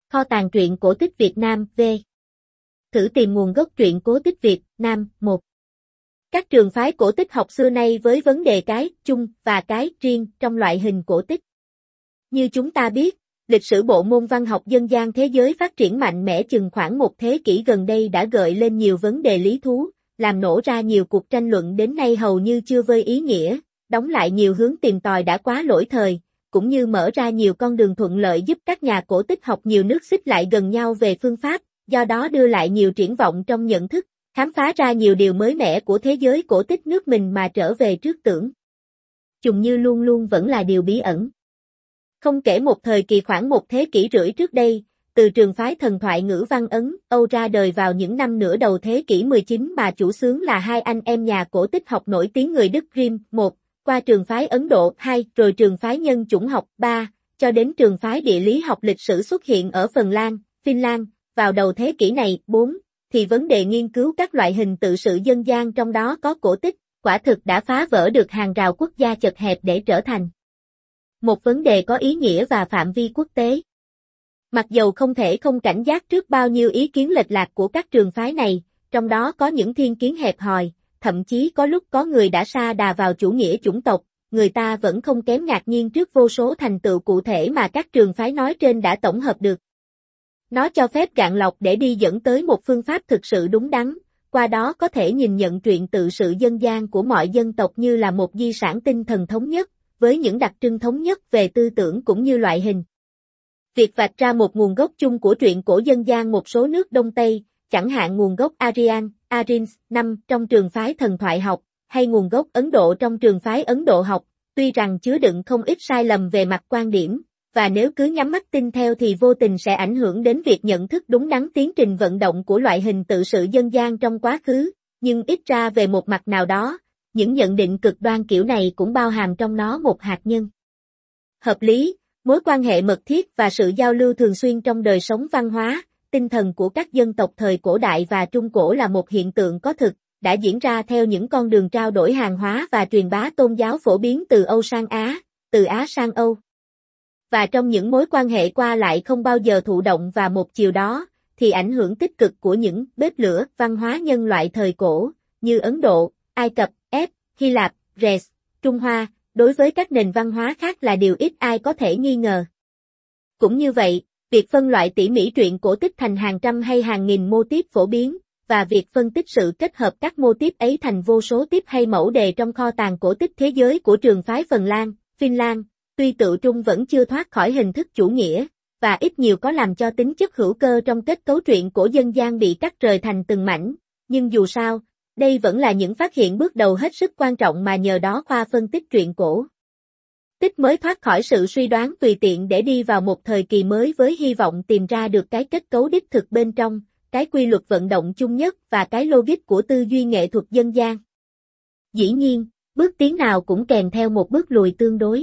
Kho tàng truyện cổ tích Việt Nam v. Thử tìm nguồn gốc truyện cổ tích Việt Nam 1. Các trường phái cổ tích học xưa nay với vấn đề cái chung và cái riêng trong loại hình cổ tích. Như chúng ta biết, lịch sử bộ môn văn học dân gian thế giới phát triển mạnh mẽ chừng khoảng một thế kỷ gần đây đã gợi lên nhiều vấn đề lý thú, làm nổ ra nhiều cuộc tranh luận đến nay hầu như chưa vơi ý nghĩa, đóng lại nhiều hướng tìm tòi đã quá lỗi thời, cũng như mở ra nhiều con đường thuận lợi giúp các nhà cổ tích học nhiều nước xích lại gần nhau về phương pháp, do đó đưa lại nhiều triển vọng trong nhận thức, khám phá ra nhiều điều mới mẻ của thế giới cổ tích nước mình mà trở về trước tưởng. Chùng như luôn luôn vẫn là điều bí ẩn. Không kể một thời kỳ khoảng một thế kỷ rưỡi trước đây, từ trường phái thần thoại ngữ văn Ấn, Âu ra đời vào những năm nửa đầu thế kỷ 19 mà chủ xướng là hai anh em nhà cổ tích học nổi tiếng người Đức Grimm, 1, qua trường phái Ấn Độ 2, rồi trường phái nhân chủng học 3, cho đến trường phái địa lý học lịch sử xuất hiện ở Phần Lan, Finland, vào đầu thế kỷ này 4, thì vấn đề nghiên cứu các loại hình tự sự dân gian trong đó có cổ tích, quả thực đã phá vỡ được hàng rào quốc gia chật hẹp để trở thành một vấn đề có ý nghĩa và phạm vi quốc tế. Mặc dầu không thể không cảnh giác trước bao nhiêu ý kiến lệch lạc của các trường phái này, trong đó có những thiên kiến hẹp hòi, thậm chí có lúc có người đã sa đà vào chủ nghĩa chủng tộc, người ta vẫn không kém ngạc nhiên trước vô số thành tựu cụ thể mà các trường phái nói trên đã tổng hợp được. Nó cho phép gạn lọc để đi dẫn tới một phương pháp thực sự đúng đắn, qua đó có thể nhìn nhận truyện tự sự dân gian của mọi dân tộc như là một di sản tinh thần thống nhất, với những đặc trưng thống nhất về tư tưởng cũng như loại hình. Việc vạch ra một nguồn gốc chung của truyện cổ dân gian một số nước Đông Tây, chẳng hạn nguồn gốc Aryan, Aryans, 5 trong trường phái thần thoại học, hay nguồn gốc Ấn Độ trong trường phái Ấn Độ học, tuy rằng chứa đựng không ít sai lầm về mặt quan điểm, và nếu cứ nhắm mắt tin theo thì vô tình sẽ ảnh hưởng đến việc nhận thức đúng đắn tiến trình vận động của loại hình tự sự dân gian trong quá khứ, nhưng ít ra về một mặt nào đó, những nhận định cực đoan kiểu này cũng bao hàm trong nó một hạt nhân hợp lý, mối quan hệ mật thiết và sự giao lưu thường xuyên trong đời sống văn hóa, tinh thần của các dân tộc thời cổ đại và trung cổ là một hiện tượng có thực, đã diễn ra theo những con đường trao đổi hàng hóa và truyền bá tôn giáo phổ biến từ Âu sang Á, từ Á sang Âu. Và trong những mối quan hệ qua lại không bao giờ thụ động và một chiều đó, thì ảnh hưởng tích cực của những bếp lửa văn hóa nhân loại thời cổ, như Ấn Độ, Ai Cập, Hy Lạp, Greece, Trung Hoa, đối với các nền văn hóa khác là điều ít ai có thể nghi ngờ. Cũng như vậy, việc phân loại tỉ mỉ truyện cổ tích thành hàng trăm hay hàng nghìn mô típ phổ biến, và việc phân tích sự kết hợp các mô típ ấy thành vô số típ hay mẫu đề trong kho tàng cổ tích thế giới của trường phái Phần Lan, Finland, tuy tự trung vẫn chưa thoát khỏi hình thức chủ nghĩa, và ít nhiều có làm cho tính chất hữu cơ trong kết cấu truyện cổ dân gian bị cắt rời thành từng mảnh, nhưng dù sao, đây vẫn là những phát hiện bước đầu hết sức quan trọng mà nhờ đó khoa phân tích truyện cổ tích mới thoát khỏi sự suy đoán tùy tiện để đi vào một thời kỳ mới với hy vọng tìm ra được cái kết cấu đích thực bên trong, cái quy luật vận động chung nhất và cái logic của tư duy nghệ thuật dân gian. Dĩ nhiên, bước tiến nào cũng kèm theo một bước lùi tương đối.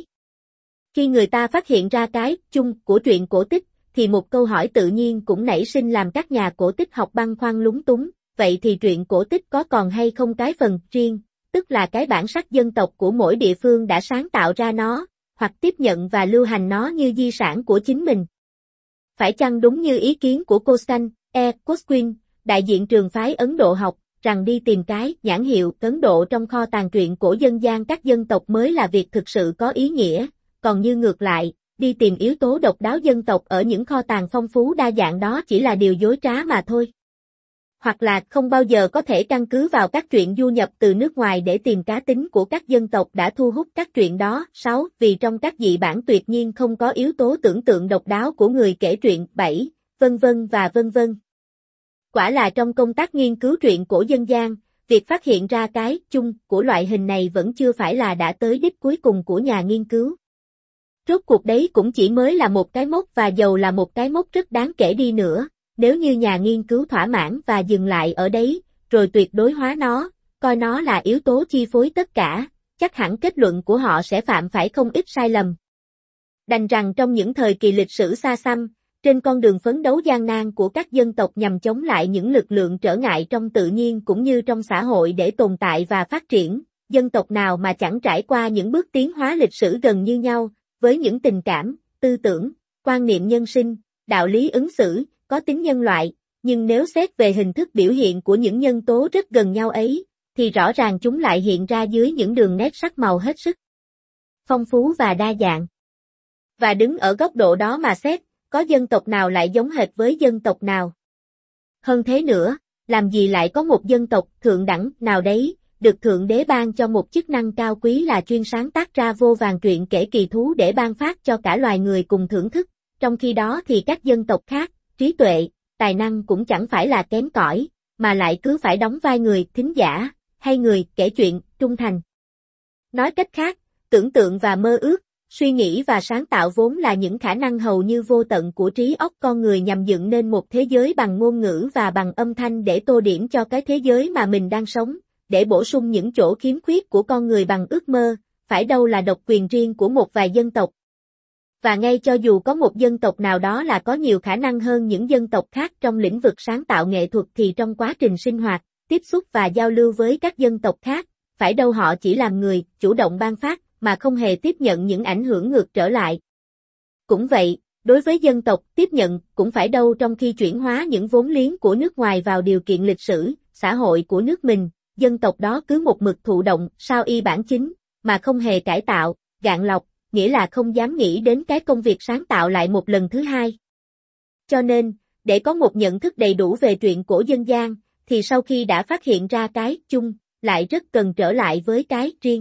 Khi người ta phát hiện ra cái chung của truyện cổ tích, thì một câu hỏi tự nhiên cũng nảy sinh làm các nhà cổ tích học băn khoăn lúng túng, vậy thì truyện cổ tích có còn hay không cái phần riêng, tức là cái bản sắc dân tộc của mỗi địa phương đã sáng tạo ra nó, hoặc tiếp nhận và lưu hành nó như di sản của chính mình. Phải chăng đúng như ý kiến của Costan Cosquin, đại diện trường phái Ấn Độ học, rằng đi tìm cái nhãn hiệu Ấn Độ trong kho tàng truyện cổ dân gian các dân tộc mới là việc thực sự có ý nghĩa, còn như ngược lại, đi tìm yếu tố độc đáo dân tộc ở những kho tàng phong phú đa dạng đó chỉ là điều dối trá mà thôi. Hoặc là không bao giờ có thể căn cứ vào các truyện du nhập từ nước ngoài để tìm cá tính của các dân tộc đã thu hút các truyện đó. 6. Vì trong các dị bản tuyệt nhiên không có yếu tố tưởng tượng độc đáo của người kể truyện. 7. Vân vân và vân vân. Quả là trong công tác nghiên cứu truyện cổ dân gian, việc phát hiện ra cái chung của loại hình này vẫn chưa phải là đã tới đích cuối cùng của nhà nghiên cứu. Rốt cuộc đấy cũng chỉ mới là một cái mốc, và dầu là một cái mốc rất đáng kể đi nữa. Nếu như nhà nghiên cứu thỏa mãn và dừng lại ở đấy, rồi tuyệt đối hóa nó, coi nó là yếu tố chi phối tất cả, chắc hẳn kết luận của họ sẽ phạm phải không ít sai lầm. Đành rằng trong những thời kỳ lịch sử xa xăm, trên con đường phấn đấu gian nan của các dân tộc nhằm chống lại những lực lượng trở ngại trong tự nhiên cũng như trong xã hội để tồn tại và phát triển, dân tộc nào mà chẳng trải qua những bước tiến hóa lịch sử gần như nhau, với những tình cảm, tư tưởng, quan niệm nhân sinh, đạo lý ứng xử, có tính nhân loại, nhưng nếu xét về hình thức biểu hiện của những nhân tố rất gần nhau ấy, thì rõ ràng chúng lại hiện ra dưới những đường nét sắc màu hết sức phong phú và đa dạng. Và đứng ở góc độ đó mà xét, có dân tộc nào lại giống hệt với dân tộc nào? Hơn thế nữa, làm gì lại có một dân tộc thượng đẳng nào đấy, được Thượng Đế ban cho một chức năng cao quý là chuyên sáng tác ra vô vàn truyện kể kỳ thú để ban phát cho cả loài người cùng thưởng thức, trong khi đó thì các dân tộc khác, trí tuệ, tài năng cũng chẳng phải là kém cỏi, mà lại cứ phải đóng vai người thính giả, hay người kể chuyện, trung thành. Nói cách khác, tưởng tượng và mơ ước, suy nghĩ và sáng tạo vốn là những khả năng hầu như vô tận của trí óc con người nhằm dựng nên một thế giới bằng ngôn ngữ và bằng âm thanh để tô điểm cho cái thế giới mà mình đang sống, để bổ sung những chỗ khiếm khuyết của con người bằng ước mơ, phải đâu là độc quyền riêng của một vài dân tộc. Và ngay cho dù có một dân tộc nào đó là có nhiều khả năng hơn những dân tộc khác trong lĩnh vực sáng tạo nghệ thuật thì trong quá trình sinh hoạt, tiếp xúc và giao lưu với các dân tộc khác, phải đâu họ chỉ làm người, chủ động ban phát, mà không hề tiếp nhận những ảnh hưởng ngược trở lại. Cũng vậy, đối với dân tộc, tiếp nhận cũng phải đâu trong khi chuyển hóa những vốn liếng của nước ngoài vào điều kiện lịch sử, xã hội của nước mình, dân tộc đó cứ một mực thụ động, sao y bản chính, mà không hề cải tạo, gạn lọc, nghĩa là không dám nghĩ đến cái công việc sáng tạo lại một lần thứ hai. Cho nên, để có một nhận thức đầy đủ về truyện cổ dân gian, thì sau khi đã phát hiện ra cái chung, lại rất cần trở lại với cái riêng.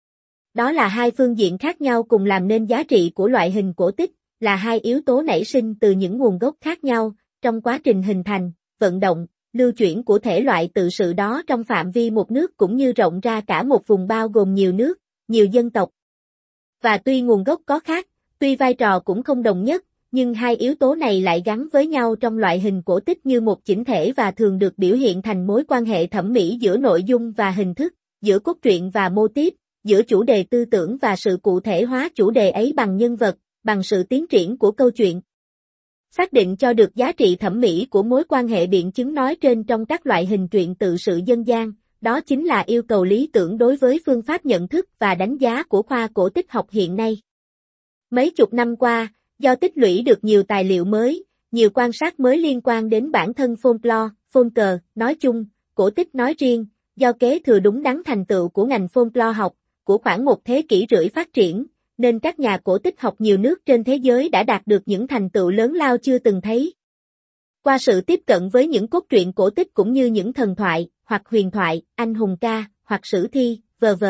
Đó là hai phương diện khác nhau cùng làm nên giá trị của loại hình cổ tích, là hai yếu tố nảy sinh từ những nguồn gốc khác nhau, trong quá trình hình thành, vận động, lưu chuyển của thể loại tự sự đó trong phạm vi một nước cũng như rộng ra cả một vùng bao gồm nhiều nước, nhiều dân tộc. Và tuy nguồn gốc có khác, tuy vai trò cũng không đồng nhất, nhưng hai yếu tố này lại gắn với nhau trong loại hình cổ tích như một chỉnh thể và thường được biểu hiện thành mối quan hệ thẩm mỹ giữa nội dung và hình thức, giữa cốt truyện và mô típ, giữa chủ đề tư tưởng và sự cụ thể hóa chủ đề ấy bằng nhân vật, bằng sự tiến triển của câu chuyện. Xác định cho được giá trị thẩm mỹ của mối quan hệ biện chứng nói trên trong các loại hình truyện tự sự dân gian, đó chính là yêu cầu lý tưởng đối với phương pháp nhận thức và đánh giá của khoa cổ tích học hiện nay. Mấy chục năm qua, do tích lũy được nhiều tài liệu mới, nhiều quan sát mới liên quan đến bản thân folklore, folklore nói chung, cổ tích nói riêng, do kế thừa đúng đắn thành tựu của ngành folklore học, của khoảng một thế kỷ rưỡi phát triển, nên các nhà cổ tích học nhiều nước trên thế giới đã đạt được những thành tựu lớn lao chưa từng thấy. Qua sự tiếp cận với những cốt truyện cổ tích cũng như những thần thoại, hoặc huyền thoại, anh hùng ca, hoặc sử thi, v.v.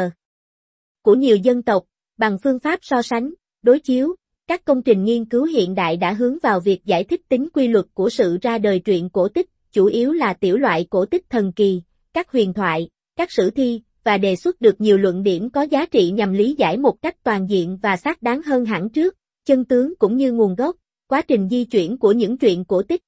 của nhiều dân tộc, bằng phương pháp so sánh, đối chiếu, các công trình nghiên cứu hiện đại đã hướng vào việc giải thích tính quy luật của sự ra đời truyện cổ tích, chủ yếu là tiểu loại cổ tích thần kỳ, các huyền thoại, các sử thi, và đề xuất được nhiều luận điểm có giá trị nhằm lý giải một cách toàn diện và xác đáng hơn hẳn trước, chân tướng cũng như nguồn gốc, quá trình di chuyển của những truyện cổ tích.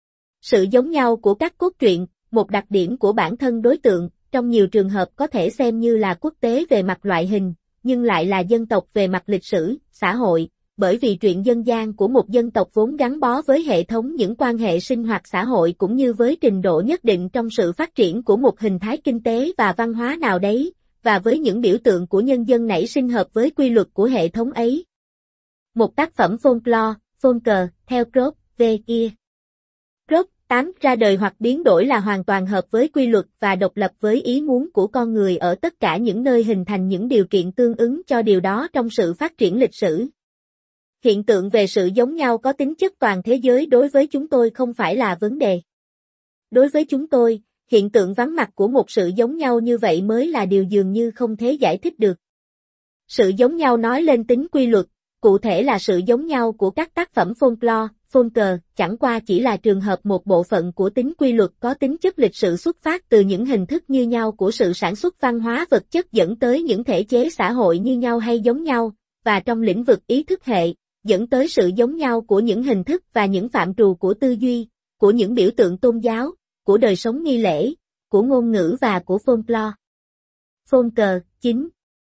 Sự giống nhau của các cốt truyện, một đặc điểm của bản thân đối tượng, trong nhiều trường hợp có thể xem như là quốc tế về mặt loại hình, nhưng lại là dân tộc về mặt lịch sử, xã hội, bởi vì truyện dân gian của một dân tộc vốn gắn bó với hệ thống những quan hệ sinh hoạt xã hội cũng như với trình độ nhất định trong sự phát triển của một hình thái kinh tế và văn hóa nào đấy, và với những biểu tượng của nhân dân nảy sinh hợp với quy luật của hệ thống ấy. Một tác phẩm folklore, theo Krop, V.I. Krop, 8 ra đời hoặc biến đổi là hoàn toàn hợp với quy luật và độc lập với ý muốn của con người ở tất cả những nơi hình thành những điều kiện tương ứng cho điều đó trong sự phát triển lịch sử. Hiện tượng về sự giống nhau có tính chất toàn thế giới đối với chúng tôi không phải là vấn đề. Đối với chúng tôi, hiện tượng vắng mặt của một sự giống nhau như vậy mới là điều dường như không thể giải thích được. Sự giống nhau nói lên tính quy luật, cụ thể là sự giống nhau của các tác phẩm folklore, chẳng qua chỉ là trường hợp một bộ phận của tính quy luật có tính chất lịch sử xuất phát từ những hình thức như nhau của sự sản xuất văn hóa vật chất dẫn tới những thể chế xã hội như nhau hay giống nhau, và trong lĩnh vực ý thức hệ, dẫn tới sự giống nhau của những hình thức và những phạm trù của tư duy, của những biểu tượng tôn giáo, của đời sống nghi lễ, của ngôn ngữ và của folklore. Folklore, 9.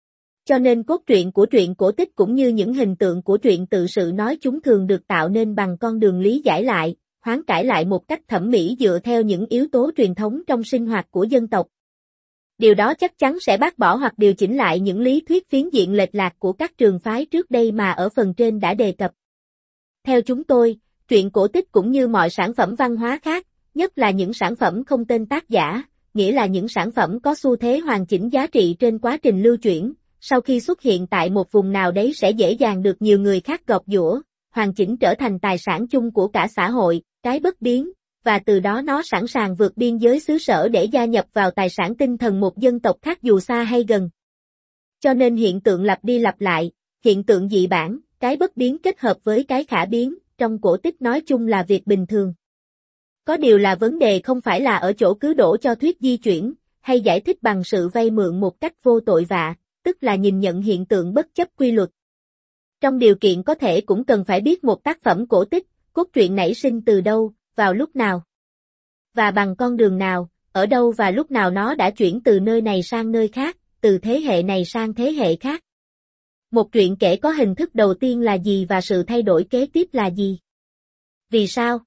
Cho nên cốt truyện của truyện cổ tích cũng như những hình tượng của truyện tự sự nói chúng thường được tạo nên bằng con đường lý giải lại, hoán cải lại một cách thẩm mỹ dựa theo những yếu tố truyền thống trong sinh hoạt của dân tộc. Điều đó chắc chắn sẽ bác bỏ hoặc điều chỉnh lại những lý thuyết phiến diện lệch lạc của các trường phái trước đây mà ở phần trên đã đề cập. Theo chúng tôi, Truyện cổ tích cũng như mọi sản phẩm văn hóa khác, nhất là những sản phẩm không tên tác giả, nghĩa là những sản phẩm có xu thế hoàn chỉnh giá trị trên quá trình lưu chuyển, sau khi xuất hiện tại một vùng nào đấy sẽ dễ dàng được nhiều người khác gọt giũa, hoàn chỉnh trở thành tài sản chung của cả xã hội, cái bất biến, và từ đó nó sẵn sàng vượt biên giới xứ sở để gia nhập vào tài sản tinh thần một dân tộc khác dù xa hay gần. Cho nên hiện tượng lặp đi lặp lại, hiện tượng dị bản, cái bất biến kết hợp với cái khả biến, trong cổ tích nói chung là việc bình thường. Có điều là vấn đề không phải là ở chỗ cứ đổ cho thuyết di chuyển, hay giải thích bằng sự vay mượn một cách vô tội vạ, tức là nhìn nhận hiện tượng bất chấp quy luật. Trong điều kiện có thể cũng cần phải biết một tác phẩm cổ tích, cốt truyện nảy sinh từ đâu, vào lúc nào, và bằng con đường nào, ở đâu và lúc nào nó đã chuyển từ nơi này sang nơi khác, từ thế hệ này sang thế hệ khác. Một truyện kể có hình thức đầu tiên là gì và sự thay đổi kế tiếp là gì? Vì sao?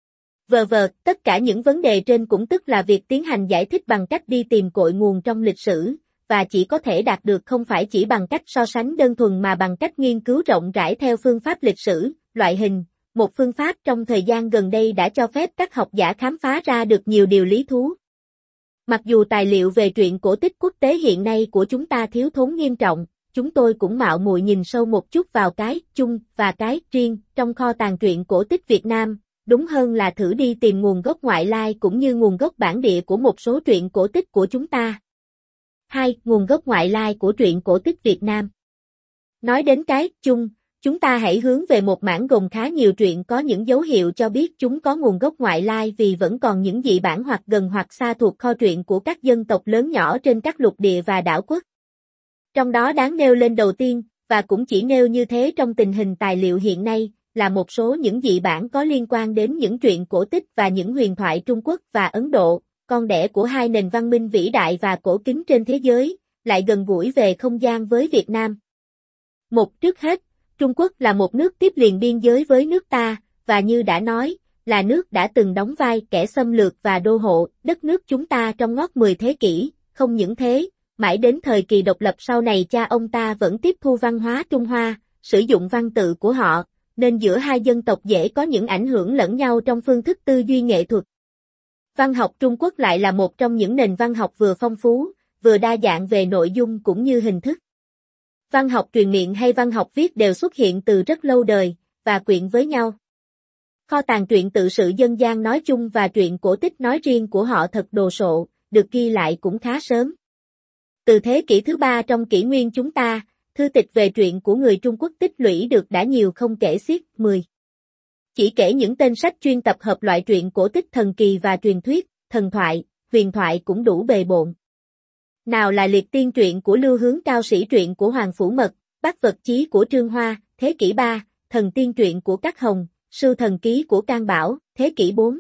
Tất cả những vấn đề trên cũng tức là việc tiến hành giải thích bằng cách đi tìm cội nguồn trong lịch sử, và chỉ có thể đạt được không phải chỉ bằng cách so sánh đơn thuần mà bằng cách nghiên cứu rộng rãi theo phương pháp lịch sử, loại hình, một phương pháp trong thời gian gần đây đã cho phép các học giả khám phá ra được nhiều điều lý thú. Mặc dù tài liệu về truyện cổ tích quốc tế hiện nay của chúng ta thiếu thốn nghiêm trọng, chúng tôi cũng mạo muội nhìn sâu một chút vào cái chung và cái riêng trong kho tàng truyện cổ tích Việt Nam, đúng hơn là thử đi tìm nguồn gốc ngoại lai cũng như nguồn gốc bản địa của một số truyện cổ tích của chúng ta. 2. Nguồn gốc ngoại lai của truyện cổ tích Việt Nam. Nói đến cái chung, chúng ta hãy hướng về một mảng gồm khá nhiều truyện có những dấu hiệu cho biết chúng có nguồn gốc ngoại lai vì vẫn còn những dị bản hoặc gần hoặc xa thuộc kho truyện của các dân tộc lớn nhỏ trên các lục địa và đảo quốc. Trong đó đáng nêu lên đầu tiên, và cũng chỉ nêu như thế trong tình hình tài liệu hiện nay, là một số những dị bản có liên quan đến những truyện cổ tích và những huyền thoại Trung Quốc và Ấn Độ, con đẻ của hai nền văn minh vĩ đại và cổ kính trên thế giới, lại gần gũi về không gian với Việt Nam. Trước hết, Trung Quốc là một nước tiếp liền biên giới với nước ta, và như đã nói, là nước đã từng đóng vai kẻ xâm lược và đô hộ đất nước chúng ta trong ngót 10 thế kỷ, không những thế, mãi đến thời kỳ độc lập sau này cha ông ta vẫn tiếp thu văn hóa Trung Hoa, sử dụng văn tự của họ, nên giữa hai dân tộc dễ có những ảnh hưởng lẫn nhau trong phương thức tư duy nghệ thuật. Văn học Trung Quốc lại là một trong những nền văn học vừa phong phú, vừa đa dạng về nội dung cũng như hình thức. Văn học truyền miệng hay văn học viết đều xuất hiện từ rất lâu đời, và quyện với nhau. Kho tàng truyện tự sự dân gian nói chung và truyện cổ tích nói riêng của họ thật đồ sộ, được ghi lại cũng khá sớm. Từ thế kỷ thứ 3 trong kỷ nguyên chúng ta, thư tịch về truyện của người Trung Quốc tích lũy được đã nhiều không kể xiết, 10. Chỉ kể những tên sách chuyên tập hợp loại truyện cổ tích thần kỳ và truyền thuyết, thần thoại, huyền thoại cũng đủ bề bộn. Nào là liệt tiên truyện của Lưu Hướng, cao sĩ truyện của Hoàng Phủ Mật, bát vật chí của Trương Hoa, thế kỷ 3, thần tiên truyện của Cát Hồng, sưu thần ký của Can Bảo, thế kỷ 4.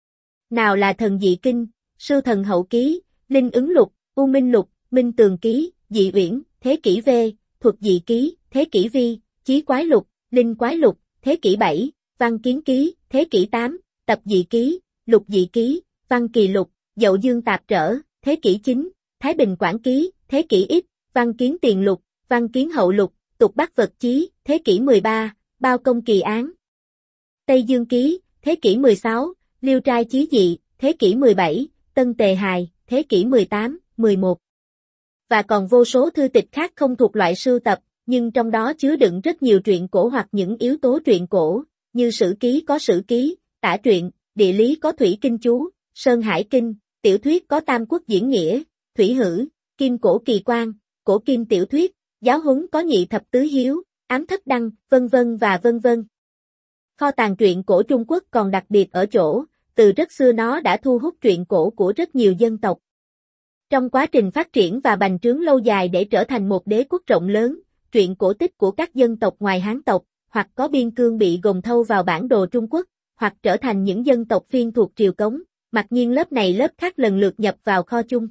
Nào là thần dị kinh, sưu thần hậu ký, linh ứng lục, u minh lục, minh tường ký, dị uyển, thế kỷ V, thuật dị ký, thế kỷ Vi, chí quái lục, linh quái lục, thế kỷ 7, văn kiến ký, thế kỷ 8, tập dị ký, lục dị ký, văn kỳ lục, dậu dương tạp trở, thế kỷ 9, Thái Bình Quảng Ký, thế kỷ X, Văn Kiến Tiền Lục, Văn Kiến Hậu Lục, Tục Bát Vật Chí, thế kỷ 13, Bao Công Kỳ Án. Tây Dương Ký, thế kỷ 16, Liêu Trai Chí Dị, thế kỷ 17, Tân Tề Hài, thế kỷ 18, 11. Và còn vô số thư tịch khác không thuộc loại sưu tập, nhưng trong đó chứa đựng rất nhiều truyện cổ hoặc những yếu tố truyện cổ, như sử ký có sử ký, tả truyện, địa lý có thủy kinh chú, sơn hải kinh, tiểu thuyết có tam quốc diễn nghĩa, thủy hử, kim cổ kỳ quan, cổ kim tiểu thuyết, giáo huấn có nhị thập tứ hiếu, ám thất đăng, vân vân và vân vân. Kho tàng truyện cổ Trung Quốc còn đặc biệt ở chỗ, từ rất xưa nó đã thu hút truyện cổ của rất nhiều dân tộc. Trong quá trình phát triển và bành trướng lâu dài để trở thành một đế quốc rộng lớn, truyện cổ tích của các dân tộc ngoài Hán tộc, hoặc có biên cương bị gồm thâu vào bản đồ Trung Quốc, hoặc trở thành những dân tộc phiên thuộc triều cống, mặc nhiên lớp này lớp khác lần lượt nhập vào kho chung.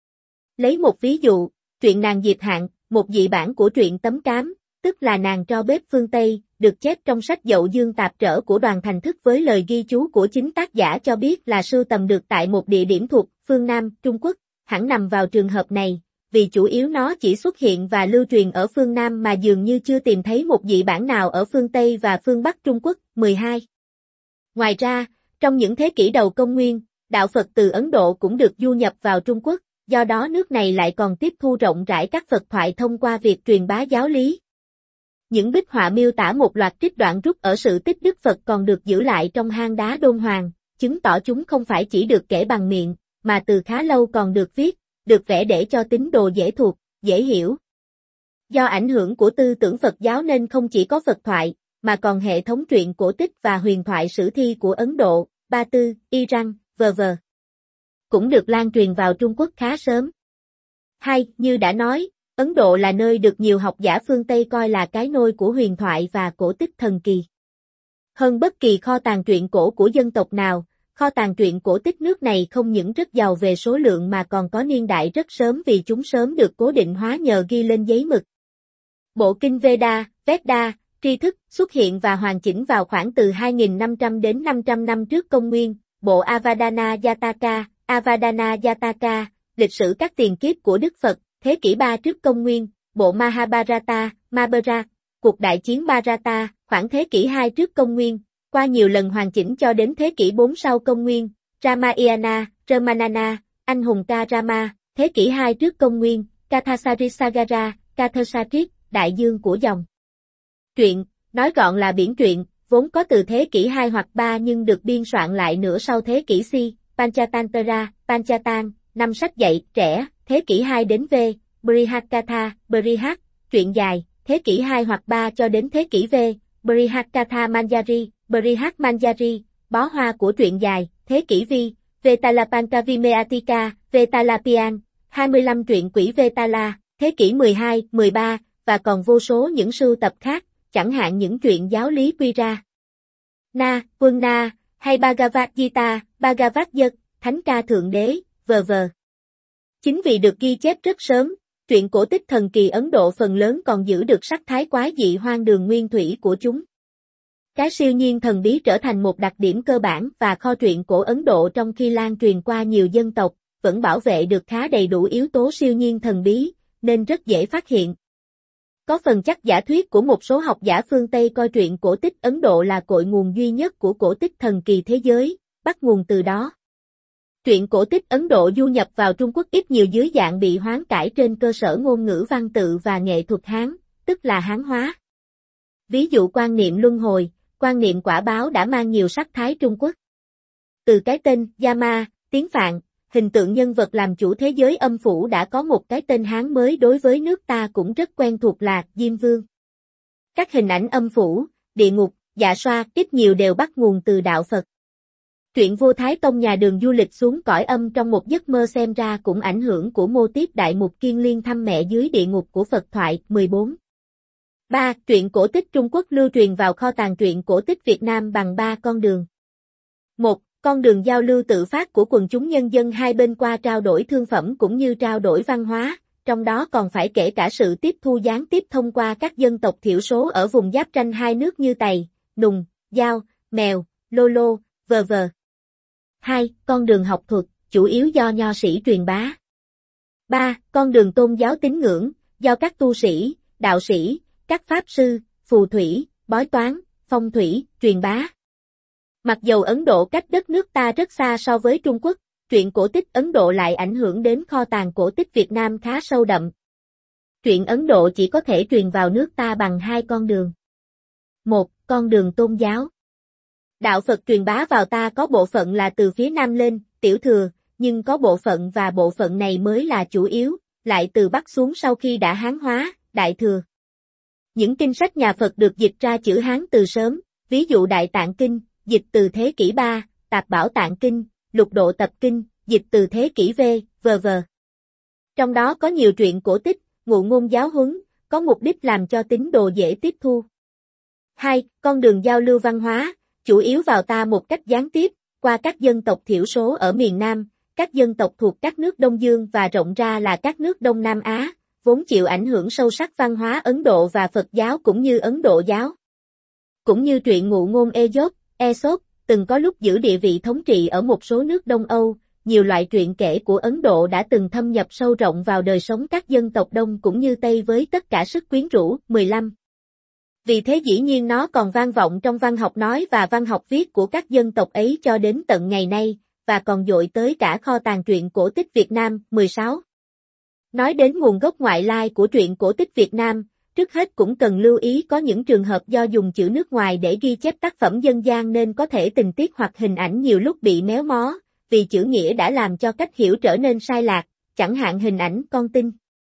Lấy một ví dụ, truyện Nàng Diệp Hạn, một dị bản của truyện Tấm Cám, tức là nàng tro bếp phương Tây, được chép trong sách Dậu Dương Tạp Trở của Đoàn Thành Thức với lời ghi chú của chính tác giả cho biết là sưu tầm được tại một địa điểm thuộc phương Nam, Trung Quốc, hẳn nằm vào trường hợp này, vì chủ yếu nó chỉ xuất hiện và lưu truyền ở phương Nam mà dường như chưa tìm thấy một dị bản nào ở phương Tây và phương Bắc Trung Quốc. 12. Ngoài ra, trong những thế kỷ đầu công nguyên, đạo Phật từ Ấn Độ cũng được du nhập vào Trung Quốc, do đó nước này lại còn tiếp thu rộng rãi các Phật thoại thông qua việc truyền bá giáo lý. Những bích họa miêu tả một loạt trích đoạn rút ở sự tích Đức Phật còn được giữ lại trong hang đá Đôn Hoàng, chứng tỏ chúng không phải chỉ được kể bằng miệng, mà từ khá lâu còn được viết, được vẽ để cho tín đồ dễ thuộc, dễ hiểu. Do ảnh hưởng của tư tưởng Phật giáo nên không chỉ có Phật thoại, mà còn hệ thống truyện cổ tích và huyền thoại sử thi của Ấn Độ, Ba Tư, Iran, v.v. cũng được lan truyền vào Trung Quốc khá sớm. 2. Như đã nói, Ấn Độ là nơi được nhiều học giả phương Tây coi là cái nôi của huyền thoại và cổ tích thần kỳ. Hơn bất kỳ kho tàng truyện cổ của dân tộc nào, kho tàng truyện cổ tích nước này không những rất giàu về số lượng mà còn có niên đại rất sớm vì chúng sớm được cố định hóa nhờ ghi lên giấy mực. Bộ kinh Veda, tri thức, xuất hiện và hoàn chỉnh vào khoảng từ 2.500 đến 500 năm trước công nguyên, bộ Avadana Jataka, lịch sử các tiền kiếp của Đức Phật, thế kỷ 3 trước công nguyên, bộ Mahabharata, cuộc đại chiến Bharata, khoảng thế kỷ 2 trước công nguyên, qua nhiều lần hoàn chỉnh cho đến thế kỷ 4 sau công nguyên, Ramayana, Ramanana, anh hùng ca Rama, thế kỷ 2 trước công nguyên, Kathasarisagara, Kathasarit, đại dương của dòng truyện, nói gọn là biển truyện, vốn có từ thế kỷ 2 hoặc 3 nhưng được biên soạn lại nửa sau thế kỷ Si, Panchatantra, Panchatan, 5 sách dạy trẻ, thế kỷ 2 đến V, Brihatkatha, Brihat, truyện dài, thế kỷ 2 hoặc 3 cho đến thế kỷ V, Brihatkatha Manjari, Brihat Manjari, bó hoa của truyện dài, thế kỷ Vi, Vetalapankavimeatika, Vetalapian, 25 truyện quỷ Vetala, thế kỷ 12, 13, và còn vô số những sưu tập khác, chẳng hạn những truyện giáo lý quy ra. Quân Na, hay Bhagavad Gita, Bhagavad Gita, Thánh ca Thượng Đế, v.v. Chính vì được ghi chép rất sớm, truyện cổ tích thần kỳ Ấn Độ phần lớn còn giữ được sắc thái quái dị hoang đường nguyên thủy của chúng. Cái siêu nhiên thần bí trở thành một đặc điểm cơ bản và kho truyện cổ Ấn Độ trong khi lan truyền qua nhiều dân tộc, vẫn bảo vệ được khá đầy đủ yếu tố siêu nhiên thần bí, nên rất dễ phát hiện. Có phần chắc giả thuyết của một số học giả phương Tây coi truyện cổ tích Ấn Độ là cội nguồn duy nhất của cổ tích thần kỳ thế giới, bắt nguồn từ đó. Truyện cổ tích Ấn Độ du nhập vào Trung Quốc ít nhiều dưới dạng bị hoán cải trên cơ sở ngôn ngữ văn tự và nghệ thuật Hán, tức là Hán hóa. Ví dụ quan niệm luân hồi, quan niệm quả báo đã mang nhiều sắc thái Trung Quốc. Từ cái tên Yama, tiếng Phạn, hình tượng nhân vật làm chủ thế giới âm phủ đã có một cái tên Hán mới đối với nước ta cũng rất quen thuộc là Diêm Vương. Các hình ảnh âm phủ, địa ngục, dạ xoa ít nhiều đều bắt nguồn từ đạo Phật. Truyện Vua Thái Tông nhà Đường du lịch xuống cõi âm trong một giấc mơ xem ra cũng ảnh hưởng của mô típ đại mục Kiên Liên thăm mẹ dưới địa ngục của Phật thoại 14. 3. Truyện cổ tích Trung Quốc lưu truyền vào kho tàng truyện cổ tích Việt Nam bằng 3 con đường. 1. Con đường giao lưu tự phát của quần chúng nhân dân hai bên qua trao đổi thương phẩm cũng như trao đổi văn hóa, trong đó còn phải kể cả sự tiếp thu gián tiếp thông qua các dân tộc thiểu số ở vùng giáp ranh hai nước như Tày, Nùng, Dao, Mèo, Lô Lô, v.v. 2. Con đường học thuật, chủ yếu do nho sĩ truyền bá. 3. Con đường tôn giáo tín ngưỡng, do các tu sĩ, đạo sĩ, các pháp sư, phù thủy, bói toán, phong thủy, truyền bá. Mặc dầu Ấn Độ cách đất nước ta rất xa so với Trung Quốc, truyện cổ tích Ấn Độ lại ảnh hưởng đến kho tàng cổ tích Việt Nam khá sâu đậm. Truyện Ấn Độ chỉ có thể truyền vào nước ta bằng 2 con đường. 1. Con đường tôn giáo. Đạo Phật truyền bá vào ta có bộ phận là từ phía Nam lên, tiểu thừa, nhưng có bộ phận và bộ phận này mới là chủ yếu, lại từ Bắc xuống sau khi đã Hán hóa, đại thừa. Những kinh sách nhà Phật được dịch ra chữ Hán từ sớm, ví dụ Đại Tạng Kinh, dịch từ thế kỷ 3, Tạp Bảo Tạng Kinh, Lục Độ Tập Kinh, dịch từ thế kỷ V, v.v. Trong đó có nhiều truyện cổ tích, ngụ ngôn giáo huấn, có mục đích làm cho tín đồ dễ tiếp thu. 2. Con đường giao lưu văn hóa, chủ yếu vào ta một cách gián tiếp, qua các dân tộc thiểu số ở miền Nam, các dân tộc thuộc các nước Đông Dương và rộng ra là các nước Đông Nam Á, vốn chịu ảnh hưởng sâu sắc văn hóa Ấn Độ và Phật giáo cũng như Ấn Độ giáo. Cũng như truyện ngụ ngôn Aesop, từng có lúc giữ địa vị thống trị ở một số nước Đông Âu, nhiều loại truyện kể của Ấn Độ đã từng thâm nhập sâu rộng vào đời sống các dân tộc Đông cũng như Tây với tất cả sức quyến rũ. 15. Vì thế dĩ nhiên nó còn vang vọng trong văn học nói và văn học viết của các dân tộc ấy cho đến tận ngày nay, và còn dội tới cả kho tàng truyện cổ tích Việt Nam. 16. Nói đến nguồn gốc ngoại lai của truyện cổ tích Việt Nam, trước hết cũng cần lưu ý có những trường hợp do dùng chữ nước ngoài để ghi chép tác phẩm dân gian nên có thể tình tiết hoặc hình ảnh nhiều lúc bị méo mó, vì chữ nghĩa đã làm cho cách hiểu trở nên sai lạc, chẳng hạn hình ảnh con tin.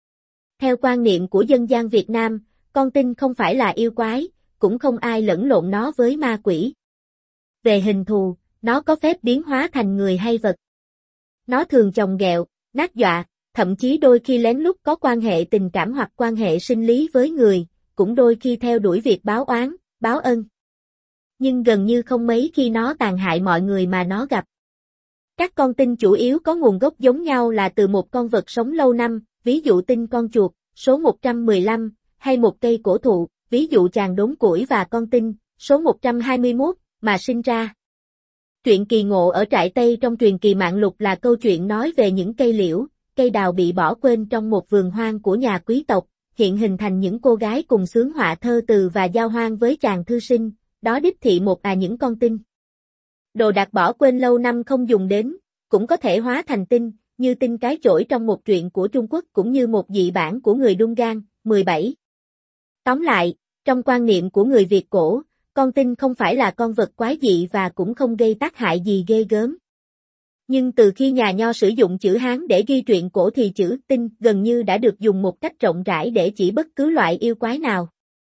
Theo quan niệm của dân gian Việt Nam, con tin không phải là yêu quái, cũng không ai lẫn lộn nó với ma quỷ. Về hình thù, nó có phép biến hóa thành người hay vật. Nó thường chồng ghẹo, nát dọa, thậm chí đôi khi lén lút có quan hệ tình cảm hoặc quan hệ sinh lý với người, cũng đôi khi theo đuổi việc báo oán, báo ân. Nhưng gần như không mấy khi nó tàn hại mọi người mà nó gặp. Các con tin chủ yếu có nguồn gốc giống nhau là từ một con vật sống lâu năm, ví dụ tin con chuột, số 115, hay một cây cổ thụ, ví dụ chàng đốn củi và con tin, số 121, mà sinh ra. Truyện kỳ ngộ ở trại Tây trong truyền kỳ Mạng Lục là câu chuyện nói về những cây liễu, cây đào bị bỏ quên trong một vườn hoang của nhà quý tộc, hiện hình thành những cô gái cùng xướng họa thơ từ và giao hoan với chàng thư sinh, đó đích thị những con tin. Đồ đạc bỏ quên lâu năm không dùng đến, cũng có thể hóa thành tin, như tin cái chổi trong một truyện của Trung Quốc cũng như một dị bản của người Dungan. 17. Tóm lại, trong quan niệm của người Việt cổ, con tin không phải là con vật quái dị và cũng không gây tác hại gì ghê gớm. Nhưng từ khi nhà Nho sử dụng chữ Hán để ghi truyện cổ thì chữ tin gần như đã được dùng một cách rộng rãi để chỉ bất cứ loại yêu quái nào.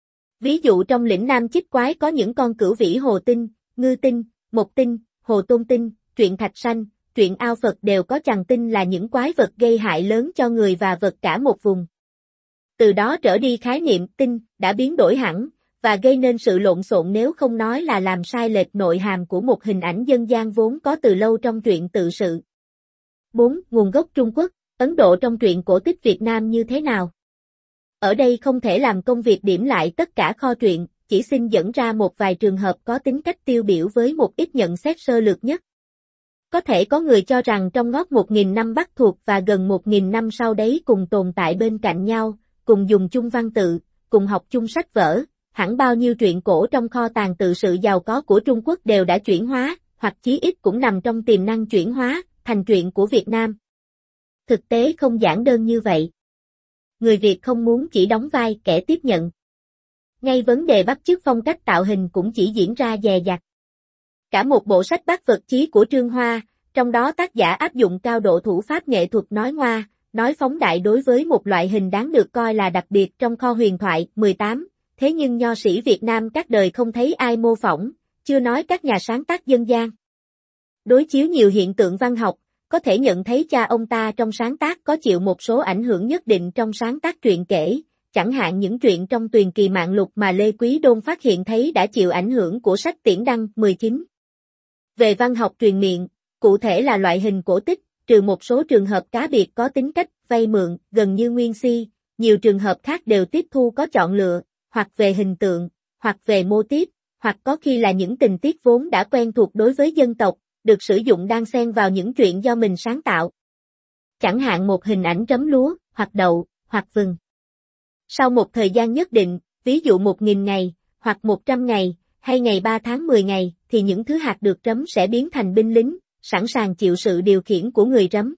Ví dụ trong lĩnh Nam Chích Quái có những con cửu vĩ hồ tinh, ngư tinh, mộc tinh, hồ tôn tinh, truyện thạch sanh, truyện ao Phật đều có chằng tinh là những quái vật gây hại lớn cho người và vật cả một vùng. Từ đó trở đi khái niệm tinh đã biến đổi hẳn, và gây nên sự lộn xộn nếu không nói là làm sai lệch nội hàm của một hình ảnh dân gian vốn có từ lâu trong truyện tự sự. 4. Nguồn gốc Trung Quốc, Ấn Độ trong truyện cổ tích Việt Nam như thế nào? Ở đây không thể làm công việc điểm lại tất cả kho truyện, chỉ xin dẫn ra một vài trường hợp có tính cách tiêu biểu với một ít nhận xét sơ lược nhất. Có thể có người cho rằng trong ngót 1.000 năm Bắc thuộc và gần 1.000 năm sau đấy cùng tồn tại bên cạnh nhau, cùng dùng chung văn tự, cùng học chung sách vở, hẳn bao nhiêu truyện cổ trong kho tàng tự sự giàu có của Trung Quốc đều đã chuyển hóa, hoặc chí ít cũng nằm trong tiềm năng chuyển hóa, thành truyện của Việt Nam. Thực tế không giản đơn như vậy. Người Việt không muốn chỉ đóng vai kẻ tiếp nhận. Ngay vấn đề bắt chước phong cách tạo hình cũng chỉ diễn ra dè dặt. Cả một bộ sách bát vật chí của Trương Hoa, trong đó tác giả áp dụng cao độ thủ pháp nghệ thuật nói ngoa, nói phóng đại đối với một loại hình đáng được coi là đặc biệt trong kho huyền thoại. 18. Thế nhưng nho sĩ Việt Nam các đời không thấy ai mô phỏng, chưa nói các nhà sáng tác dân gian. Đối chiếu nhiều hiện tượng văn học, có thể nhận thấy cha ông ta trong sáng tác có chịu một số ảnh hưởng nhất định trong sáng tác truyện kể, chẳng hạn những truyện trong Tuyền kỳ Mạng Lục mà Lê Quý Đôn phát hiện thấy đã chịu ảnh hưởng của sách Tiễn Đăng. 19. Về văn học truyền miệng, cụ thể là loại hình cổ tích, trừ một số trường hợp cá biệt có tính cách vay mượn, gần như nguyên si, nhiều trường hợp khác đều tiếp thu có chọn lựa, hoặc về hình tượng, hoặc về mô típ, hoặc có khi là những tình tiết vốn đã quen thuộc đối với dân tộc, được sử dụng đan xen vào những truyện do mình sáng tạo. Chẳng hạn một hình ảnh trấm lúa, hoặc đậu, hoặc vừng. Sau một thời gian nhất định, ví dụ 1.000 ngày, hoặc 100 ngày, hay ngày 3 tháng 10 ngày, thì những thứ hạt được trấm sẽ biến thành binh lính, sẵn sàng chịu sự điều khiển của người trấm.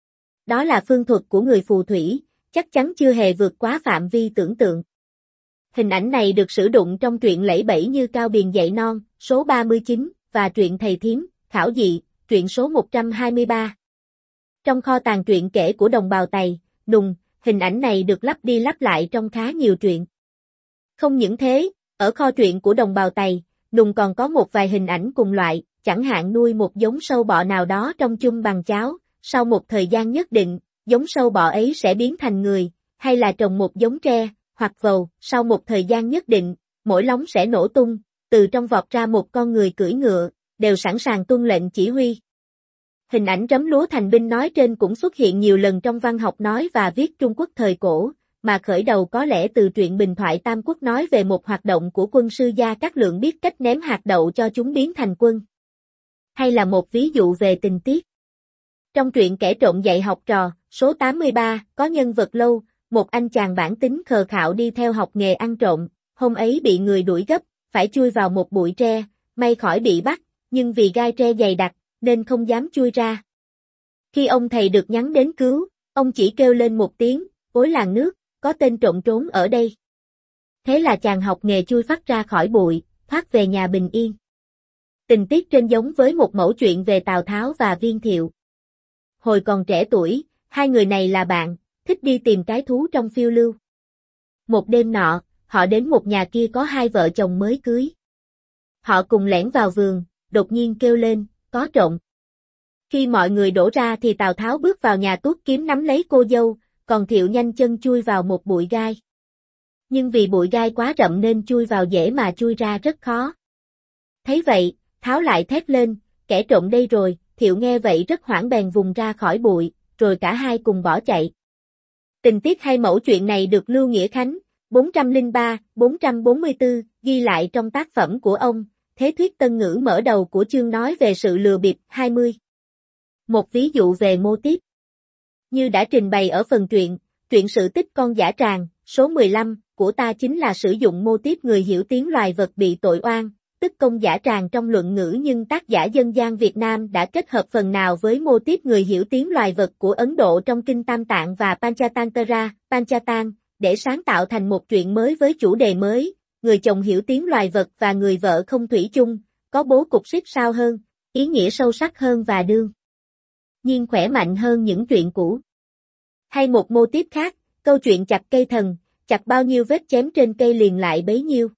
Đó là phương thuật của người phù thủy, chắc chắn chưa hề vượt quá phạm vi tưởng tượng. Hình ảnh này được sử dụng trong truyện lẫy bẫy như Cao Biền Dạy Non, số 39, và truyện Thầy Thím, Khảo Dị, truyện số 123. Trong kho tàng truyện kể của đồng bào Tày, Nùng, hình ảnh này được lắp đi lắp lại trong khá nhiều truyện. Không những thế, ở kho truyện của đồng bào Tày, Nùng còn có một vài hình ảnh cùng loại, chẳng hạn nuôi một giống sâu bọ nào đó trong chum bằng cháo, sau một thời gian nhất định, giống sâu bọ ấy sẽ biến thành người, hay là trồng một giống tre, hoặc vầu, sau một thời gian nhất định, mỗi lóng sẽ nổ tung, từ trong vọt ra một con người cưỡi ngựa, đều sẵn sàng tuân lệnh chỉ huy. Hình ảnh trấm lúa thành binh nói trên cũng xuất hiện nhiều lần trong văn học nói và viết Trung Quốc thời cổ, mà khởi đầu có lẽ từ truyện Bình thoại Tam Quốc nói về một hoạt động của quân sư Gia Cát Lượng biết cách ném hạt đậu cho chúng biến thành quân. Hay là một ví dụ về tình tiết. Trong truyện Kẻ trộm dạy học trò, số 83, có nhân vật Lâu, một anh chàng bản tính khờ khạo đi theo học nghề ăn trộm, hôm ấy bị người đuổi gấp, phải chui vào một bụi tre, may khỏi bị bắt, nhưng vì gai tre dày đặc, nên không dám chui ra. Khi ông thầy được nhắn đến cứu, ông chỉ kêu lên một tiếng, ối làng nước, có tên trộm trốn ở đây. Thế là chàng học nghề chui phắt ra khỏi bụi, thoát về nhà bình yên. Tình tiết trên giống với một mẩu chuyện về Tào Tháo và Viên Thiệu. Hồi còn trẻ tuổi, hai người này là bạn, thích đi tìm cái thú trong phiêu lưu. Một đêm nọ, họ đến một nhà kia có hai vợ chồng mới cưới. Họ cùng lẻn vào vườn, đột nhiên kêu lên, có trộm. Khi mọi người đổ ra thì Tào Tháo bước vào nhà tuốt kiếm nắm lấy cô dâu, còn Thiệu nhanh chân chui vào một bụi gai. Nhưng vì bụi gai quá rậm nên chui vào dễ mà chui ra rất khó. Thấy vậy, Tháo lại thét lên, kẻ trộm đây rồi, Thiệu nghe vậy rất hoảng bèn vùng ra khỏi bụi, rồi cả hai cùng bỏ chạy. Tình tiết hay mẫu chuyện này được Lưu Nghĩa Khánh, 403-444, ghi lại trong tác phẩm của ông, Thế thuyết tân ngữ mở đầu của chương nói về sự lừa bịp 20. Một ví dụ về mô típ. Như đã trình bày ở phần truyện sự tích con dã tràng, số 15, của ta chính là sử dụng mô típ người hiểu tiếng loài vật bị tội oan, tức công dã tràng trong luận ngữ, nhưng tác giả dân gian Việt Nam đã kết hợp phần nào với mô típ người hiểu tiếng loài vật của Ấn Độ trong Kinh Tam Tạng và Panchatantra, Panchatan, để sáng tạo thành một truyện mới với chủ đề mới, người chồng hiểu tiếng loài vật và người vợ không thủy chung, có bố cục xích sao hơn, ý nghĩa sâu sắc hơn và đương nhiên khỏe mạnh hơn những truyện cũ. Hay một mô típ khác, câu chuyện chặt cây thần, chặt bao nhiêu vết chém trên cây liền lại bấy nhiêu.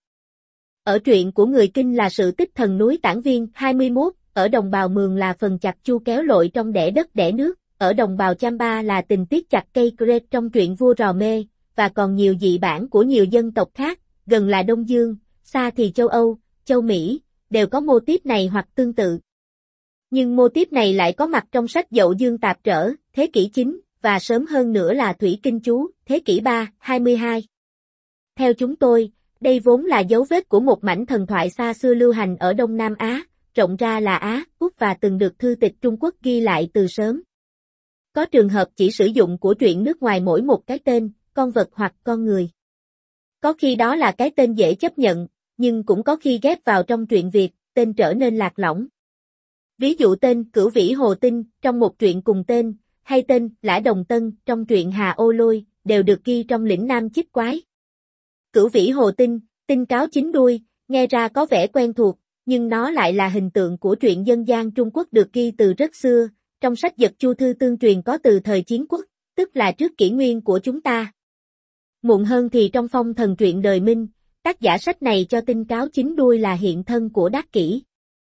Ở truyện của người Kinh là sự tích thần núi Tản Viên 21, ở đồng bào Mường là phần chặt chu kéo lội trong đẻ đất đẻ nước, ở đồng bào Champa là tình tiết chặt cây Crete trong truyện vua Rò Mê, và còn nhiều dị bản của nhiều dân tộc khác, gần là Đông Dương, xa thì châu Âu, châu Mỹ, đều có mô típ này hoặc tương tự. Nhưng mô típ này lại có mặt trong sách Dậu Dương Tạp Trở, thế kỷ 9, và sớm hơn nữa là Thủy Kinh Chú, thế kỷ 3, 22. Theo chúng tôi, đây vốn là dấu vết của một mảnh thần thoại xa xưa lưu hành ở Đông Nam Á, rộng ra là Á, Úc và từng được thư tịch Trung Quốc ghi lại từ sớm. Có trường hợp chỉ sử dụng của truyện nước ngoài mỗi một cái tên, con vật hoặc con người. Có khi đó là cái tên dễ chấp nhận, nhưng cũng có khi ghép vào trong truyện Việt, tên trở nên lạc lõng. Ví dụ tên Cửu Vĩ Hồ Tinh trong một truyện cùng tên, hay tên Lã Đồng Tân trong truyện Hà Ô Lôi, đều được ghi trong lĩnh Nam Chích Quái. Cửu Vĩ Hồ Tinh, tinh cáo 9 đuôi, nghe ra có vẻ quen thuộc, nhưng nó lại là hình tượng của truyện dân gian Trung Quốc được ghi từ rất xưa, trong sách Dật Chu Thư tương truyền có từ thời Chiến Quốc, tức là trước kỷ nguyên của chúng ta. Muộn hơn thì trong phong thần truyện đời Minh, tác giả sách này cho tinh cáo 9 đuôi là hiện thân của Đắc Kỷ.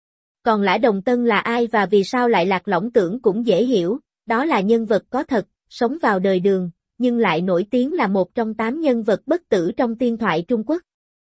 Còn Lã Đồng Tân là ai và vì sao lại lạc lõng tưởng cũng dễ hiểu, đó là nhân vật có thật, sống vào đời Đường, nhưng lại nổi tiếng là một trong 8 nhân vật bất tử trong tiên thoại Trung Quốc.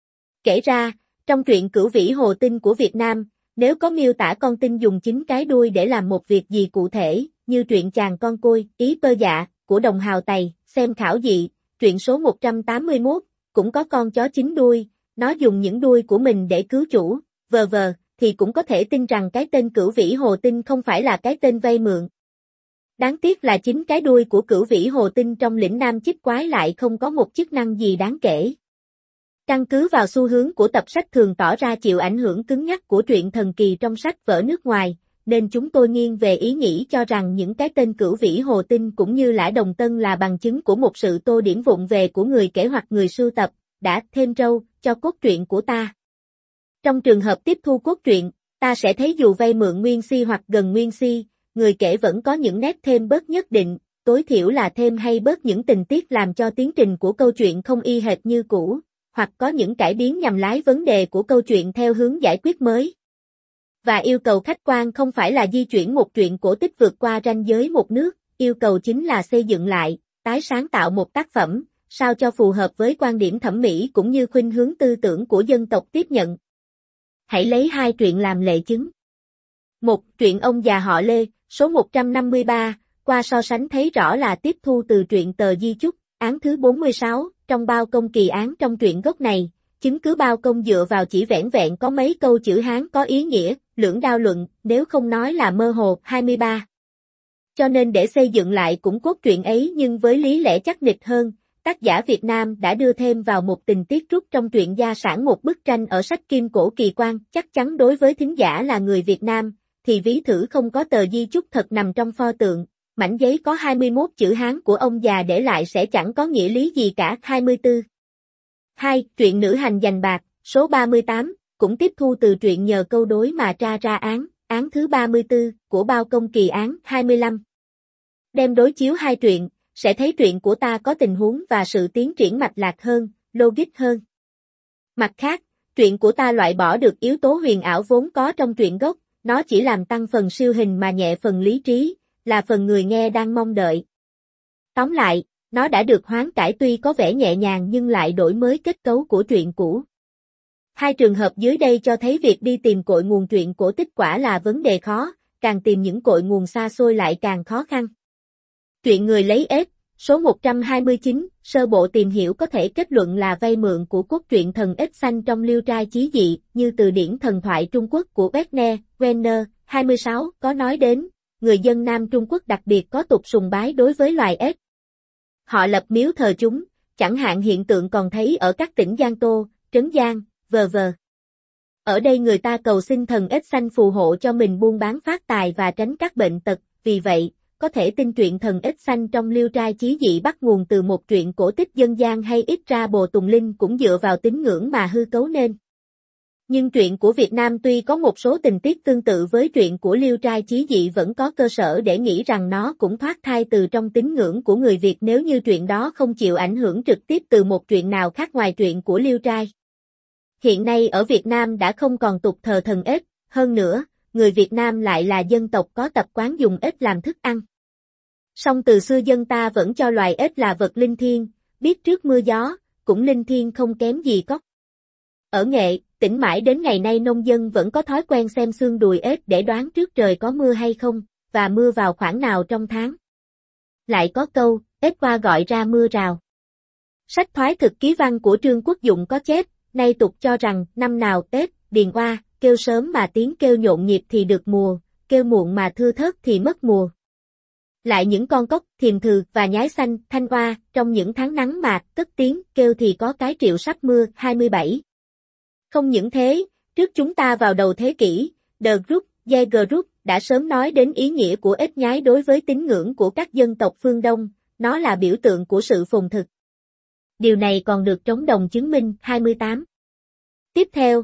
Kể ra, trong truyện Cửu Vĩ Hồ Tinh của Việt Nam, nếu có miêu tả con tinh dùng 9 cái đuôi để làm một việc gì cụ thể, như truyện Chàng Con Côi, Ý Pơ Dạ, của Đồng Hào Tày, xem khảo dị, truyện số 181, cũng có con chó 9 đuôi, nó dùng những đuôi của mình để cứu chủ, vờ, thì cũng có thể tin rằng cái tên Cửu Vĩ Hồ Tinh không phải là cái tên vay mượn. Đáng tiếc là 9 cái đuôi của Cửu Vĩ Hồ Tinh trong lĩnh Nam Chích Quái lại không có một chức năng gì đáng kể. Căn cứ vào xu hướng của tập sách thường tỏ ra chịu ảnh hưởng cứng nhắc của truyện thần kỳ trong sách vở nước ngoài, nên chúng tôi nghiêng về ý nghĩ cho rằng những cái tên Cửu Vĩ Hồ Tinh cũng như Lã Đồng Tân là bằng chứng của một sự tô điểm vụng về của người kể hoặc người sưu tập, đã thêm râu cho cốt truyện của ta. Trong trường hợp tiếp thu cốt truyện, ta sẽ thấy dù vay mượn nguyên si hoặc gần nguyên si, người kể vẫn có những nét thêm bớt nhất định, tối thiểu là thêm hay bớt những tình tiết làm cho tiến trình của câu chuyện không y hệt như cũ, hoặc có những cải biến nhằm lái vấn đề của câu chuyện theo hướng giải quyết mới. Và yêu cầu khách quan không phải là di chuyển một truyện cổ tích vượt qua ranh giới một nước, yêu cầu chính là xây dựng lại, tái sáng tạo một tác phẩm, sao cho phù hợp với quan điểm thẩm mỹ cũng như khuynh hướng tư tưởng của dân tộc tiếp nhận. Hãy lấy hai truyện làm lệ chứng. Một, truyện Ông Già Họ Lê, số 153, qua so sánh thấy rõ là tiếp thu từ truyện Tờ Di Chúc, án thứ 46, trong bao công kỳ án trong truyện gốc này, chứng cứ bao công dựa vào chỉ vẻn vẹn có mấy câu chữ Hán có ý nghĩa, lưỡng đao luận, nếu không nói là mơ hồ, 23. Cho nên để xây dựng lại cũng cốt truyện ấy nhưng với lý lẽ chắc nịch hơn, tác giả Việt Nam đã đưa thêm vào một tình tiết rút trong truyện gia sản một bức tranh ở sách Kim Cổ Kỳ Quan, chắc chắn đối với thính giả là người Việt Nam, thì ví thử không có tờ di chúc thật nằm trong pho tượng, mảnh giấy có 21 chữ Hán của ông già để lại sẽ chẳng có nghĩa lý gì cả. 24. 2. Truyện Nữ Hành Giành Bạc, số 38, cũng tiếp thu từ truyện Nhờ Câu Đối Mà Tra Ra án thứ 34, của Bao Công Kỳ án. 25. Đem đối chiếu hai truyện, sẽ thấy truyện của ta có tình huống và sự tiến triển mạch lạc hơn, logic hơn. Mặt khác, truyện của ta loại bỏ được yếu tố huyền ảo vốn có trong truyện gốc, nó chỉ làm tăng phần siêu hình mà nhẹ phần lý trí, là phần người nghe đang mong đợi. Tóm lại, nó đã được hoán cải tuy có vẻ nhẹ nhàng nhưng lại đổi mới kết cấu của truyện cũ. Hai trường hợp dưới đây cho thấy việc đi tìm cội nguồn truyện cổ tích quả là vấn đề khó, càng tìm những cội nguồn xa xôi lại càng khó khăn. Truyện Người Lấy Ếch, số 129, sơ bộ tìm hiểu có thể kết luận là vay mượn của cốt truyện Thần Ếch Xanh trong Liêu Trai Chí Dị, như từ điển thần thoại Trung Quốc của Werner, 26, có nói đến, người dân Nam Trung Quốc đặc biệt có tục sùng bái đối với loài ếch. Họ lập miếu thờ chúng, chẳng hạn hiện tượng còn thấy ở các tỉnh Giang Tô, Trấn Giang, v.v. Ở đây người ta cầu xin thần ếch xanh phù hộ cho mình buôn bán phát tài và tránh các bệnh tật, vì vậy, có thể tin truyện Thần Ếch Xanh trong Liêu Trai Chí Dị bắt nguồn từ một truyện cổ tích dân gian hay ít ra Bồ Tùng Linh cũng dựa vào tín ngưỡng mà hư cấu nên. Nhưng truyện của Việt Nam tuy có một số tình tiết tương tự với truyện của Liêu Trai Chí Dị vẫn có cơ sở để nghĩ rằng nó cũng thoát thai từ trong tín ngưỡng của người Việt nếu như truyện đó không chịu ảnh hưởng trực tiếp từ một truyện nào khác ngoài truyện của Liêu Trai. Hiện nay ở Việt Nam đã không còn tục thờ thần ếch, hơn nữa, người Việt Nam lại là dân tộc có tập quán dùng ếch làm thức ăn. Song từ xưa dân ta vẫn cho loài ếch là vật linh thiêng, biết trước mưa gió, cũng linh thiêng không kém gì cóc. Ở Nghệ, tỉnh mãi đến ngày nay nông dân vẫn có thói quen xem xương đùi ếch để đoán trước trời có mưa hay không, và mưa vào khoảng nào trong tháng. Lại có câu, ếch qua gọi ra mưa rào. Sách Thoái Thực Ký Văn của Trương Quốc Dụng có chép, nay tục cho rằng năm nào Tết, điền oa, kêu sớm mà tiếng kêu nhộn nhịp thì được mùa, kêu muộn mà thưa thớt thì mất mùa. Lại những con cóc, thiềm thừ và nhái xanh, thanh oa, trong những tháng nắng mạt, cất tiếng kêu thì có cái triệu sắp mưa. 27. Không những thế, trước chúng ta vào đầu thế kỷ, De Groot, Jaeger Group đã sớm nói đến ý nghĩa của ếch nhái đối với tín ngưỡng của các dân tộc phương Đông, nó là biểu tượng của sự phồn thực. Điều này còn được trống đồng chứng minh. 28. Tiếp theo,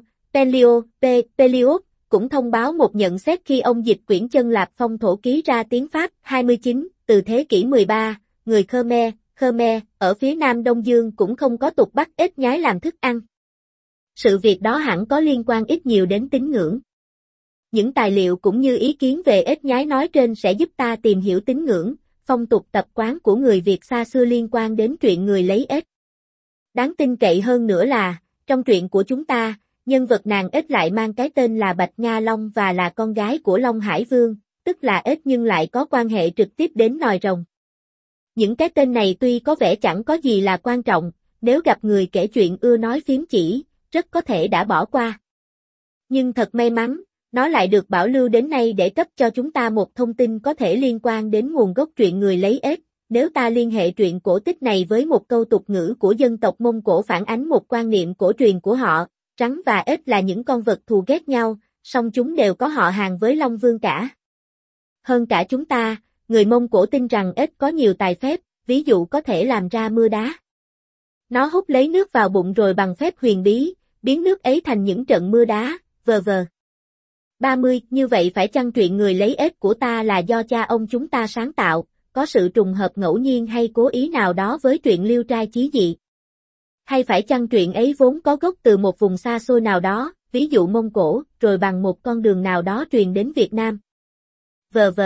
Pelliot cũng thông báo một nhận xét khi ông dịch quyển Chân Lạp Phong thổ ký ra tiếng Pháp. 29. Từ thế kỷ 13, người Khmer, ở phía Nam Đông Dương cũng không có tục bắt ếch nhái làm thức ăn. Sự việc đó hẳn có liên quan ít nhiều đến tín ngưỡng. Những tài liệu cũng như ý kiến về ếch nhái nói trên sẽ giúp ta tìm hiểu tín ngưỡng, phong tục tập quán của người Việt xa xưa liên quan đến truyện Người Lấy Ếch. Đáng tin cậy hơn nữa là, trong truyện của chúng ta, nhân vật nàng ếch lại mang cái tên là Bạch Nga Long và là con gái của Long Hải Vương, tức là ếch nhưng lại có quan hệ trực tiếp đến nòi rồng. Những cái tên này tuy có vẻ chẳng có gì là quan trọng, nếu gặp người kể chuyện ưa nói phím chỉ, rất có thể đã bỏ qua. Nhưng thật may mắn, nó lại được bảo lưu đến nay để cấp cho chúng ta một thông tin có thể liên quan đến nguồn gốc truyện Người Lấy Ếch. Nếu ta liên hệ truyện cổ tích này với một câu tục ngữ của dân tộc Mông Cổ phản ánh một quan niệm cổ truyền của họ, rắn và ếch là những con vật thù ghét nhau, song chúng đều có họ hàng với Long Vương cả. Hơn cả chúng ta, người Mông Cổ tin rằng ếch có nhiều tài phép, ví dụ có thể làm ra mưa đá. Nó hút lấy nước vào bụng rồi bằng phép huyền bí, biến nước ấy thành những trận mưa đá, v.v. 30. Như vậy phải chăng truyện Người Lấy Ếch của ta là do cha ông chúng ta sáng tạo, có sự trùng hợp ngẫu nhiên hay cố ý nào đó với truyện Liêu Trai Chí Dị? Hay phải chăng truyện ấy vốn có gốc từ một vùng xa xôi nào đó, ví dụ Mông Cổ, rồi bằng một con đường nào đó truyền đến Việt Nam? v.v.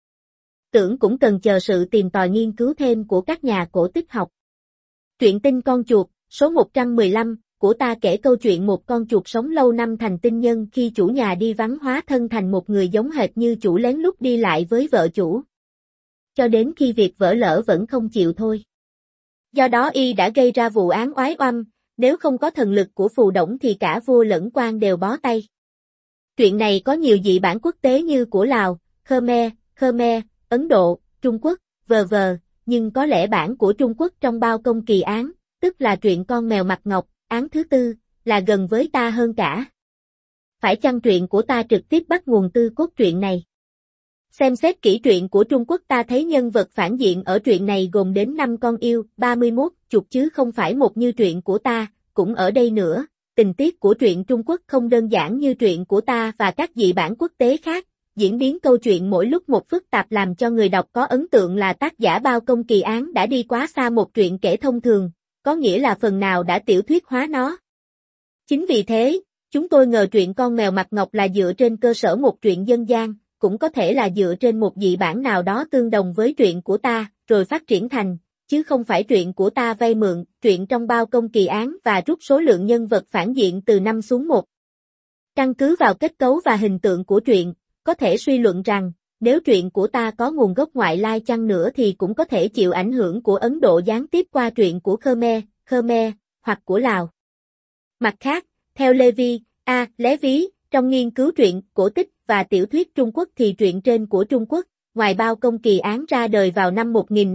Tưởng cũng cần chờ sự tìm tòi nghiên cứu thêm của các nhà cổ tích học. Truyện Tinh Con Chuột, số 115, của ta kể câu chuyện một con chuột sống lâu năm thành tinh nhân khi chủ nhà đi vắng hóa thân thành một người giống hệt như chủ lén lút đi lại với vợ chủ. Cho đến khi việc vỡ lỡ vẫn không chịu thôi. Do đó y đã gây ra vụ án oái oăm, nếu không có thần lực của Phù Đổng thì cả vua lẫn quan đều bó tay. Truyện này có nhiều dị bản quốc tế như của Lào, Khmer, Ấn Độ, Trung Quốc, v.v., nhưng có lẽ bản của Trung Quốc trong Bao Công Kỳ Án, tức là truyện Con Mèo Mặt Ngọc, án thứ tư, là gần với ta hơn cả. Phải chăng truyện của ta trực tiếp bắt nguồn từ cốt truyện này? Xem xét kỹ truyện của Trung Quốc ta thấy nhân vật phản diện ở truyện này gồm đến 5 con yêu, 31 chuột chứ không phải một như truyện của ta, cũng ở đây nữa. Tình tiết của truyện Trung Quốc không đơn giản như truyện của ta và các dị bản quốc tế khác, diễn biến câu chuyện mỗi lúc một phức tạp làm cho người đọc có ấn tượng là tác giả Bao Công Kỳ Án đã đi quá xa một truyện kể thông thường, có nghĩa là phần nào đã tiểu thuyết hóa nó. Chính vì thế, chúng tôi ngờ truyện Con Mèo Mặt Ngọc là dựa trên cơ sở một truyện dân gian, cũng có thể là dựa trên một dị bản nào đó tương đồng với truyện của ta, rồi phát triển thành, chứ không phải truyện của ta vay mượn, truyện trong Bao Công Kỳ Án và rút số lượng nhân vật phản diện từ 5 xuống 1. Căn cứ vào kết cấu và hình tượng của truyện, có thể suy luận rằng, nếu truyện của ta có nguồn gốc ngoại lai chăng nữa thì cũng có thể chịu ảnh hưởng của Ấn Độ gián tiếp qua truyện của Khmer, hoặc của Lào. Mặt khác, theo Levi, Lé Ví, trong nghiên cứu truyện, cổ tích và tiểu thuyết Trung Quốc thì truyện trên của Trung Quốc, ngoài Bao Công Kỳ Án ra đời vào năm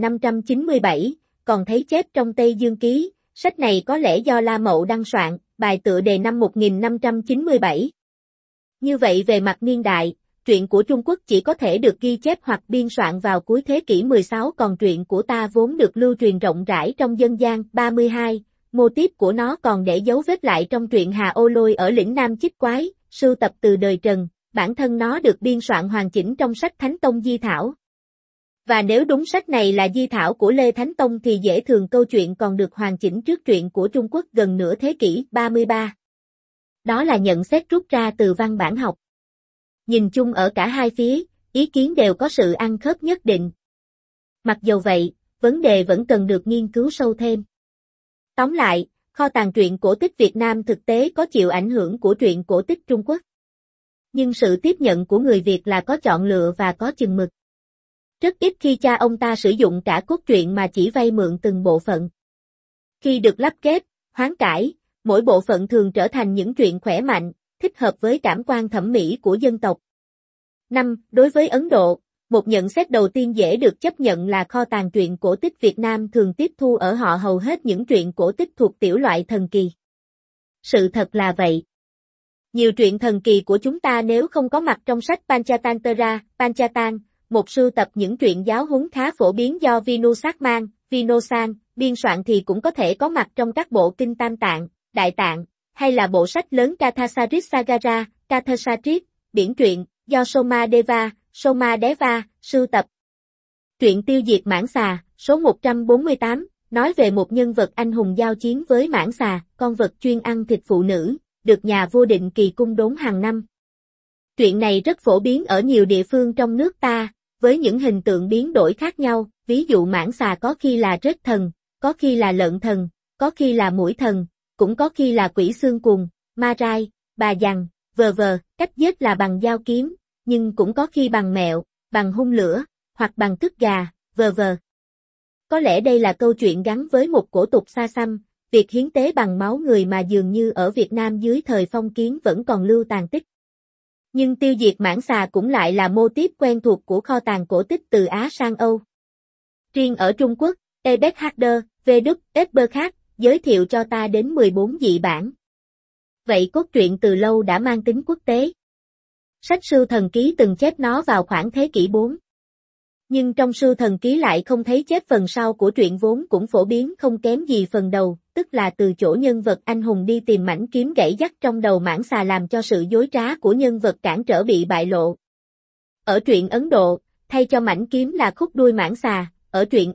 1597, còn thấy chép trong Tây Dương Ký, sách này có lẽ do La Mậu đăng soạn, bài tựa đề năm 1597. Như vậy về mặt niên đại, truyện của Trung Quốc chỉ có thể được ghi chép hoặc biên soạn vào cuối thế kỷ 16 còn truyện của ta vốn được lưu truyền rộng rãi trong dân gian. 32. Mô típ của nó còn để dấu vết lại trong truyện Hà Ô Lôi ở lĩnh Nam Chích Quái, sưu tập từ đời Trần, bản thân nó được biên soạn hoàn chỉnh trong sách Thánh Tông Di Thảo. Và nếu đúng sách này là di thảo của Lê Thánh Tông thì dễ thường câu chuyện còn được hoàn chỉnh trước truyện của Trung Quốc gần nửa thế kỷ. 33. Đó là nhận xét rút ra từ văn bản học. Nhìn chung ở cả hai phía, ý kiến đều có sự ăn khớp nhất định. Mặc dù vậy, vấn đề vẫn cần được nghiên cứu sâu thêm. Tóm lại, kho tàng truyện cổ tích Việt Nam thực tế có chịu ảnh hưởng của truyện cổ tích Trung Quốc. Nhưng sự tiếp nhận của người Việt là có chọn lựa và có chừng mực. Rất ít khi cha ông ta sử dụng cả cốt truyện mà chỉ vay mượn từng bộ phận. Khi được lắp ghép, hoán cải, mỗi bộ phận thường trở thành những truyện khỏe mạnh, thích hợp với cảm quan thẩm mỹ của dân tộc. 5. Đối với Ấn Độ, một nhận xét đầu tiên dễ được chấp nhận là kho tàng truyện cổ tích Việt Nam thường tiếp thu ở họ hầu hết những truyện cổ tích thuộc tiểu loại thần kỳ. Sự thật là vậy. Nhiều truyện thần kỳ của chúng ta nếu không có mặt trong sách Panchatantra, Panchatan, một sưu tập những truyện giáo huấn khá phổ biến do Vinu Satman, Vinosan, biên soạn thì cũng có thể có mặt trong các bộ kinh Tam Tạng, Đại Tạng, hay là bộ sách lớn Kathasarit Sagara, Kathasarit, biển truyện, do Somadeva, sưu tập. Truyện Tiêu Diệt Mãng Xà, số 148, nói về một nhân vật anh hùng giao chiến với mãng xà, con vật chuyên ăn thịt phụ nữ, được nhà vua Định Kỳ cung đốn hàng năm. Truyện này rất phổ biến ở nhiều địa phương trong nước ta, với những hình tượng biến đổi khác nhau, ví dụ mãng xà có khi là rết thần, có khi là lợn thần, có khi là muỗi thần, cũng có khi là quỷ xương cuồng, ma rai, bà dằn, v.v. Cách giết là bằng dao kiếm, nhưng cũng có khi bằng mẹo, bằng hung lửa, hoặc bằng cứt gà, v.v. Có lẽ đây là câu chuyện gắn với một cổ tục xa xăm, việc hiến tế bằng máu người mà dường như ở Việt Nam dưới thời phong kiến vẫn còn lưu tàn tích. Nhưng tiêu diệt mãng xà cũng lại là mô típ quen thuộc của kho tàng cổ tích từ Á sang Âu. Riêng ở Trung Quốc, Ebexharder, V.Đức, Eberhard, giới thiệu cho ta đến 14 dị bản. Vậy cốt truyện từ lâu đã mang tính quốc tế. Sách Sưu Thần Ký từng chép nó vào khoảng thế kỷ 4. Nhưng trong Sưu Thần Ký lại không thấy chép phần sau của truyện vốn cũng phổ biến không kém gì phần đầu, tức là từ chỗ nhân vật anh hùng đi tìm mảnh kiếm gãy dắt trong đầu mãng xà làm cho sự dối trá của nhân vật cản trở bị bại lộ. Ở truyện Ấn Độ, thay cho mảnh kiếm là khúc đuôi mãng xà, ở truyện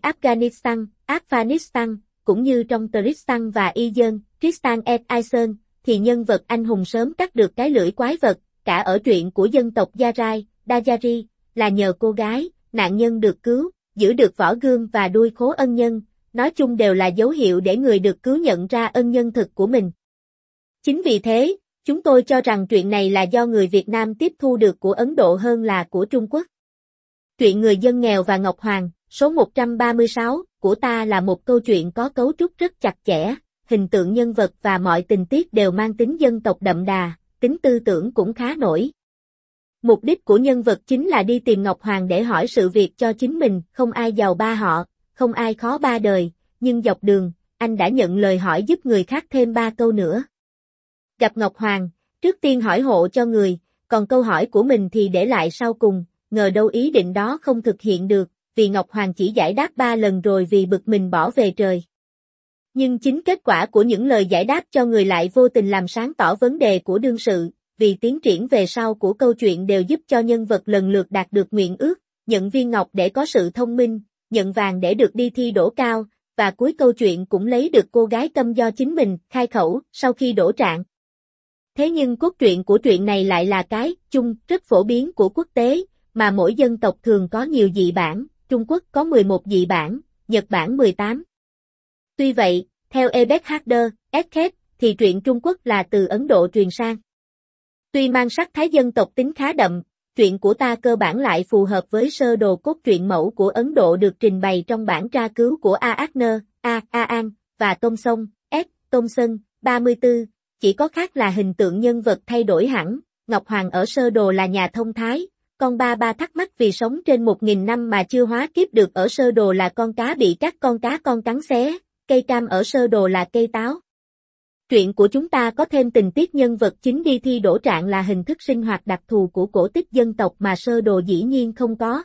Afghanistan, cũng như trong Tristan và Tristan et Isolde, thì nhân vật anh hùng sớm cắt được cái lưỡi quái vật, cả ở truyện của dân tộc Yarai, Dajari, là nhờ cô gái, nạn nhân được cứu, giữ được vỏ gươm và đuôi khố ân nhân, nói chung đều là dấu hiệu để người được cứu nhận ra ân nhân thực của mình. Chính vì thế, chúng tôi cho rằng truyện này là do người Việt Nam tiếp thu được của Ấn Độ hơn là của Trung Quốc. Truyện Người dân nghèo và Ngọc Hoàng, số 136, của ta là một câu chuyện có cấu trúc rất chặt chẽ, hình tượng nhân vật và mọi tình tiết đều mang tính dân tộc đậm đà, tính tư tưởng cũng khá nổi. Mục đích của nhân vật chính là đi tìm Ngọc Hoàng để hỏi sự việc cho chính mình, không ai giàu ba họ, không ai khó ba đời, nhưng dọc đường, anh đã nhận lời hỏi giúp người khác thêm 3 câu nữa. Gặp Ngọc Hoàng, trước tiên hỏi hộ cho người, còn câu hỏi của mình thì để lại sau cùng, ngờ đâu ý định đó không thực hiện được, vì Ngọc Hoàng chỉ giải đáp 3 lần rồi vì bực mình bỏ về trời. Nhưng chính kết quả của những lời giải đáp cho người lại vô tình làm sáng tỏ vấn đề của đương sự, vì tiến triển về sau của câu chuyện đều giúp cho nhân vật lần lượt đạt được nguyện ước, nhận viên ngọc để có sự thông minh, nhận vàng để được đi thi đỗ cao, và cuối câu chuyện cũng lấy được cô gái Câm do chính mình khai khẩu sau khi đỗ trạng. Thế nhưng cốt truyện của truyện này lại là cái chung rất phổ biến của quốc tế, mà mỗi dân tộc thường có nhiều dị bản, Trung Quốc có 11 dị bản, Nhật Bản 18. Tuy vậy, theo Ebert Esket, thì truyện Trung Quốc là từ Ấn Độ truyền sang. Tuy mang sắc thái dân tộc tính khá đậm, truyện của ta cơ bản lại phù hợp với sơ đồ cốt truyện mẫu của Ấn Độ được trình bày trong bản tra cứu của A. Agner, A. An và Thomson, S. Thomson, 34, chỉ có khác là hình tượng nhân vật thay đổi hẳn, Ngọc Hoàng ở sơ đồ là nhà thông thái, con ba thắc mắc vì sống trên 1.000 năm mà chưa hóa kiếp được ở sơ đồ là con cá bị các con cá con cắn xé, cây cam ở sơ đồ là cây táo. Truyện của chúng ta có thêm tình tiết nhân vật chính đi thi đỗ trạng là hình thức sinh hoạt đặc thù của cổ tích dân tộc mà sơ đồ dĩ nhiên không có.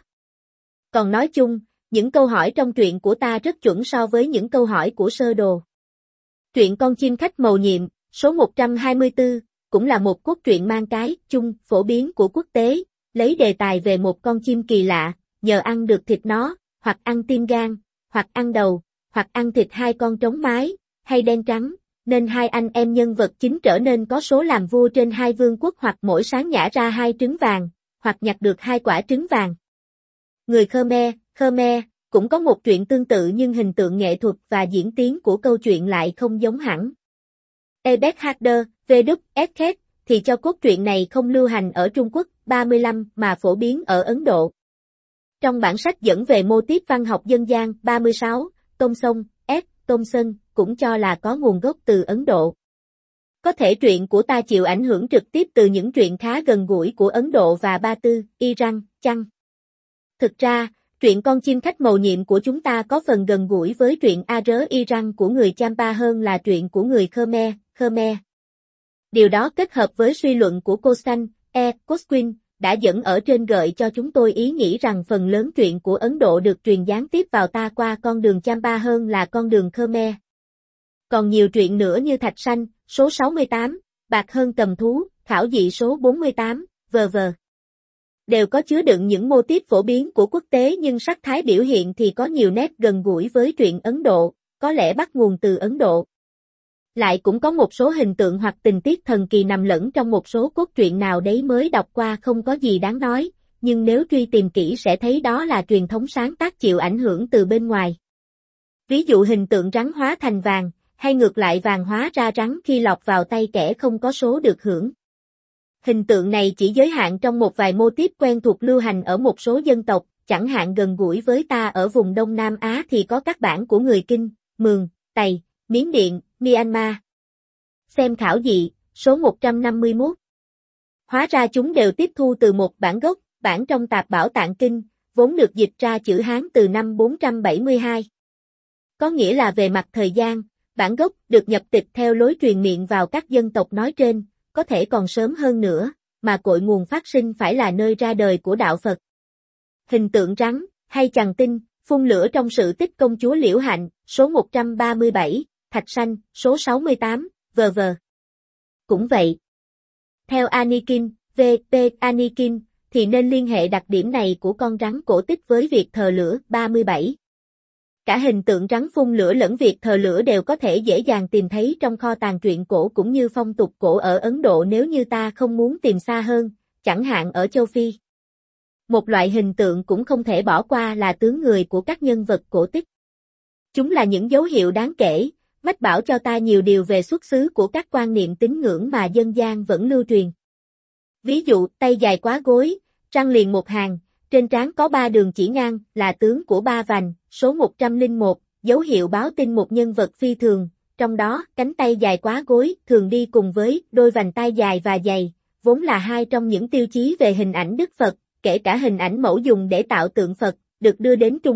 Còn nói chung, những câu hỏi trong truyện của ta rất chuẩn so với những câu hỏi của sơ đồ. Truyện Con chim khách mầu nhiệm, số 124, cũng là một cốt truyện mang cái chung phổ biến của quốc tế, lấy đề tài về một con chim kỳ lạ, nhờ ăn được thịt nó, hoặc ăn tim gan, hoặc ăn đầu, hoặc ăn thịt hai con trống mái, hay đen trắng, nên hai anh em nhân vật chính trở nên có số làm vua trên hai vương quốc hoặc mỗi sáng nhả ra 2 trứng vàng, hoặc nhặt được 2 quả trứng vàng. Người Khmer, cũng có một truyện tương tự nhưng hình tượng nghệ thuật và diễn tiến của câu chuyện lại không giống hẳn. Ebert Esket thì cho cốt truyện này không lưu hành ở Trung Quốc 35 mà phổ biến ở Ấn Độ. Trong bản sách dẫn về mô típ văn học dân gian 36, Thomson cũng cho là có nguồn gốc từ Ấn Độ. Có thể truyện của ta chịu ảnh hưởng trực tiếp từ những truyện khá gần gũi của Ấn Độ và Ba Tư, Iran, chăng? Thực ra, truyện Con chim khách mầu nhiệm của chúng ta có phần gần gũi với truyện Iran của người Champa hơn là truyện của người Khmer. Điều đó kết hợp với suy luận của Kosan, Cosquin, đã dẫn ở trên gợi cho chúng tôi ý nghĩ rằng phần lớn truyện của Ấn Độ được truyền gián tiếp vào ta qua con đường Champa hơn là con đường Khmer. Còn nhiều truyện nữa như Thạch Sanh, số 68, Bạc hơn cầm thú, Khảo dị số 48, v.v. đều có chứa đựng những mô típ phổ biến của quốc tế nhưng sắc thái biểu hiện thì có nhiều nét gần gũi với truyện Ấn Độ, có lẽ bắt nguồn từ Ấn Độ. Lại cũng có một số hình tượng hoặc tình tiết thần kỳ nằm lẫn trong một số cốt truyện nào đấy mới đọc qua không có gì đáng nói, nhưng nếu truy tìm kỹ sẽ thấy đó là truyền thống sáng tác chịu ảnh hưởng từ bên ngoài. Ví dụ hình tượng rắn hóa thành vàng, hay ngược lại vàng hóa ra rắn khi lọt vào tay kẻ không có số được hưởng. Hình tượng này chỉ giới hạn trong một vài mô típ quen thuộc lưu hành ở một số dân tộc, chẳng hạn gần gũi với ta ở vùng Đông Nam Á thì có các bản của người Kinh, Mường, Tày, Miến Điện, Myanmar. Xem khảo dị, số 151. Hóa ra chúng đều tiếp thu từ một bản gốc, bản trong Tạp Bảo Tạng Kinh, vốn được dịch ra chữ Hán từ năm 472. Có nghĩa là về mặt thời gian, bản gốc được nhập tịch theo lối truyền miệng vào các dân tộc nói trên, có thể còn sớm hơn nữa, mà cội nguồn phát sinh phải là nơi ra đời của đạo Phật. Hình tượng rắn, hay chằn tinh, phun lửa trong sự tích công chúa Liễu Hạnh, số 137, Thạch Sanh, số 68, v.v. Cũng vậy. Theo Anikin, V.P. Anikin, thì nên liên hệ đặc điểm này của con rắn cổ tích với việc thờ lửa 37. Cả hình tượng rắn phun lửa lẫn việc thờ lửa đều có thể dễ dàng tìm thấy trong kho tàng truyện cổ cũng như phong tục cổ ở Ấn Độ nếu như ta không muốn tìm xa hơn, chẳng hạn ở châu Phi. Một loại hình tượng cũng không thể bỏ qua là tướng người của các nhân vật cổ tích. Chúng là những dấu hiệu đáng kể, mách bảo cho ta nhiều điều về xuất xứ của các quan niệm tín ngưỡng mà dân gian vẫn lưu truyền. Ví dụ, tay dài quá gối, răng liền một hàng, trên trán có 3 đường chỉ ngang là tướng của Ba Vành, số 101, dấu hiệu báo tin một nhân vật phi thường, trong đó cánh tay dài quá gối thường đi cùng với đôi vành tay dài và dày, vốn là hai trong những tiêu chí về hình ảnh Đức Phật, kể cả hình ảnh mẫu dùng để tạo tượng Phật, được đưa đến Trung Quốc,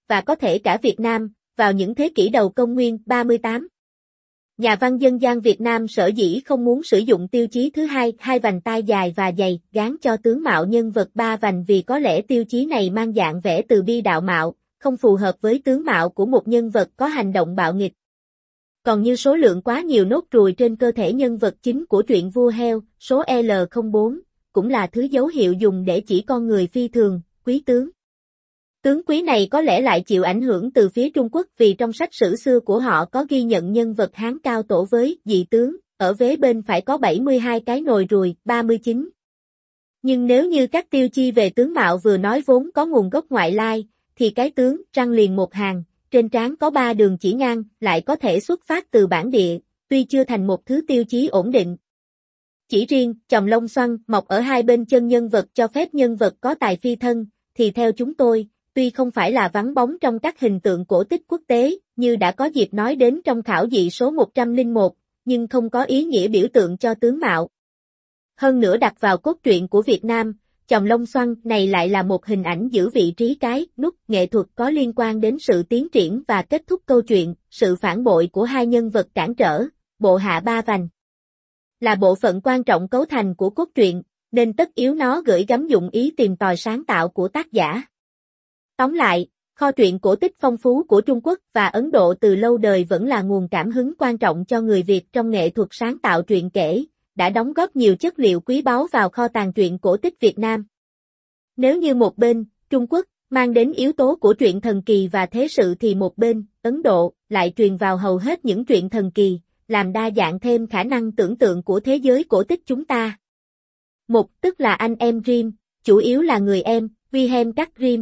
và có thể cả Việt Nam, vào những thế kỷ đầu công nguyên 38. Nhà văn dân gian Việt Nam sở dĩ không muốn sử dụng tiêu chí thứ hai, hai vành tai dài và dày, gán cho tướng mạo nhân vật ba vành vì có lẽ tiêu chí này mang dạng vẻ từ bi đạo mạo, không phù hợp với tướng mạo của một nhân vật có hành động bạo nghịch. Còn như số lượng quá nhiều nốt ruồi trên cơ thể nhân vật chính của truyện Vua Heo, số L04, cũng là thứ dấu hiệu dùng để chỉ con người phi thường, quý tướng. Tướng quý này có lẽ lại chịu ảnh hưởng từ phía Trung Quốc vì trong sách sử xưa của họ có ghi nhận nhân vật Hán cao tổ với dị tướng, ở vế bên phải có 72 cái nồi ruồi, 39. Nhưng nếu như các tiêu chi về tướng mạo vừa nói vốn có nguồn gốc ngoại lai, thì cái tướng, răng liền một hàng, trên trán có 3 đường chỉ ngang, lại có thể xuất phát từ bản địa, tuy chưa thành một thứ tiêu chí ổn định. Chỉ riêng, chòm lông xoăn, mọc ở hai bên chân nhân vật cho phép nhân vật có tài phi thân, thì theo chúng tôi, tuy không phải là vắng bóng trong các hình tượng cổ tích quốc tế, như đã có dịp nói đến trong khảo dị số 101, nhưng không có ý nghĩa biểu tượng cho tướng mạo. Hơn nữa đặt vào cốt truyện của Việt Nam, chòm lông xoăn này lại là một hình ảnh giữ vị trí cái nút nghệ thuật có liên quan đến sự tiến triển và kết thúc câu chuyện, sự phản bội của hai nhân vật cản trở, bộ hạ ba vành. Là bộ phận quan trọng cấu thành của cốt truyện, nên tất yếu nó gửi gắm dụng ý tìm tòi sáng tạo của tác giả. Tóm lại, kho truyện cổ tích phong phú của Trung Quốc và Ấn Độ từ lâu đời vẫn là nguồn cảm hứng quan trọng cho người Việt trong nghệ thuật sáng tạo truyện kể, đã đóng góp nhiều chất liệu quý báu vào kho tàng truyện cổ tích Việt Nam. Nếu như một bên, Trung Quốc, mang đến yếu tố của truyện thần kỳ và thế sự thì một bên, Ấn Độ, lại truyền vào hầu hết những truyện thần kỳ, làm đa dạng thêm khả năng tưởng tượng của thế giới cổ tích chúng ta. Một tức là anh em Grimm, chủ yếu là người em, Wilhelm các Grimm,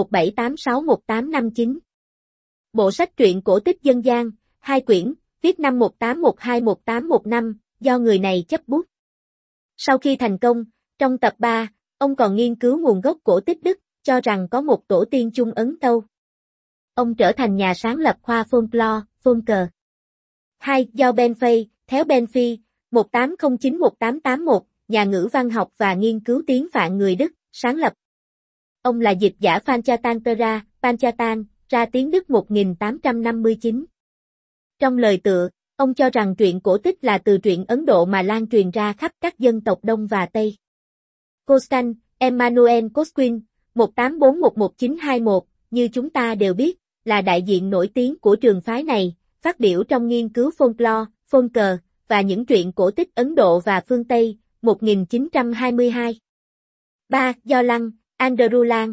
1786-1859. Bộ sách truyện cổ tích dân gian, 2 quyển, viết năm 1812-1815, do người này chấp bút. Sau khi thành công, trong tập 3, ông còn nghiên cứu nguồn gốc cổ tích Đức, cho rằng có một tổ tiên Trung Ấn Tâu. Ông trở thành nhà sáng lập khoa folklore, Folker. 2. Do Ben Fay, Theo Ben Phi, 1809-1881, nhà ngữ văn học và nghiên cứu tiếng Phạn người Đức, sáng lập. Ông là dịch giả Panchatan, ra tiếng Đức 1859. Trong lời tựa, ông cho rằng truyện cổ tích là từ truyện Ấn Độ mà lan truyền ra khắp các dân tộc Đông và Tây. Costan, Emmanuel Cosquin, 1841-1921, như chúng ta đều biết, là đại diện nổi tiếng của trường phái này, phát biểu trong nghiên cứu folklore, Folker, và những truyện cổ tích Ấn Độ và phương Tây, 1922. 3. Do Lăng, Andrew Lang,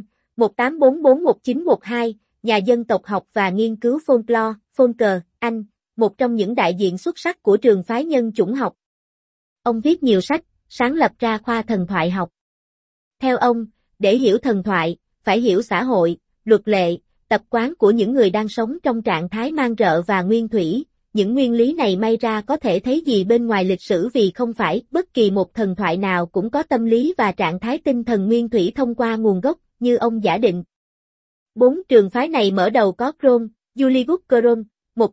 1844-1912, nhà dân tộc học và nghiên cứu folklore, Folker, Anh, một trong những đại diện xuất sắc của trường phái nhân chủng học. Ông viết nhiều sách, sáng lập ra khoa thần thoại học. Theo ông, để hiểu thần thoại, phải hiểu xã hội, luật lệ, tập quán của những người đang sống trong trạng thái man rợ và nguyên thủy. Những nguyên lý này may ra có thể thấy gì bên ngoài lịch sử vì không phải bất kỳ một thần thoại nào cũng có tâm lý và trạng thái tinh thần nguyên thủy thông qua nguồn gốc, như ông giả định. 4. Trường phái này mở đầu có Kron, Julius Kron,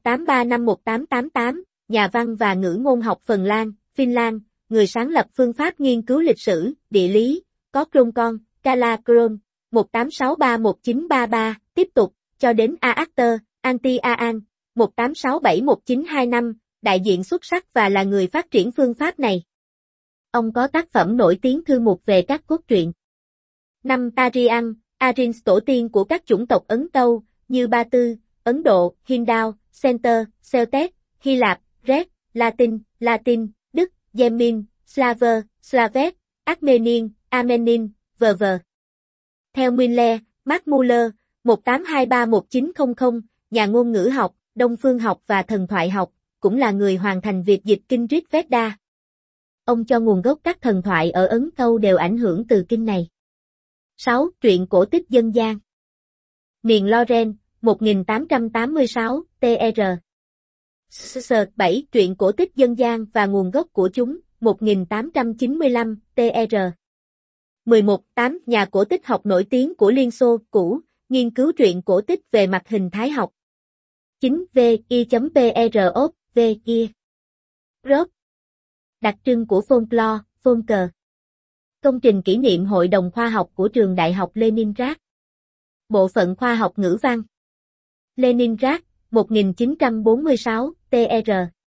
1835-1888, nhà văn và ngữ ngôn học Phần Lan, Finland, người sáng lập phương pháp nghiên cứu lịch sử, địa lý, có Kron con, Kala Kron, 1863-1933, tiếp tục, cho đến A. Acter, Anti-Aan, 1867-1925, đại diện xuất sắc và là người phát triển phương pháp này. Ông có tác phẩm nổi tiếng thư mục về các cốt truyện. 5. Tarian, Arins tổ tiên của các chủng tộc Ấn Tâu, như Ba Tư, Ấn Độ, Hindao, Center, Celtic, Hy Lạp, Grec, Latin, Đức, Yemen, Slaver, Slavet, Armenian, Armenin, v.v. Theo Müller, Mark Müller, 1823-1900, nhà ngôn ngữ học, đông phương học và thần thoại học, cũng là người hoàn thành việc dịch kinh Rig Veda. Ông cho nguồn gốc các thần thoại ở Ấn Tâu đều ảnh hưởng từ kinh này. 6. Truyện cổ tích dân gian. Miền Loren, 1886, tr. 7. Truyện cổ tích dân gian và nguồn gốc của chúng, 1895, tr. 11. 8. Nhà cổ tích học nổi tiếng của Liên Xô, cũ, nghiên cứu truyện cổ tích về mặt hình thái học. 9. vi.pro, v. kia. Prop. Đặc trưng của folklore, Folker. Công trình kỷ niệm Hội đồng khoa học của Trường Đại học Leningrad. Bộ phận khoa học ngữ văn. Leningrad, 1946, TR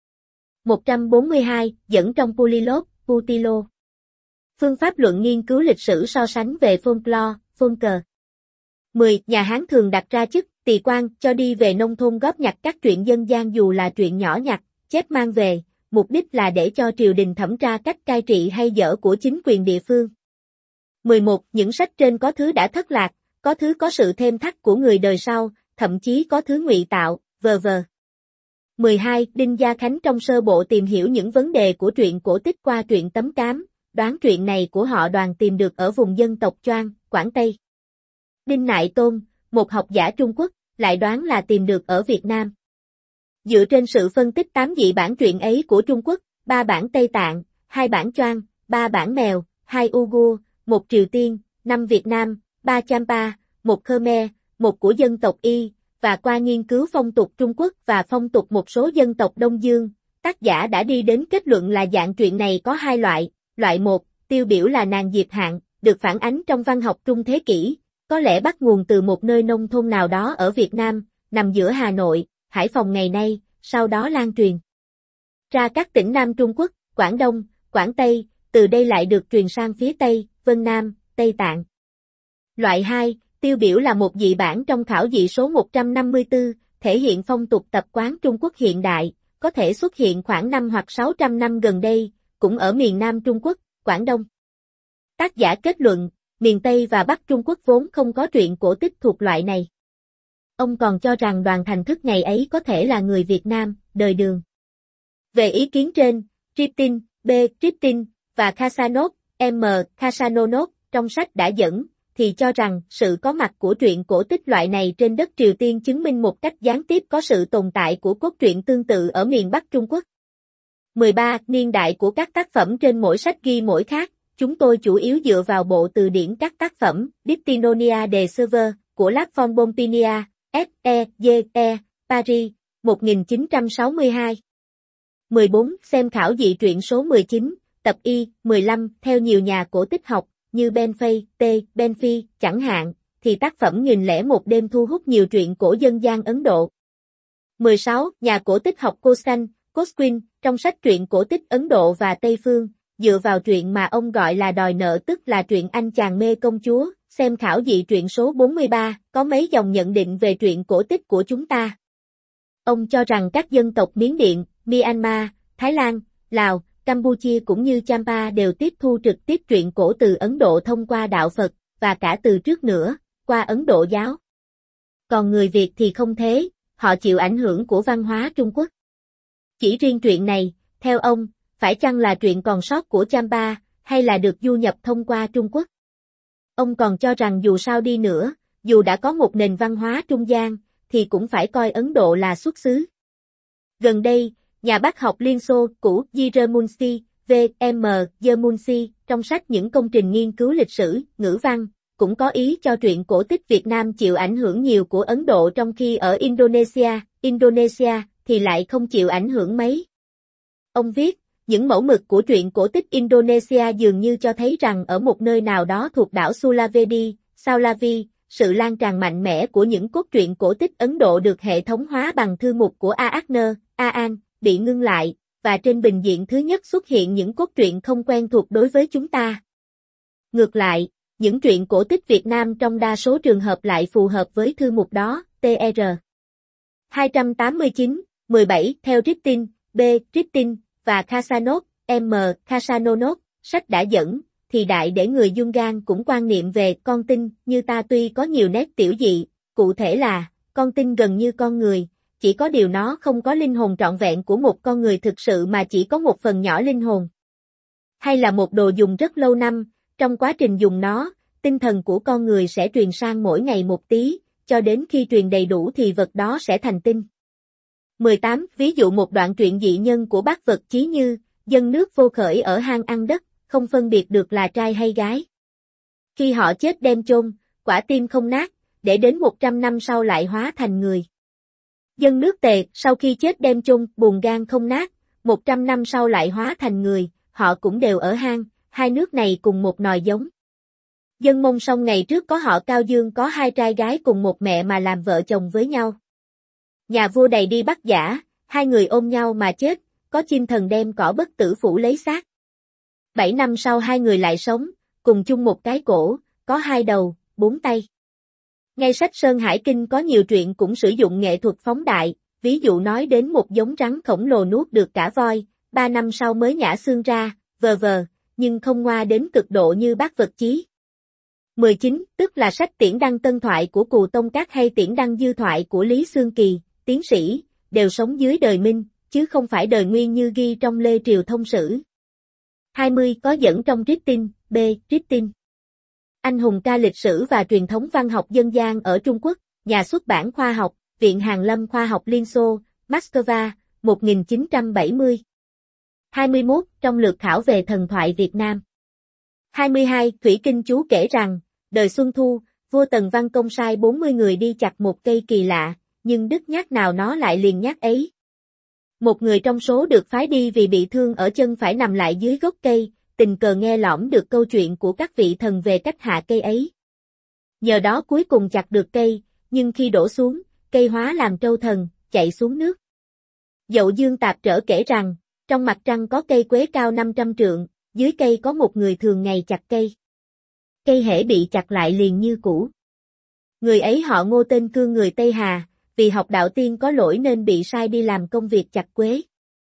142, dẫn trong Pulilov, Putilo. Phương pháp luận nghiên cứu lịch sử so sánh về folklore, folker. 10. Nhà Hán thường đặt ra chức tỳ quan cho đi về nông thôn góp nhặt các truyện dân gian dù là truyện nhỏ nhặt, chép mang về, mục đích là để cho triều đình thẩm tra cách cai trị hay dở của chính quyền địa phương. 11. Những sách trên có thứ đã thất lạc, có thứ có sự thêm thắt của người đời sau, thậm chí có thứ ngụy tạo, v.v. 12. Đinh Gia Khánh trong sơ bộ tìm hiểu những vấn đề của truyện cổ tích qua truyện Tấm Cám, đoán truyện này của họ Đoàn tìm được ở vùng dân tộc Choang, Quảng Tây. Đinh Nại Tôn, một học giả Trung Quốc, lại đoán là tìm được ở Việt Nam. Dựa trên sự phân tích 8 dị bản truyện ấy của Trung Quốc, 3 bản Tây Tạng, 2 bản Choang, 3 bản Mèo, 2 Uyghur, 1 Triều Tiên, 5 Việt Nam, 3 Champa, 1 Khmer, 1 của dân tộc Y, và qua nghiên cứu phong tục Trung Quốc và phong tục một số dân tộc Đông Dương, tác giả đã đi đến kết luận là dạng truyện này có 2 loại. Loại 1, tiêu biểu là nàng Diệp Hạn, được phản ánh trong văn học Trung thế kỷ, có lẽ bắt nguồn từ một nơi nông thôn nào đó ở Việt Nam, nằm giữa Hà Nội, Hải Phòng ngày nay, sau đó lan truyền ra các tỉnh Nam Trung Quốc, Quảng Đông, Quảng Tây, từ đây lại được truyền sang phía Tây, Vân Nam, Tây Tạng. Loại 2, tiêu biểu là một dị bản trong khảo dị số 154, thể hiện phong tục tập quán Trung Quốc hiện đại, có thể xuất hiện khoảng 5 hoặc 600 năm gần đây, cũng ở miền Nam Trung Quốc, Quảng Đông. Tác giả kết luận, miền Tây và Bắc Trung Quốc vốn không có truyện cổ tích thuộc loại này. Ông còn cho rằng Đoàn Thành Thức ngày ấy có thể là người Việt Nam, đời Đường. Về ý kiến trên, Riptin, B. Riptin, và Khasanov, M. Khasanonov, trong sách đã dẫn, thì cho rằng sự có mặt của truyện cổ tích loại này trên đất Triều Tiên chứng minh một cách gián tiếp có sự tồn tại của cốt truyện tương tự ở miền Bắc Trung Quốc. 13. Niên đại của các tác phẩm trên mỗi sách ghi mỗi khác, chúng tôi chủ yếu dựa vào bộ từ điển các tác phẩm Dictionnaire de Server của La Fon Bompinia, S.E.G.E. Paris, 1962. 14. Xem khảo dị truyện số 19, tập Y, 15, theo nhiều nhà cổ tích học, như Benfei, T. Benfi, chẳng hạn, thì tác phẩm 1001 đêm thu hút nhiều truyện cổ dân gian Ấn Độ. 16. Nhà cổ tích học Cosquin, trong sách truyện cổ tích Ấn Độ và Tây Phương, dựa vào truyện mà ông gọi là đòi nợ tức là truyện Anh chàng mê công chúa, xem khảo dị truyện số 43, có mấy dòng nhận định về truyện cổ tích của chúng ta. Ông cho rằng các dân tộc Miến Điện, Myanmar, Thái Lan, Lào, Campuchia cũng như Champa đều tiếp thu trực tiếp truyện cổ từ Ấn Độ thông qua đạo Phật, và cả từ trước nữa, qua Ấn Độ giáo. Còn người Việt thì không thế, họ chịu ảnh hưởng của văn hóa Trung Quốc. Chỉ riêng truyện này, theo ông, phải chăng là truyện còn sót của Champa, hay là được du nhập thông qua Trung Quốc? Ông còn cho rằng dù sao đi nữa, dù đã có một nền văn hóa trung gian, thì cũng phải coi Ấn Độ là xuất xứ. Gần đây, nhà bác học Liên Xô cũ Yermolsky, V.M. Yermolsky, trong sách những công trình nghiên cứu lịch sử, ngữ văn, cũng có ý cho truyện cổ tích Việt Nam chịu ảnh hưởng nhiều của Ấn Độ trong khi ở Indonesia thì lại không chịu ảnh hưởng mấy. Ông viết, những mẫu mực của truyện cổ tích Indonesia dường như cho thấy rằng ở một nơi nào đó thuộc đảo Sulawesi, Saulavi, sự lan tràn mạnh mẽ của những cốt truyện cổ tích Ấn Độ được hệ thống hóa bằng thư mục của Aan, bị ngưng lại, và trên bình diện thứ nhất xuất hiện những cốt truyện không quen thuộc đối với chúng ta. Ngược lại, những truyện cổ tích Việt Nam trong đa số trường hợp lại phù hợp với thư mục đó, TR 289, 17, theo Riptin, B. Riptin, và Khasanov, M. Khasanonov, sách đã dẫn, thì đại để người Jungan cũng quan niệm về con tin như ta tuy có nhiều nét tiểu dị, cụ thể là, con tin gần như con người, chỉ có điều nó không có linh hồn trọn vẹn của một con người thực sự mà chỉ có một phần nhỏ linh hồn. Hay là một đồ dùng rất lâu năm, trong quá trình dùng nó, tinh thần của con người sẽ truyền sang mỗi ngày một tí, cho đến khi truyền đầy đủ thì vật đó sẽ thành tinh. 18. Ví dụ một đoạn truyện dị nhân của bác Vật Chí Như, dân nước vô khởi ở hang ăn đất, không phân biệt được là trai hay gái. Khi họ chết đem chôn, quả tim không nát, để đến 100 năm sau lại hóa thành người. Dân nước Tề, sau khi chết đem chôn, buồng gan không nát, 100 năm sau lại hóa thành người, họ cũng đều ở hang, hai nước này cùng một nòi giống. Dân Mông Song ngày trước có họ Cao Dương có hai trai gái cùng một mẹ mà làm vợ chồng với nhau. Nhà vua đầy đi bắt giả, hai người ôm nhau mà chết, có chim thần đem cỏ bất tử phủ lấy xác. 7 năm sau hai người lại sống, cùng chung một cái cổ, có 2 đầu, 4 tay. Ngay sách Sơn Hải Kinh có nhiều truyện cũng sử dụng nghệ thuật phóng đại, ví dụ nói đến một giống rắn khổng lồ nuốt được cả voi, 3 năm sau mới nhả xương ra, vờ, nhưng không ngoa đến cực độ như Bác Vật Chí. 19, tức là sách Tiễn Đăng Tân Thoại của Cù Tông Các hay Tiễn Đăng Dư Thoại của Lý Xương Kỳ, tiến sĩ, đều sống dưới đời Minh, chứ không phải đời Nguyên như ghi trong Lê Triều Thông Sử. 20 có dẫn trong Trích-tinh, B. Trích-tinh. Anh hùng ca lịch sử và truyền thống văn học dân gian ở Trung Quốc, nhà xuất bản khoa học, Viện Hàn Lâm Khoa học Liên Xô, Moscow, 1970. 21 trong lược khảo về thần thoại Việt Nam. 22 Thủy Kinh Chú kể rằng, đời Xuân Thu, vua Tần Văn Công sai 40 người đi chặt một cây kỳ lạ, nhưng đứt nhát nào nó lại liền nhát ấy. Một người trong số được phái đi vì bị thương ở chân phải nằm lại dưới gốc cây, tình cờ nghe lỏm được câu chuyện của các vị thần về cách hạ cây ấy. Nhờ đó cuối cùng chặt được cây, nhưng khi đổ xuống, cây hóa làm trâu thần, chạy xuống nước. Dậu Dương Tạp Trở kể rằng, trong mặt trăng có cây quế cao 500 trượng, dưới cây có một người thường ngày chặt cây. Cây hễ bị chặt lại liền như cũ. Người ấy họ Ngô tên Cương người Tây Hà, vì học đạo tiên có lỗi nên bị sai đi làm công việc chặt quế.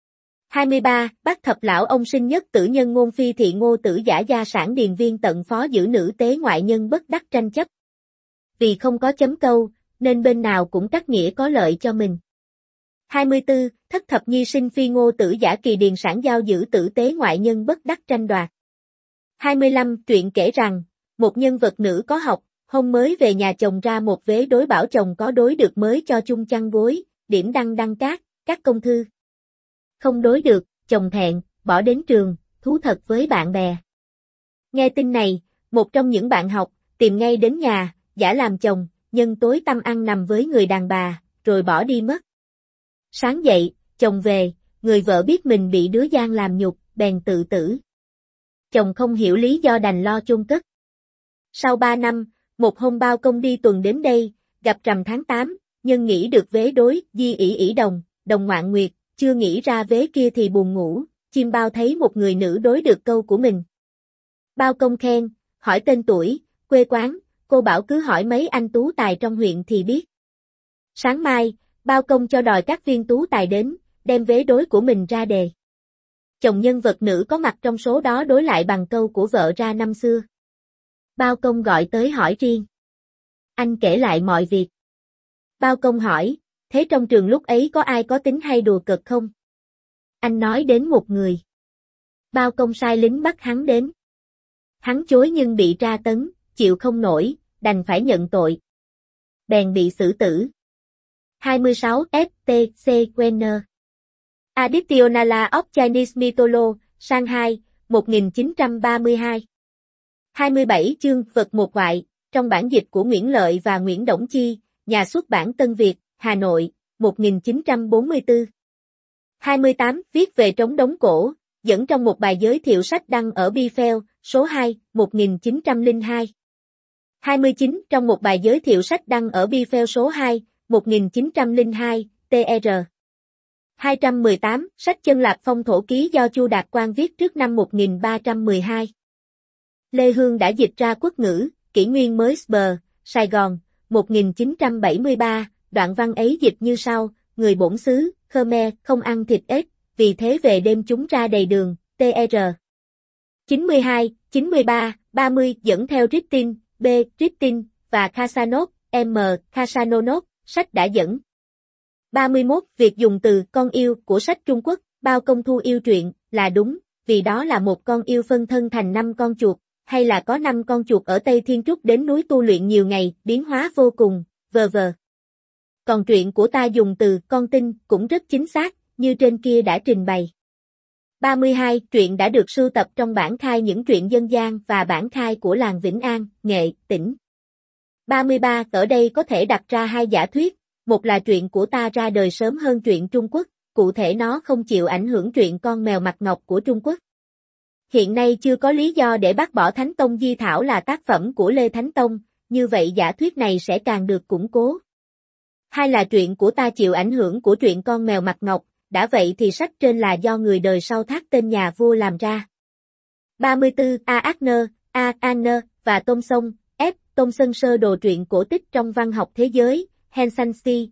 23. Bác Thập Lão ông sinh nhất tử nhân ngôn phi thị Ngô tử giả gia sản điền viên tận phó giữ nữ tế ngoại nhân bất đắc tranh chấp. Vì không có chấm câu, nên bên nào cũng cắt nghĩa có lợi cho mình. 24. Thất thập nhi sinh phi Ngô tử giả kỳ điền sản giao giữ tử tế ngoại nhân bất đắc tranh đoạt. 25. Truyện kể rằng, một nhân vật nữ có học, hôm mới về nhà chồng ra một vế đối bảo chồng có đối được mới cho chung chăn gối, điểm đăng các công thư. Không đối được, chồng thẹn, bỏ đến trường, thú thật với bạn bè. Nghe tin này, một trong những bạn học, tìm ngay đến nhà, giả làm chồng, nhân tối tăm ăn nằm với người đàn bà, rồi bỏ đi mất. Sáng dậy, chồng về, người vợ biết mình bị đứa gian làm nhục, bèn tự tử. Chồng không hiểu lý do đành lo chôn cất. Sau 3 năm, một hôm bao công đi tuần đến đây, gặp rằm tháng 8, nhân nghĩ được vế đối, di ỷ đồng ngoạn nguyệt, chưa nghĩ ra vế kia thì buồn ngủ, chim bao thấy một người nữ đối được câu của mình. Bao công khen, hỏi tên tuổi, quê quán, cô bảo cứ hỏi mấy anh tú tài trong huyện thì biết. Sáng mai, bao công cho đòi các viên tú tài đến, đem vế đối của mình ra đề. Chồng nhân vật nữ có mặt trong số đó đối lại bằng câu của vợ ra năm xưa. Bao công gọi tới hỏi riêng. Anh kể lại mọi việc. Bao công hỏi, thế trong trường lúc ấy có ai có tính hay đùa cợt không? Anh nói đến một người. Bao công sai lính bắt hắn đến. Hắn chối nhưng bị tra tấn, chịu không nổi, đành phải nhận tội. Bèn bị xử tử. 26 F.T.C. Wenner. Additionala of Chinese Mythology, Shanghai, 1932. 27 chương vật một ngoại, trong bản dịch của Nguyễn Lợi và Nguyễn Đổng Chi, nhà xuất bản Tân Việt, Hà Nội, 1944. 28 viết về trống đống cổ, dẫn trong một bài giới thiệu sách đăng ở Biffle, số 2, 1902. 29 trong một bài giới thiệu sách đăng ở Biffle số 2, 1902, tr. 218, sách Chân Lạp Phong Thổ Ký do Chu Đạt Quang viết trước năm 1312. Lê Hương đã dịch ra quốc ngữ, kỷ nguyên mới Sber, Sài Gòn, 1973, đoạn văn ấy dịch như sau, người bổn xứ, Khmer, không ăn thịt ếch, vì thế về đêm chúng ra đầy đường, tr. 92, 93, 30 dẫn theo Tristin, B. Tristin, và Khasanov, M. Khasanonov, sách đã dẫn. 31. Việc dùng từ con yêu của sách Trung Quốc, Bao Công Thu yêu truyện, là đúng, vì đó là một con yêu phân thân thành 5 con chuột, hay là có 5 con chuột ở Tây Thiên Trúc đến núi tu luyện nhiều ngày, biến hóa vô cùng, v.v. Còn truyện của ta dùng từ con tinh cũng rất chính xác, như trên kia đã trình bày. 32. Truyện đã được sưu tập trong bản khai những truyện dân gian và bản khai của làng Vĩnh An, Nghệ, tỉnh. 33. Ở đây có thể đặt ra hai giả thuyết, một là truyện của ta ra đời sớm hơn truyện Trung Quốc, cụ thể nó không chịu ảnh hưởng truyện Con Mèo Mặt Ngọc của Trung Quốc. Hiện nay chưa có lý do để bác bỏ Thánh Tông Di Thảo là tác phẩm của Lê Thánh Tông, như vậy giả thuyết này sẽ càng được củng cố. Hai là truyện của ta chịu ảnh hưởng của truyện Con mèo mặt ngọc, đã vậy thì sách trên là do người đời sau thác tên nhà vua làm ra. 34. A. Agner, A. Anner, và Thomson, F. Thomson sơ đồ truyện cổ tích trong văn học thế giới, Helsinki,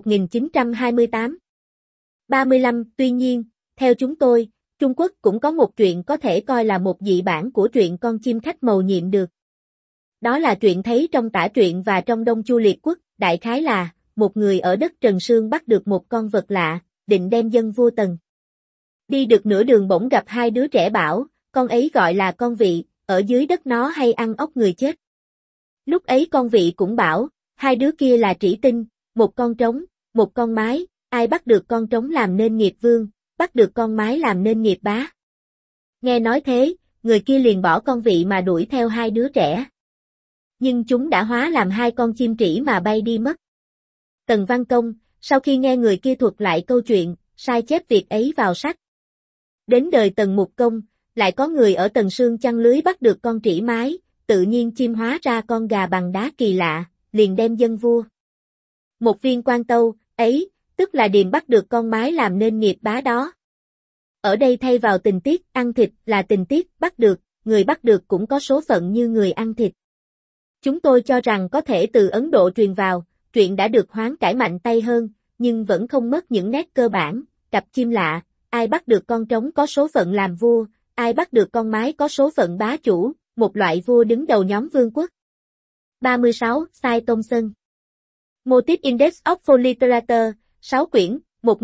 1928. 35. Tuy nhiên, theo chúng tôi, Trung Quốc cũng có một truyện có thể coi là một dị bản của truyện Con chim khách mầu nhiệm được. Đó là truyện thấy trong tả truyện và trong Đông Chu Liệt Quốc, đại khái là, một người ở đất Trần Sương bắt được một con vật lạ, định đem dâng vua Tần. Đi được nửa đường bỗng gặp hai đứa trẻ bảo, con ấy gọi là con vị, ở dưới đất nó hay ăn ốc người chết. Lúc ấy con vị cũng bảo, hai đứa kia là trĩ tinh, một con trống, một con mái, ai bắt được con trống làm nên nghiệp vương, bắt được con mái làm nên nghiệp bá. Nghe nói thế, người kia liền bỏ con vị mà đuổi theo hai đứa trẻ. Nhưng chúng đã hóa làm hai con chim trĩ mà bay đi mất. Tần Văn Công, sau khi nghe người kia thuật lại câu chuyện, sai chép việc ấy vào sách. Đến đời Tần Mục Công, lại có người ở Tần Sương chăn lưới bắt được con trĩ mái, tự nhiên chim hóa ra con gà bằng đá kỳ lạ, liền đem dâng vua. Một viên quan tâu, ấy, tức là điềm bắt được con mái làm nên nghiệp bá đó. Ở đây thay vào tình tiết ăn thịt là tình tiết bắt được, người bắt được cũng có số phận như người ăn thịt. Chúng tôi cho rằng có thể từ Ấn Độ truyền vào, truyện đã được hoán cải mạnh tay hơn, nhưng vẫn không mất những nét cơ bản, cặp chim lạ, ai bắt được con trống có số phận làm vua, ai bắt được con mái có số phận bá chủ, một loại vua đứng đầu nhóm vương quốc. 36. Sai Thomson. Motif Index of Folk Literature, 6 quyển,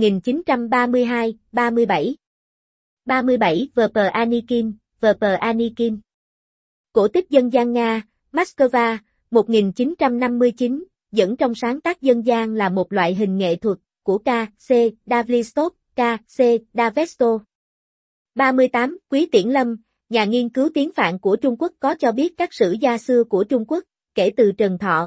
1932, 37. 37. V.P. Anikin, V.P. Anikin. Cổ tích dân gian Nga, Moscow, 1959, dẫn trong sáng tác dân gian là một loại hình nghệ thuật, của K.C. Davlistov, K.C. Davesto. 38. Quý Tiễn Lâm, nhà nghiên cứu tiếng Phạn của Trung Quốc có cho biết các sử gia xưa của Trung Quốc, kể từ Trần Thọ,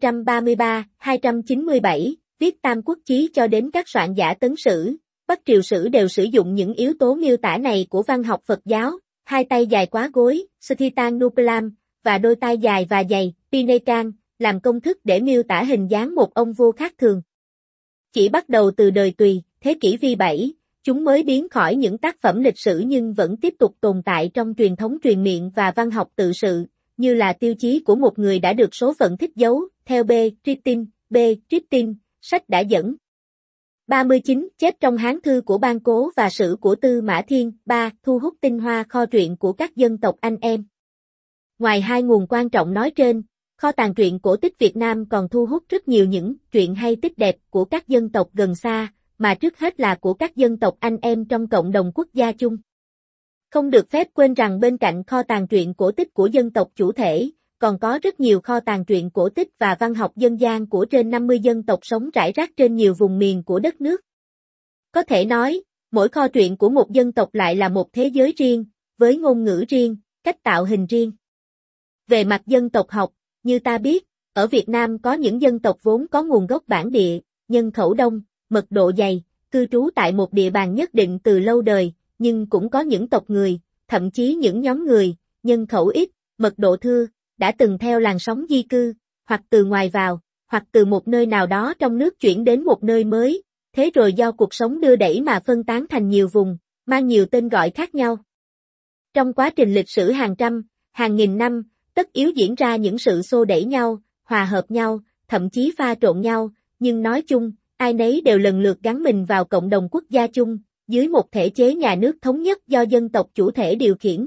233-297, viết Tam Quốc Chí cho đến các soạn giả Tấn Sử, Bắc Triều Sử đều sử dụng những yếu tố miêu tả này của văn học Phật giáo, hai tay dài quá gối, Sthitang Nupalam, và đôi tai dài và dày, Pinekan, làm công thức để miêu tả hình dáng một ông vua khác thường. Chỉ bắt đầu từ đời Tùy, thế kỷ vi 7, chúng mới biến khỏi những tác phẩm lịch sử nhưng vẫn tiếp tục tồn tại trong truyền thống truyền miệng và văn học tự sự, như là tiêu chí của một người đã được số phận thích giấu, theo B. Trittin, sách đã dẫn. 39. Chép trong Hán thư của Ban Cố và sử của Tư Mã Thiên. 3. Thu hút tinh hoa kho truyện của các dân tộc anh em. Ngoài hai nguồn quan trọng nói trên, kho tàng truyện cổ tích Việt Nam còn thu hút rất nhiều những truyện hay tích đẹp của các dân tộc gần xa, mà trước hết là của các dân tộc anh em trong cộng đồng quốc gia chung. Không được phép quên rằng bên cạnh kho tàng truyện cổ tích của dân tộc chủ thể, còn có rất nhiều kho tàng truyện cổ tích và văn học dân gian của trên 50 dân tộc sống rải rác trên nhiều vùng miền của đất nước. Có thể nói, mỗi kho truyện của một dân tộc lại là một thế giới riêng, với ngôn ngữ riêng, cách tạo hình riêng. Về mặt dân tộc học, như ta biết, ở Việt Nam có những dân tộc vốn có nguồn gốc bản địa, nhân khẩu đông, mật độ dày, cư trú tại một địa bàn nhất định từ lâu đời, nhưng cũng có những tộc người, thậm chí những nhóm người, nhân khẩu ít, mật độ thưa, đã từng theo làn sóng di cư, hoặc từ ngoài vào, hoặc từ một nơi nào đó trong nước chuyển đến một nơi mới, thế rồi do cuộc sống đưa đẩy mà phân tán thành nhiều vùng, mang nhiều tên gọi khác nhau. Trong quá trình lịch sử hàng trăm, hàng nghìn năm, tất yếu diễn ra những sự xô đẩy nhau, hòa hợp nhau, thậm chí pha trộn nhau, nhưng nói chung, ai nấy đều lần lượt gắn mình vào cộng đồng quốc gia chung, dưới một thể chế nhà nước thống nhất do dân tộc chủ thể điều khiển.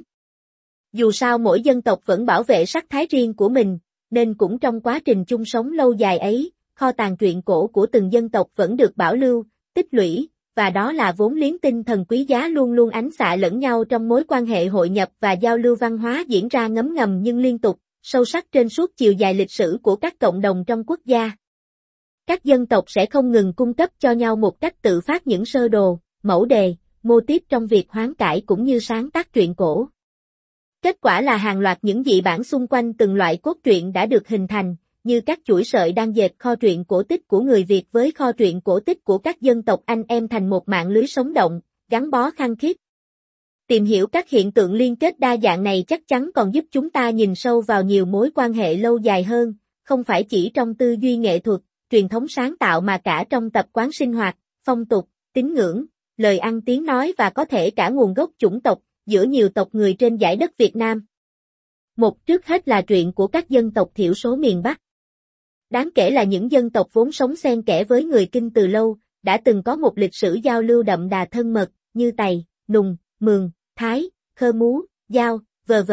Dù sao mỗi dân tộc vẫn bảo vệ sắc thái riêng của mình, nên cũng trong quá trình chung sống lâu dài ấy, kho tàng truyện cổ của từng dân tộc vẫn được bảo lưu, tích lũy, và đó là vốn liếng tinh thần quý giá luôn luôn ánh xạ lẫn nhau trong mối quan hệ hội nhập và giao lưu văn hóa diễn ra ngấm ngầm nhưng liên tục, sâu sắc trên suốt chiều dài lịch sử của các cộng đồng trong quốc gia. Các dân tộc sẽ không ngừng cung cấp cho nhau một cách tự phát những sơ đồ, mẫu đề, mô típ trong việc hoán cải cũng như sáng tác truyện cổ. Kết quả là hàng loạt những dị bản xung quanh từng loại cốt truyện đã được hình thành, như các chuỗi sợi đang dệt kho truyện cổ tích của người Việt với kho truyện cổ tích của các dân tộc anh em thành một mạng lưới sống động, gắn bó khăng khít. Tìm hiểu các hiện tượng liên kết đa dạng này chắc chắn còn giúp chúng ta nhìn sâu vào nhiều mối quan hệ lâu dài hơn, không phải chỉ trong tư duy nghệ thuật, truyền thống sáng tạo mà cả trong tập quán sinh hoạt, phong tục, tín ngưỡng, lời ăn tiếng nói và có thể cả nguồn gốc chủng tộc giữa nhiều tộc người trên dải đất Việt Nam. Một trước hết là truyện của các dân tộc thiểu số miền Bắc. Đáng kể là những dân tộc vốn sống xen kẽ với người Kinh từ lâu, đã từng có một lịch sử giao lưu đậm đà thân mật, như Tày, Nùng, Mường, Thái, Khơ Mú, Dao, v.v.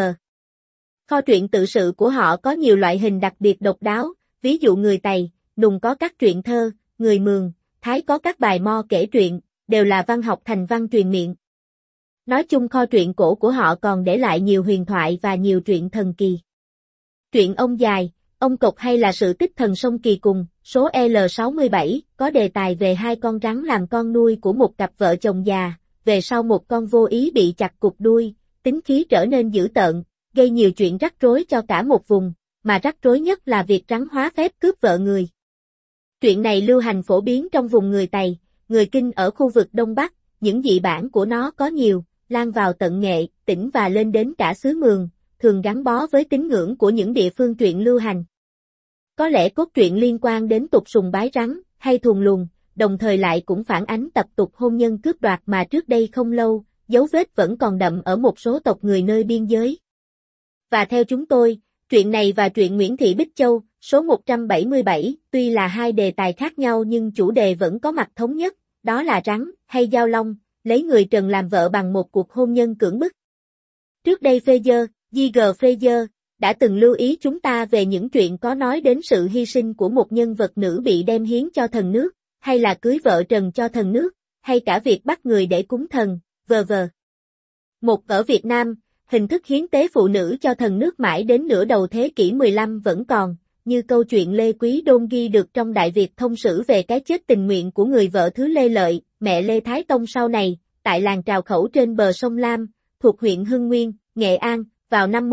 Kho truyện tự sự của họ có nhiều loại hình đặc biệt độc đáo, ví dụ người Tày, Nùng có các truyện thơ, người Mường, Thái có các bài mo kể truyện, đều là văn học thành văn truyền miệng. Nói chung kho truyện cổ của họ còn để lại nhiều huyền thoại và nhiều truyện thần kỳ. Truyện Ông Dài, Ông Cộc hay là sự tích thần sông Kỳ Cùng, số L67, có đề tài về hai con rắn làm con nuôi của một cặp vợ chồng già, về sau một con vô ý bị chặt cụt đuôi, tính khí trở nên dữ tợn, gây nhiều chuyện rắc rối cho cả một vùng, mà rắc rối nhất là việc rắn hóa phép cướp vợ người. Truyện này lưu hành phổ biến trong vùng người Tày, người Kinh ở khu vực Đông Bắc, những dị bản của nó có nhiều, lan vào tận Nghệ, Tỉnh và lên đến cả xứ Mường, thường gắn bó với tín ngưỡng của những địa phương truyện lưu hành. Có lẽ cốt truyện liên quan đến tục sùng bái rắn, hay thuần luồng, đồng thời lại cũng phản ánh tập tục hôn nhân cướp đoạt mà trước đây không lâu, dấu vết vẫn còn đậm ở một số tộc người nơi biên giới. Và theo chúng tôi, truyện này và truyện Nguyễn Thị Bích Châu, số 177, tuy là hai đề tài khác nhau nhưng chủ đề vẫn có mặt thống nhất, đó là rắn, hay Giao Long, lấy người Trần làm vợ bằng một cuộc hôn nhân cưỡng bức. Trước đây Fraser, J.G. Fraser, đã từng lưu ý chúng ta về những chuyện có nói đến sự hy sinh của một nhân vật nữ bị đem hiến cho thần nước, hay là cưới vợ Trần cho thần nước, hay cả việc bắt người để cúng thần, v.v. Một ở Việt Nam, hình thức hiến tế phụ nữ cho thần nước mãi đến nửa đầu thế kỷ 15 vẫn còn, như câu chuyện Lê Quý Đôn ghi được trong Đại Việt Thông Sử về cái chết tình nguyện của người vợ thứ Lê Lợi, mẹ Lê Thái Tông sau này, tại làng Trào Khẩu trên bờ sông Lam, thuộc huyện Hưng Nguyên, Nghệ An, vào năm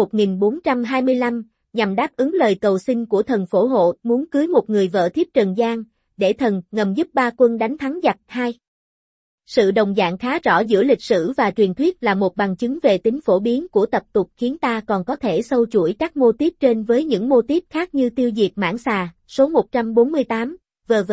1425, nhằm đáp ứng lời cầu xin của thần Phổ Hộ muốn cưới một người vợ thiếp Trần Gian, để thần ngầm giúp ba quân đánh thắng giặc. 2. Sự đồng dạng khá rõ giữa lịch sử và truyền thuyết là một bằng chứng về tính phổ biến của tập tục khiến ta còn có thể sâu chuỗi các mô típ trên với những mô típ khác như tiêu diệt mãng xà, số 148, v.v.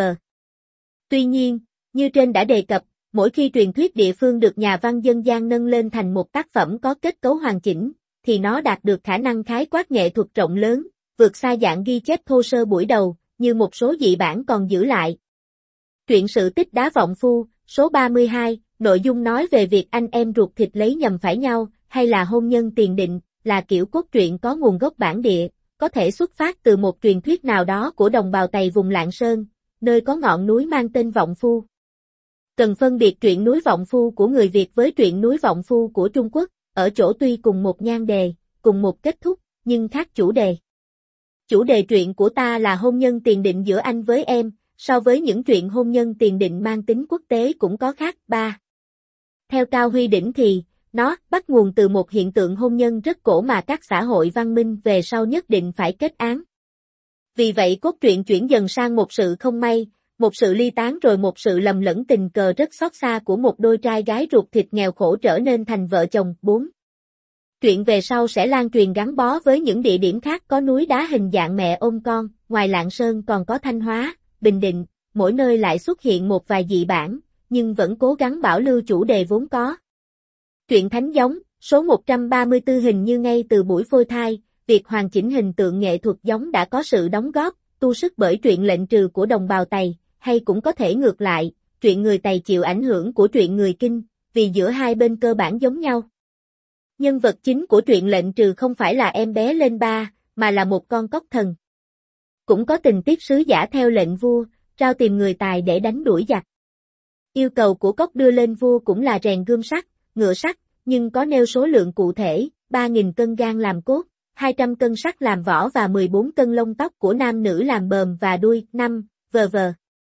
Tuy nhiên, như trên đã đề cập, mỗi khi truyền thuyết địa phương được nhà văn dân gian nâng lên thành một tác phẩm có kết cấu hoàn chỉnh, thì nó đạt được khả năng khái quát nghệ thuật rộng lớn, vượt xa dạng ghi chép thô sơ buổi đầu, như một số dị bản còn giữ lại. Truyện Sự Tích Đá Vọng Phu, số 32, nội dung nói về việc anh em ruột thịt lấy nhầm phải nhau, hay là hôn nhân tiền định, là kiểu cốt truyện có nguồn gốc bản địa, có thể xuất phát từ một truyền thuyết nào đó của đồng bào Tày vùng Lạng Sơn, nơi có ngọn núi mang tên Vọng Phu. Cần phân biệt truyện núi Vọng Phu của người Việt với truyện núi Vọng Phu của Trung Quốc, ở chỗ tuy cùng một nhan đề, cùng một kết thúc, nhưng khác chủ đề. Chủ đề truyện của ta là hôn nhân tiền định giữa anh với em, so với những truyện hôn nhân tiền định mang tính quốc tế cũng có khác. 3. Theo Cao Huy Đỉnh thì, nó bắt nguồn từ một hiện tượng hôn nhân rất cổ mà các xã hội văn minh về sau nhất định phải kết án. Vì vậy cốt truyện chuyển dần sang một sự không may, một sự ly tán rồi một sự lầm lẫn tình cờ rất xót xa của một đôi trai gái ruột thịt nghèo khổ trở nên thành vợ chồng. 4. Truyện về sau sẽ lan truyền gắn bó với những địa điểm khác có núi đá hình dạng mẹ ôm con, ngoài Lạng Sơn còn có Thanh Hóa, Bình Định, mỗi nơi lại xuất hiện một vài dị bản, nhưng vẫn cố gắng bảo lưu chủ đề vốn có. Truyện Thánh Giống, số 134 hình như ngay từ buổi phôi thai, việc hoàn chỉnh hình tượng nghệ thuật giống đã có sự đóng góp, tu sức bởi truyện Lệnh Trừ của đồng bào Tày, hay cũng có thể ngược lại, truyện người Tày chịu ảnh hưởng của truyện người Kinh, vì giữa hai bên cơ bản giống nhau. Nhân vật chính của truyện Lệnh Trừ không phải là em bé Lên Ba, mà là một con cóc thần. Cũng có tình tiết sứ giả theo lệnh vua, rao tìm người tài để đánh đuổi giặc. Yêu cầu của cóc đưa lên vua cũng là rèn gươm sắt, ngựa sắt, nhưng có nêu số lượng cụ thể, 3.000 cân gan làm cốt, 200 cân sắt làm vỏ và 14 cân lông tóc của nam nữ làm bờm và đuôi. 5, v.v.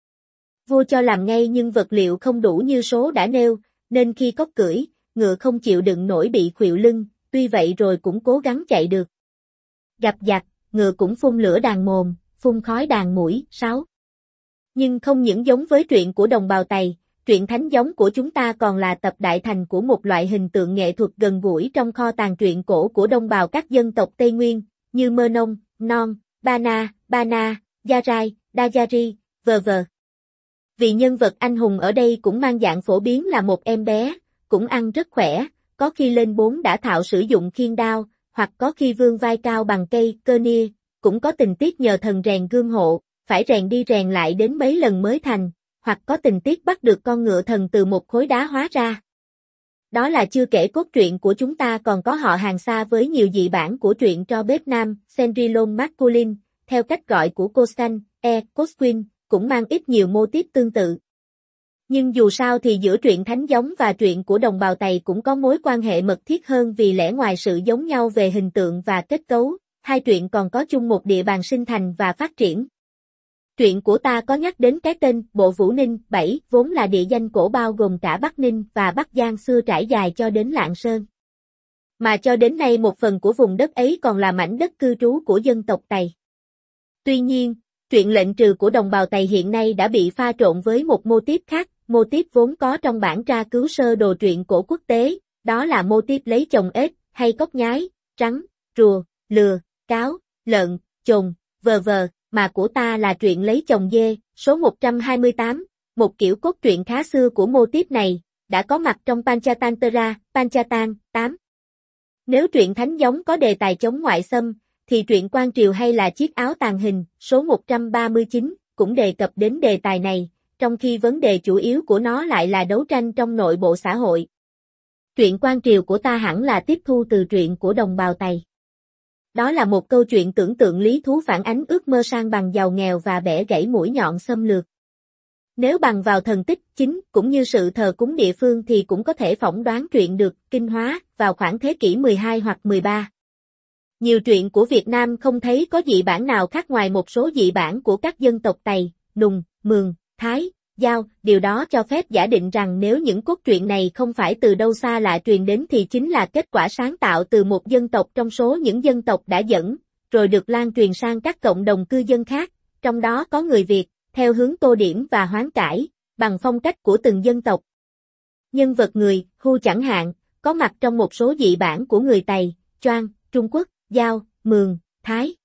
Vua cho làm ngay nhưng vật liệu không đủ như số đã nêu, nên khi cóc cưỡi, ngựa không chịu đựng nổi bị khuỵu lưng, tuy vậy rồi cũng cố gắng chạy được. Gặp giặc, ngựa cũng phun lửa đàn mồm, phun khói đàn mũi. 6. Nhưng không những giống với truyện của đồng bào Tày, truyện Thánh Giống của chúng ta còn là tập đại thành của một loại hình tượng nghệ thuật gần gũi trong kho tàng truyện cổ của đồng bào các dân tộc Tây Nguyên, như Mơ Nông, Non, Ba Na, Gia Rai, Đa Gia Ri, v.v. Vì nhân vật anh hùng ở đây cũng mang dạng phổ biến là một em bé, cũng ăn rất khỏe, có khi lên 4 đã thạo sử dụng khiên đao, hoặc có khi vươn vai cao bằng cây cơ nia, cũng có tình tiết nhờ thần rèn gương hộ, phải rèn đi rèn lại đến mấy lần mới thành, hoặc có tình tiết bắt được con ngựa thần từ một khối đá hóa ra. Đó là chưa kể cốt truyện của chúng ta còn có họ hàng xa với nhiều dị bản của truyện tro bếp nam, Cendrillon masculine, theo cách gọi của Costan, Cosquin, cũng mang ít nhiều mô típ tương tự. Nhưng dù sao thì giữa truyện thánh giống và truyện của đồng bào Tày cũng có mối quan hệ mật thiết hơn vì lẽ ngoài sự giống nhau về hình tượng và kết cấu, hai truyện còn có chung một địa bàn sinh thành và phát triển. Truyện của ta có nhắc đến cái tên Bộ Vũ Ninh 7 vốn là địa danh cổ bao gồm cả Bắc Ninh và Bắc Giang xưa trải dài cho đến Lạng Sơn. Mà cho đến nay một phần của vùng đất ấy còn là mảnh đất cư trú của dân tộc Tày. Tuy nhiên, truyện lệnh trừ của đồng bào Tày hiện nay đã bị pha trộn với một mô típ khác, mô típ vốn có trong bản tra cứu sơ đồ truyện cổ quốc tế, đó là mô típ lấy chồng ếch, hay cóc nhái, rắn, rùa, lừa, cáo, lợn, chồn, v.v. mà của ta là truyện lấy chồng dê, số 128, một kiểu cốt truyện khá xưa của mô típ này, đã có mặt trong Panchatantra, Panchatan, 8. Nếu truyện thánh giống có đề tài chống ngoại xâm, thì truyện Quan Triều hay là Chiếc áo tàng hình, số 139, cũng đề cập đến đề tài này, trong khi vấn đề chủ yếu của nó lại là đấu tranh trong nội bộ xã hội. Truyện Quan Triều của ta hẳn là tiếp thu từ truyện của đồng bào Tày. Đó là một câu chuyện tưởng tượng lý thú phản ánh ước mơ sang bằng giàu nghèo và bẻ gãy mũi nhọn xâm lược. Nếu bằng vào thần tích chính cũng như sự thờ cúng địa phương thì cũng có thể phỏng đoán truyện được kinh hóa vào khoảng thế kỷ 12 hoặc 13. Nhiều truyện của Việt Nam không thấy có dị bản nào khác ngoài một số dị bản của các dân tộc Tày, Nùng, Mường, Thái, Dao, điều đó cho phép giả định rằng nếu những cốt truyện này không phải từ đâu xa lạ truyền đến thì chính là kết quả sáng tạo từ một dân tộc trong số những dân tộc đã dẫn, rồi được lan truyền sang các cộng đồng cư dân khác, trong đó có người Việt, theo hướng tô điểm và hoán cải, bằng phong cách của từng dân tộc. Nhân vật người, Hu chẳng hạn, có mặt trong một số dị bản của người Tày, Choang, Trung Quốc, Dao, Mường, Thái.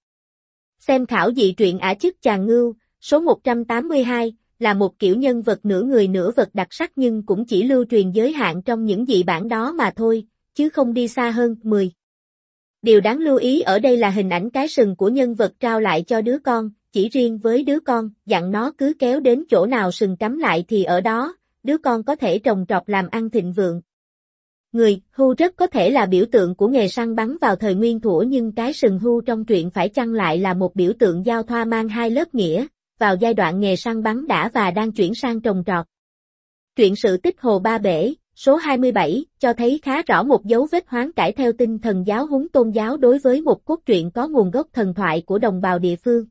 Xem khảo dị truyện Ả Chức Chàng Ngưu, số 182, là một kiểu nhân vật nửa người nửa vật đặc sắc nhưng cũng chỉ lưu truyền giới hạn trong những dị bản đó mà thôi, chứ không đi xa hơn. 10. Điều đáng lưu ý ở đây là hình ảnh cái sừng của nhân vật trao lại cho đứa con, chỉ riêng với đứa con, dặn nó cứ kéo đến chỗ nào sừng cắm lại thì ở đó, đứa con có thể trồng trọt làm ăn thịnh vượng. Người, Hu rất có thể là biểu tượng của nghề săn bắn vào thời Nguyên Thủa nhưng cái sừng Hu trong truyện phải chăng lại là một biểu tượng giao thoa mang hai lớp nghĩa, vào giai đoạn nghề săn bắn đã và đang chuyển sang trồng trọt. Truyện Sự Tích Hồ Ba Bể, số 27, cho thấy khá rõ một dấu vết hoán cải theo tinh thần giáo huấn tôn giáo đối với một cốt truyện có nguồn gốc thần thoại của đồng bào địa phương.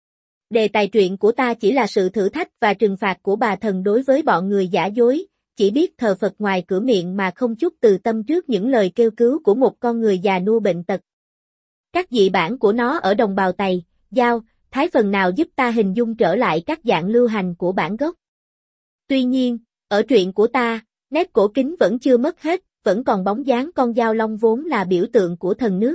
Đề tài truyện của ta chỉ là sự thử thách và trừng phạt của bà thần đối với bọn người giả dối, chỉ biết thờ Phật ngoài cửa miệng mà không chút từ tâm trước những lời kêu cứu của một con người già nua bệnh tật. Các dị bản của nó ở đồng bào Tày, Dao, Thái phần nào giúp ta hình dung trở lại các dạng lưu hành của bản gốc. Tuy nhiên, ở truyện của ta, nét cổ kính vẫn chưa mất hết, vẫn còn bóng dáng con dao long vốn là biểu tượng của thần nước.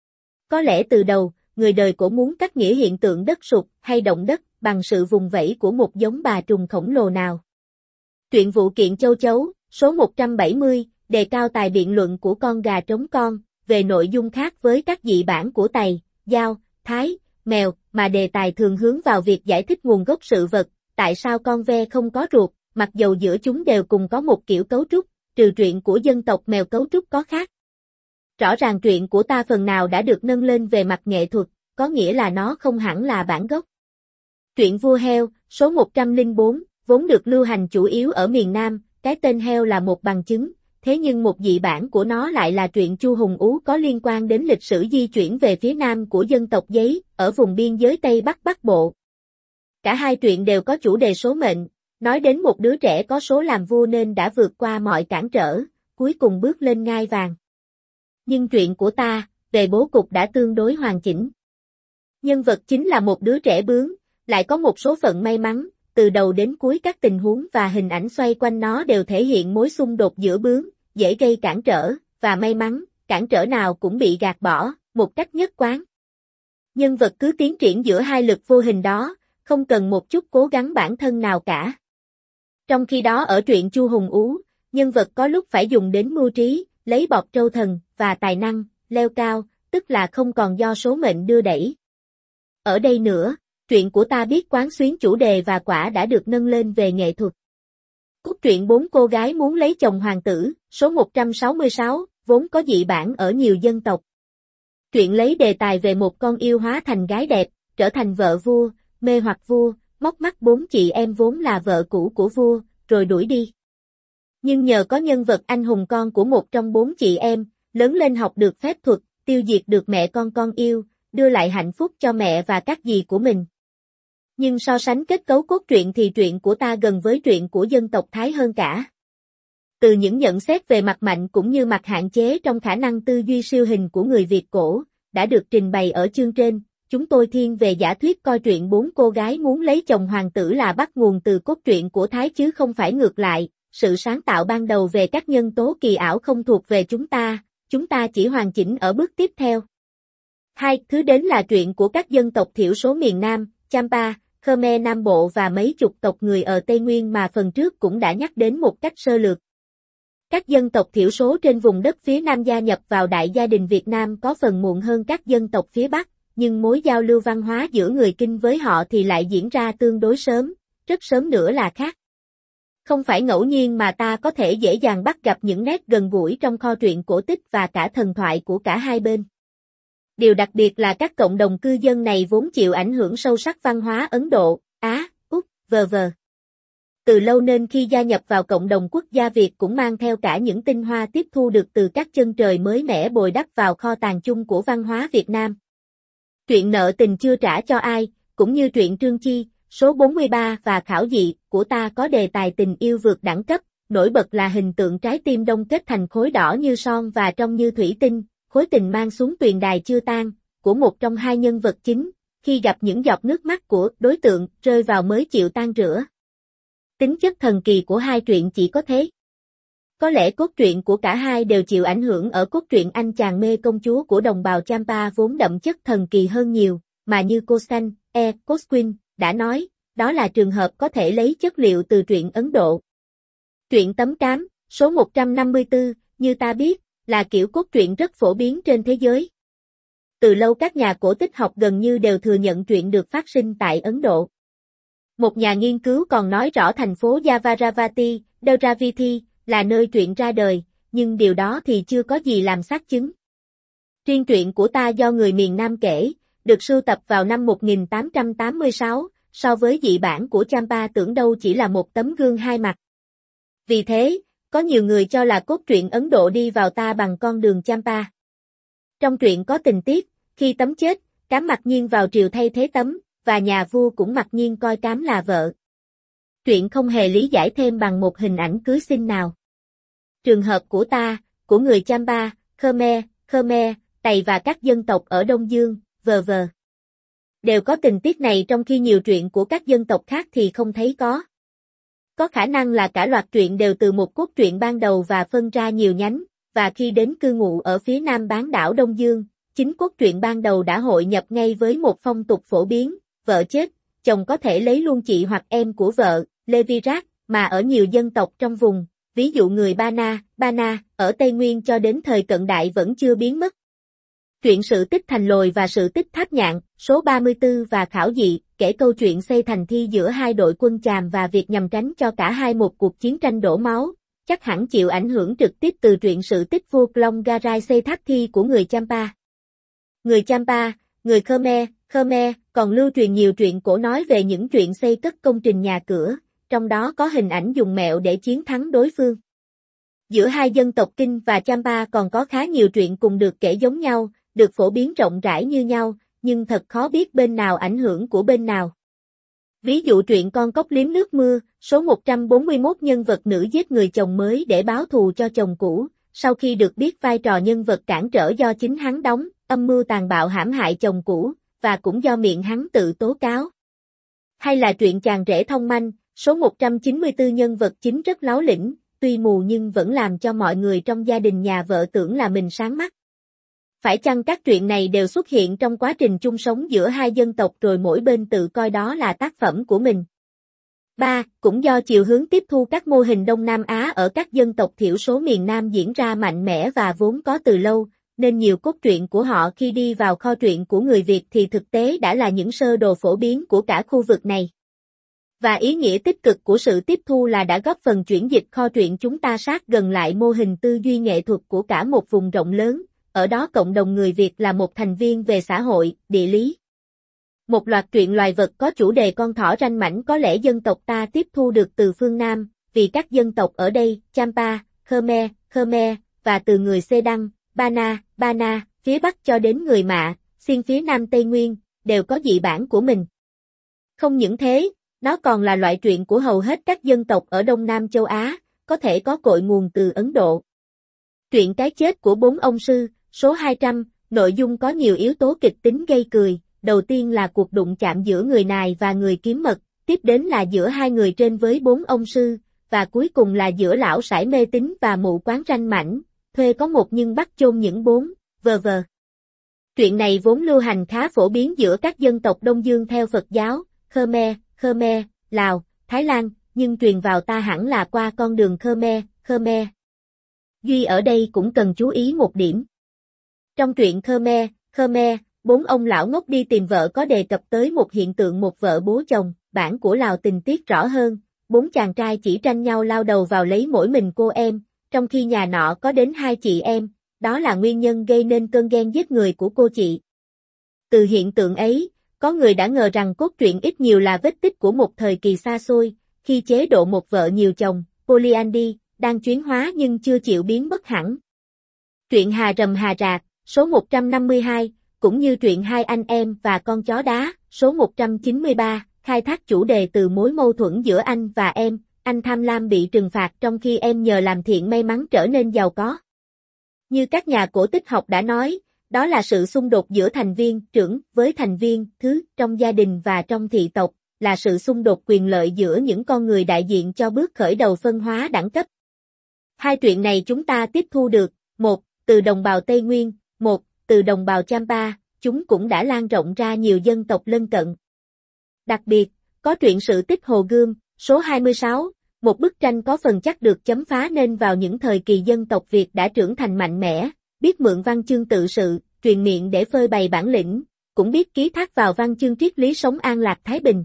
Có lẽ từ đầu, người đời cổ muốn cắt nghĩa hiện tượng đất sụt hay động đất bằng sự vùng vẫy của một giống bà trùng khổng lồ nào. Truyện Vụ Kiện Châu Chấu, số 170, đề cao tài biện luận của con gà trống con, về nội dung khác với các dị bản của Tày, Dao, Thái, Mèo, mà đề tài thường hướng vào việc giải thích nguồn gốc sự vật, tại sao con ve không có ruột, mặc dầu giữa chúng đều cùng có một kiểu cấu trúc, trừ truyện của dân tộc Mèo cấu trúc có khác. Rõ ràng truyện của ta phần nào đã được nâng lên về mặt nghệ thuật, có nghĩa là nó không hẳn là bản gốc. Truyện Vua Heo, số 104, vốn được lưu hành chủ yếu ở miền Nam, cái tên heo là một bằng chứng, thế nhưng một dị bản của nó lại là truyện Chu Hùng Ú có liên quan đến lịch sử di chuyển về phía Nam của dân tộc Giấy, ở vùng biên giới Tây Bắc Bắc Bộ. Cả hai truyện đều có chủ đề số mệnh, nói đến một đứa trẻ có số làm vua nên đã vượt qua mọi cản trở, cuối cùng bước lên ngai vàng. Nhưng truyện của ta, về bố cục đã tương đối hoàn chỉnh. Nhân vật chính là một đứa trẻ bướng, lại có một số phận may mắn, từ đầu đến cuối các tình huống và hình ảnh xoay quanh nó đều thể hiện mối xung đột giữa bướng, dễ gây cản trở, và may mắn, cản trở nào cũng bị gạt bỏ, một cách nhất quán. Nhân vật cứ tiến triển giữa hai lực vô hình đó, không cần một chút cố gắng bản thân nào cả. Trong khi đó ở truyện Chu Hùng Ú, nhân vật có lúc phải dùng đến mưu trí, lấy bọt trâu thần, và tài năng, leo cao, tức là không còn do số mệnh đưa đẩy. Ở đây nữa, truyện của ta biết quán xuyến chủ đề và quả đã được nâng lên về nghệ thuật. Cốt truyện 4 cô gái muốn lấy chồng hoàng tử, số 166, vốn có dị bản ở nhiều dân tộc. Truyện lấy đề tài về một con yêu hóa thành gái đẹp, trở thành vợ vua, mê hoặc vua, móc mắt 4 chị em vốn là vợ cũ của vua, rồi đuổi đi. Nhưng nhờ có nhân vật anh hùng con của một trong 4 chị em, lớn lên học được phép thuật, tiêu diệt được mẹ con yêu, đưa lại hạnh phúc cho mẹ và các dì của mình. Nhưng so sánh kết cấu cốt truyện thì truyện của ta gần với truyện của dân tộc Thái hơn cả. Từ những nhận xét về mặt mạnh cũng như mặt hạn chế trong khả năng tư duy siêu hình của người Việt cổ, đã được trình bày ở chương trên, chúng tôi thiên về giả thuyết coi truyện 4 cô gái muốn lấy chồng hoàng tử là bắt nguồn từ cốt truyện của Thái chứ không phải ngược lại, sự sáng tạo ban đầu về các nhân tố kỳ ảo không thuộc về chúng ta chỉ hoàn chỉnh ở bước tiếp theo. Hai, thứ đến là truyện của các dân tộc thiểu số miền Nam, Champa, Khmer Nam Bộ và mấy chục tộc người ở Tây Nguyên mà phần trước cũng đã nhắc đến một cách sơ lược. Các dân tộc thiểu số trên vùng đất phía Nam gia nhập vào đại gia đình Việt Nam có phần muộn hơn các dân tộc phía Bắc, nhưng mối giao lưu văn hóa giữa người Kinh với họ thì lại diễn ra tương đối sớm, rất sớm nữa là khác. Không phải ngẫu nhiên mà ta có thể dễ dàng bắt gặp những nét gần gũi trong kho truyện cổ tích và cả thần thoại của cả hai bên. Điều đặc biệt là các cộng đồng cư dân này vốn chịu ảnh hưởng sâu sắc văn hóa Ấn Độ, Á, Úc, v.v. Từ lâu nên khi gia nhập vào cộng đồng quốc gia Việt cũng mang theo cả những tinh hoa tiếp thu được từ các chân trời mới mẻ bồi đắp vào kho tàng chung của văn hóa Việt Nam. Truyện Nợ Tình Chưa Trả Cho Ai, cũng như truyện Trương Chi, số 43 và Khảo Dị của ta có đề tài tình yêu vượt đẳng cấp, nổi bật là hình tượng trái tim đông kết thành khối đỏ như son và trong như thủy tinh, khối tình mang xuống tuyền đài chưa tan, của một trong hai nhân vật chính, khi gặp những giọt nước mắt của đối tượng rơi vào mới chịu tan rửa. Tính chất thần kỳ của hai truyện chỉ có thế. Có lẽ cốt truyện của cả hai đều chịu ảnh hưởng ở cốt truyện Anh Chàng Mê Công Chúa của đồng bào Champa vốn đậm chất thần kỳ hơn nhiều, mà như cô San, Cosquin đã nói, đó là trường hợp có thể lấy chất liệu từ truyện Ấn Độ. Truyện Tấm Cám, số 154, như ta biết, là kiểu cốt truyện rất phổ biến trên thế giới. Từ lâu các nhà cổ tích học gần như đều thừa nhận truyện được phát sinh tại Ấn Độ. Một nhà nghiên cứu còn nói rõ thành phố Javaravati, Draviti, là nơi truyện ra đời, nhưng điều đó thì chưa có gì làm xác chứng. Riêng truyện của ta do người miền Nam kể, được sưu tập vào năm 1886, so với dị bản của Champa tưởng đâu chỉ là một tấm gương hai mặt. Vì thế, có nhiều người cho là cốt truyện Ấn Độ đi vào ta bằng con đường Champa. Trong truyện có tình tiết, khi Tấm chết, Cám mặc nhiên vào triều thay thế Tấm, và nhà vua cũng mặc nhiên coi Cám là vợ. Truyện không hề lý giải thêm bằng một hình ảnh cưới xin nào. Trường hợp của ta, của người Champa, Khmer, Tày và các dân tộc ở Đông Dương, v.v. đều có tình tiết này trong khi nhiều truyện của các dân tộc khác thì không thấy có. Có khả năng là cả loạt truyện đều từ một cốt truyện ban đầu và phân ra nhiều nhánh, và khi đến cư ngụ ở phía nam bán đảo Đông Dương, chính cốt truyện ban đầu đã hội nhập ngay với một phong tục phổ biến, vợ chết, chồng có thể lấy luôn chị hoặc em của vợ, Levirat, mà ở nhiều dân tộc trong vùng, ví dụ người Bana, ở Tây Nguyên cho đến thời cận đại vẫn chưa biến mất. Truyện Sự Tích Thành Lồi và Sự Tích Tháp Nhạn, số 34 và Khảo Dị, kể câu chuyện xây thành thi giữa hai đội quân Chàm và việc nhằm tránh cho cả hai một cuộc chiến tranh đổ máu, chắc hẳn chịu ảnh hưởng trực tiếp từ truyện Sự Tích Vua Klong Garai xây tháp thi của người Champa. Người Champa, người Khmer, còn lưu truyền nhiều truyện cổ nói về những chuyện xây cất công trình nhà cửa, trong đó có hình ảnh dùng mẹo để chiến thắng đối phương. Giữa hai dân tộc Kinh và Champa còn có khá nhiều truyện cùng được kể giống nhau, được phổ biến rộng rãi như nhau, nhưng thật khó biết bên nào ảnh hưởng của bên nào. Ví dụ truyện Con Cóc Liếm Nước Mưa, số 141 nhân vật nữ giết người chồng mới để báo thù cho chồng cũ, sau khi được biết vai trò nhân vật cản trở do chính hắn đóng, âm mưu tàn bạo hãm hại chồng cũ, và cũng do miệng hắn tự tố cáo. Hay là truyện Chàng Rể Thông Manh, số 194 nhân vật chính rất láo lĩnh, tuy mù nhưng vẫn làm cho mọi người trong gia đình nhà vợ tưởng là mình sáng mắt. Phải chăng các truyện này đều xuất hiện trong quá trình chung sống giữa hai dân tộc rồi mỗi bên tự coi đó là tác phẩm của mình? 3. Cũng do chiều hướng tiếp thu các mô hình Đông Nam Á ở các dân tộc thiểu số miền Nam diễn ra mạnh mẽ và vốn có từ lâu, nên nhiều cốt truyện của họ khi đi vào kho truyện của người Việt thì thực tế đã là những sơ đồ phổ biến của cả khu vực này. Và ý nghĩa tích cực của sự tiếp thu là đã góp phần chuyển dịch kho truyện chúng ta sát gần lại mô hình tư duy nghệ thuật của cả một vùng rộng lớn, ở đó cộng đồng người Việt là một thành viên về xã hội, địa lý. Một loạt truyện loài vật có chủ đề con thỏ ranh mãnh có lẽ dân tộc ta tiếp thu được từ phương Nam, vì các dân tộc ở đây, Champa, Khmer, và từ người Xê Đăng, Bana, phía Bắc cho đến người Mạ, Xiên phía Nam Tây Nguyên, đều có dị bản của mình. Không những thế, nó còn là loại truyện của hầu hết các dân tộc ở Đông Nam châu Á, có thể có cội nguồn từ Ấn Độ. Truyện Cái chết của 4 ông sư, số 200, nội dung có nhiều yếu tố kịch tính gây cười, đầu tiên là cuộc đụng chạm giữa người nài và người kiếm mật, tiếp đến là giữa hai người trên với 4 ông sư, và cuối cùng là giữa lão sải mê tín và mụ quán ranh mãnh, thuê có một nhưng bắt chôn những 4, v.v. Truyện này vốn lưu hành khá phổ biến giữa các dân tộc Đông Dương theo Phật giáo, Khmer, Lào, Thái Lan, nhưng truyền vào ta hẳn là qua con đường Khmer. Duy ở đây cũng cần chú ý một điểm. Trong truyện Khmer, 4 ông lão ngốc đi tìm vợ có đề cập tới một hiện tượng một vợ bố chồng, bản của Lào tình tiết rõ hơn, 4 chàng trai chỉ tranh nhau lao đầu vào lấy mỗi mình cô em, trong khi nhà nọ có đến 2 chị em, đó là nguyên nhân gây nên cơn ghen giết người của cô chị. Từ hiện tượng ấy, có người đã ngờ rằng cốt truyện ít nhiều là vết tích của một thời kỳ xa xôi, khi chế độ một vợ nhiều chồng, polyandry, đang chuyển hóa nhưng chưa chịu biến mất hẳn. Truyện Hà Rầm Hà Rạc, số 152, cũng như truyện Hai anh em và con chó đá, số 193, khai thác chủ đề từ mối mâu thuẫn giữa anh và em, anh tham lam bị trừng phạt trong khi em nhờ làm thiện may mắn trở nên giàu có. Như các nhà cổ tích học đã nói, đó là sự xung đột giữa thành viên trưởng với thành viên thứ trong gia đình và trong thị tộc, là sự xung đột quyền lợi giữa những con người đại diện cho bước khởi đầu phân hóa đẳng cấp. Hai truyện này chúng ta tiếp thu được, một, từ đồng bào Tây Nguyên, một, từ đồng bào Champa, chúng cũng đã lan rộng ra nhiều dân tộc lân cận. Đặc biệt, có truyện Sự tích Hồ Gươm, số 26, một bức tranh có phần chắc được chấm phá nên vào những thời kỳ dân tộc Việt đã trưởng thành mạnh mẽ, biết mượn văn chương tự sự, truyền miệng để phơi bày bản lĩnh, cũng biết ký thác vào văn chương triết lý sống an lạc thái bình.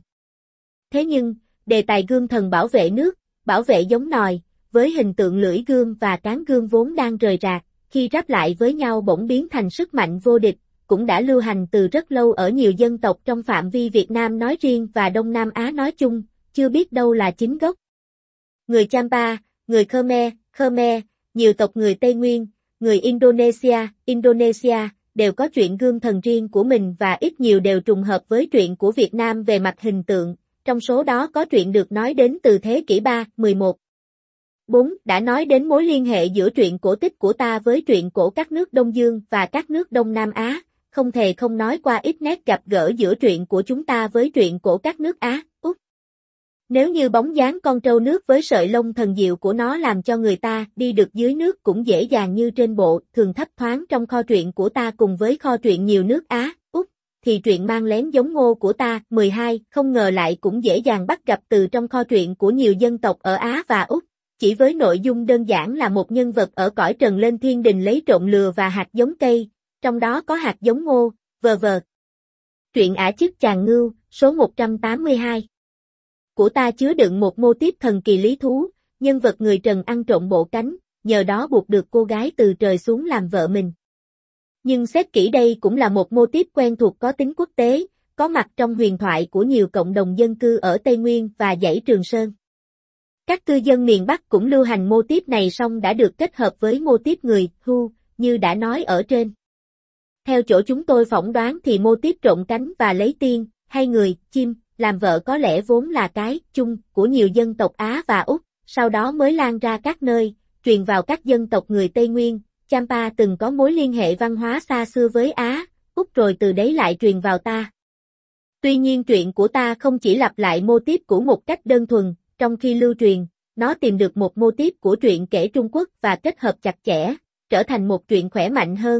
Thế nhưng, đề tài gươm thần bảo vệ nước, bảo vệ giống nòi, với hình tượng lưỡi gươm và cán gươm vốn đang rời rạc, khi ráp lại với nhau bỗng biến thành sức mạnh vô địch, cũng đã lưu hành từ rất lâu ở nhiều dân tộc trong phạm vi Việt Nam nói riêng và Đông Nam Á nói chung, chưa biết đâu là chính gốc. Người Champa, người Khmer, nhiều tộc người Tây Nguyên, người Indonesia, đều có chuyện gươm thần riêng của mình và ít nhiều đều trùng hợp với truyện của Việt Nam về mặt hình tượng, trong số đó có truyện được nói đến từ thế kỷ 3, 11. 4. Đã nói đến mối liên hệ giữa truyện cổ tích của ta với truyện cổ các nước Đông Dương và các nước Đông Nam Á, không thể không nói qua ít nét gặp gỡ giữa truyện của chúng ta với truyện cổ các nước Á, Úc. Nếu như bóng dáng con trâu nước với sợi lông thần diệu của nó làm cho người ta đi được dưới nước cũng dễ dàng như trên bộ, thường thấp thoáng trong kho truyện của ta cùng với kho truyện nhiều nước Á, Úc, thì truyện Mang Lén Giống Ngô của ta, 12, không ngờ lại cũng dễ dàng bắt gặp từ trong kho truyện của nhiều dân tộc ở Á và Úc. Chỉ với nội dung đơn giản là một nhân vật ở cõi trần lên thiên đình lấy trộm lừa và hạt giống cây, trong đó có hạt giống ngô, v.v. Truyện Ả Chức Chàng Ngưu, số 182 của ta chứa đựng một mô típ thần kỳ lý thú, nhân vật người trần ăn trộm bộ cánh, nhờ đó buộc được cô gái từ trời xuống làm vợ mình. Nhưng xét kỹ đây cũng là một mô típ quen thuộc có tính quốc tế, có mặt trong huyền thoại của nhiều cộng đồng dân cư ở Tây Nguyên và dãy Trường Sơn. Các cư dân miền Bắc cũng lưu hành mô típ này song đã được kết hợp với mô típ người, Hu, như đã nói ở trên. Theo chỗ chúng tôi phỏng đoán thì mô típ trộm cánh và lấy tiên, hay người, chim, làm vợ có lẽ vốn là cái chung của nhiều dân tộc Á và Úc, sau đó mới lan ra các nơi, truyền vào các dân tộc người Tây Nguyên. Champa từng có mối liên hệ văn hóa xa xưa với Á, Úc rồi từ đấy lại truyền vào ta. Tuy nhiên truyện của ta không chỉ lặp lại mô típ cũ một cách đơn thuần, trong khi lưu truyền, nó tìm được một mô típ của truyện kể Trung Quốc và kết hợp chặt chẽ, trở thành một truyện khỏe mạnh hơn.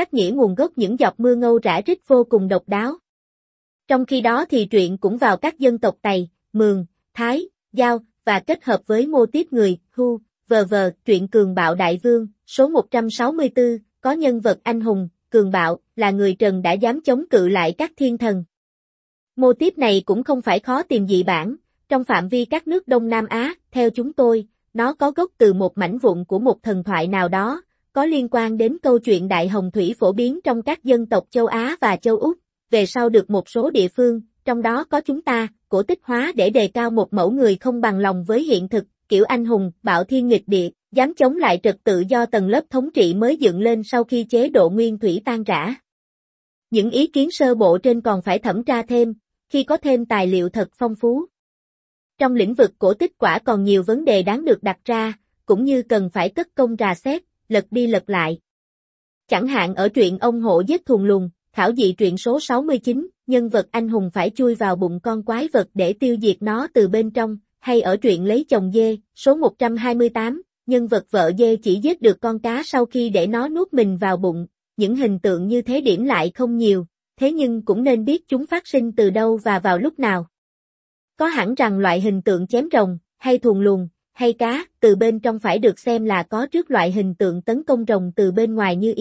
cách nghĩa nguồn gốc những giọt mưa ngâu rã rít vô cùng độc đáo. Trong khi đó thì truyện cũng vào các dân tộc Tày, Mường, Thái, Dao, và kết hợp với mô típ người, Hu, truyện Cường Bạo Đại Vương, số 164, có nhân vật anh hùng, cường bạo, là người Trần đã dám chống cự lại các thiên thần. Mô típ này cũng không phải khó tìm dị bản, trong phạm vi các nước Đông Nam Á, theo chúng tôi, nó có gốc từ một mảnh vụn của một thần thoại nào đó, có liên quan đến câu chuyện Đại Hồng Thủy phổ biến trong các dân tộc châu Á và châu Úc, về sau được một số địa phương, trong đó có chúng ta, cổ tích hóa để đề cao một mẫu người không bằng lòng với hiện thực, kiểu anh hùng, bạo thiên nghịch địa, dám chống lại trật tự do tầng lớp thống trị mới dựng lên sau khi chế độ nguyên thủy tan rã. Những ý kiến sơ bộ trên còn phải thẩm tra thêm, khi có thêm tài liệu thật phong phú. Trong lĩnh vực cổ tích quả còn nhiều vấn đề đáng được đặt ra, cũng như cần phải cất công rà xét, lật đi lật lại. Chẳng hạn ở truyện Ông Hổ Giết Thuần Lùn, khảo dị truyện số 69, nhân vật anh hùng phải chui vào bụng con quái vật để tiêu diệt nó từ bên trong, hay ở truyện Lấy Chồng Dê, số 128, nhân vật vợ dê chỉ giết được con cá sau khi để nó nuốt mình vào bụng. Những hình tượng như thế điểm lại không nhiều, thế nhưng cũng nên biết chúng phát sinh từ đâu và vào lúc nào. Có hẳn rằng loại hình tượng chém rồng, hay thuần lùn, hay cá, từ bên trong phải được xem là có trước loại hình tượng tấn công rồng từ bên ngoài như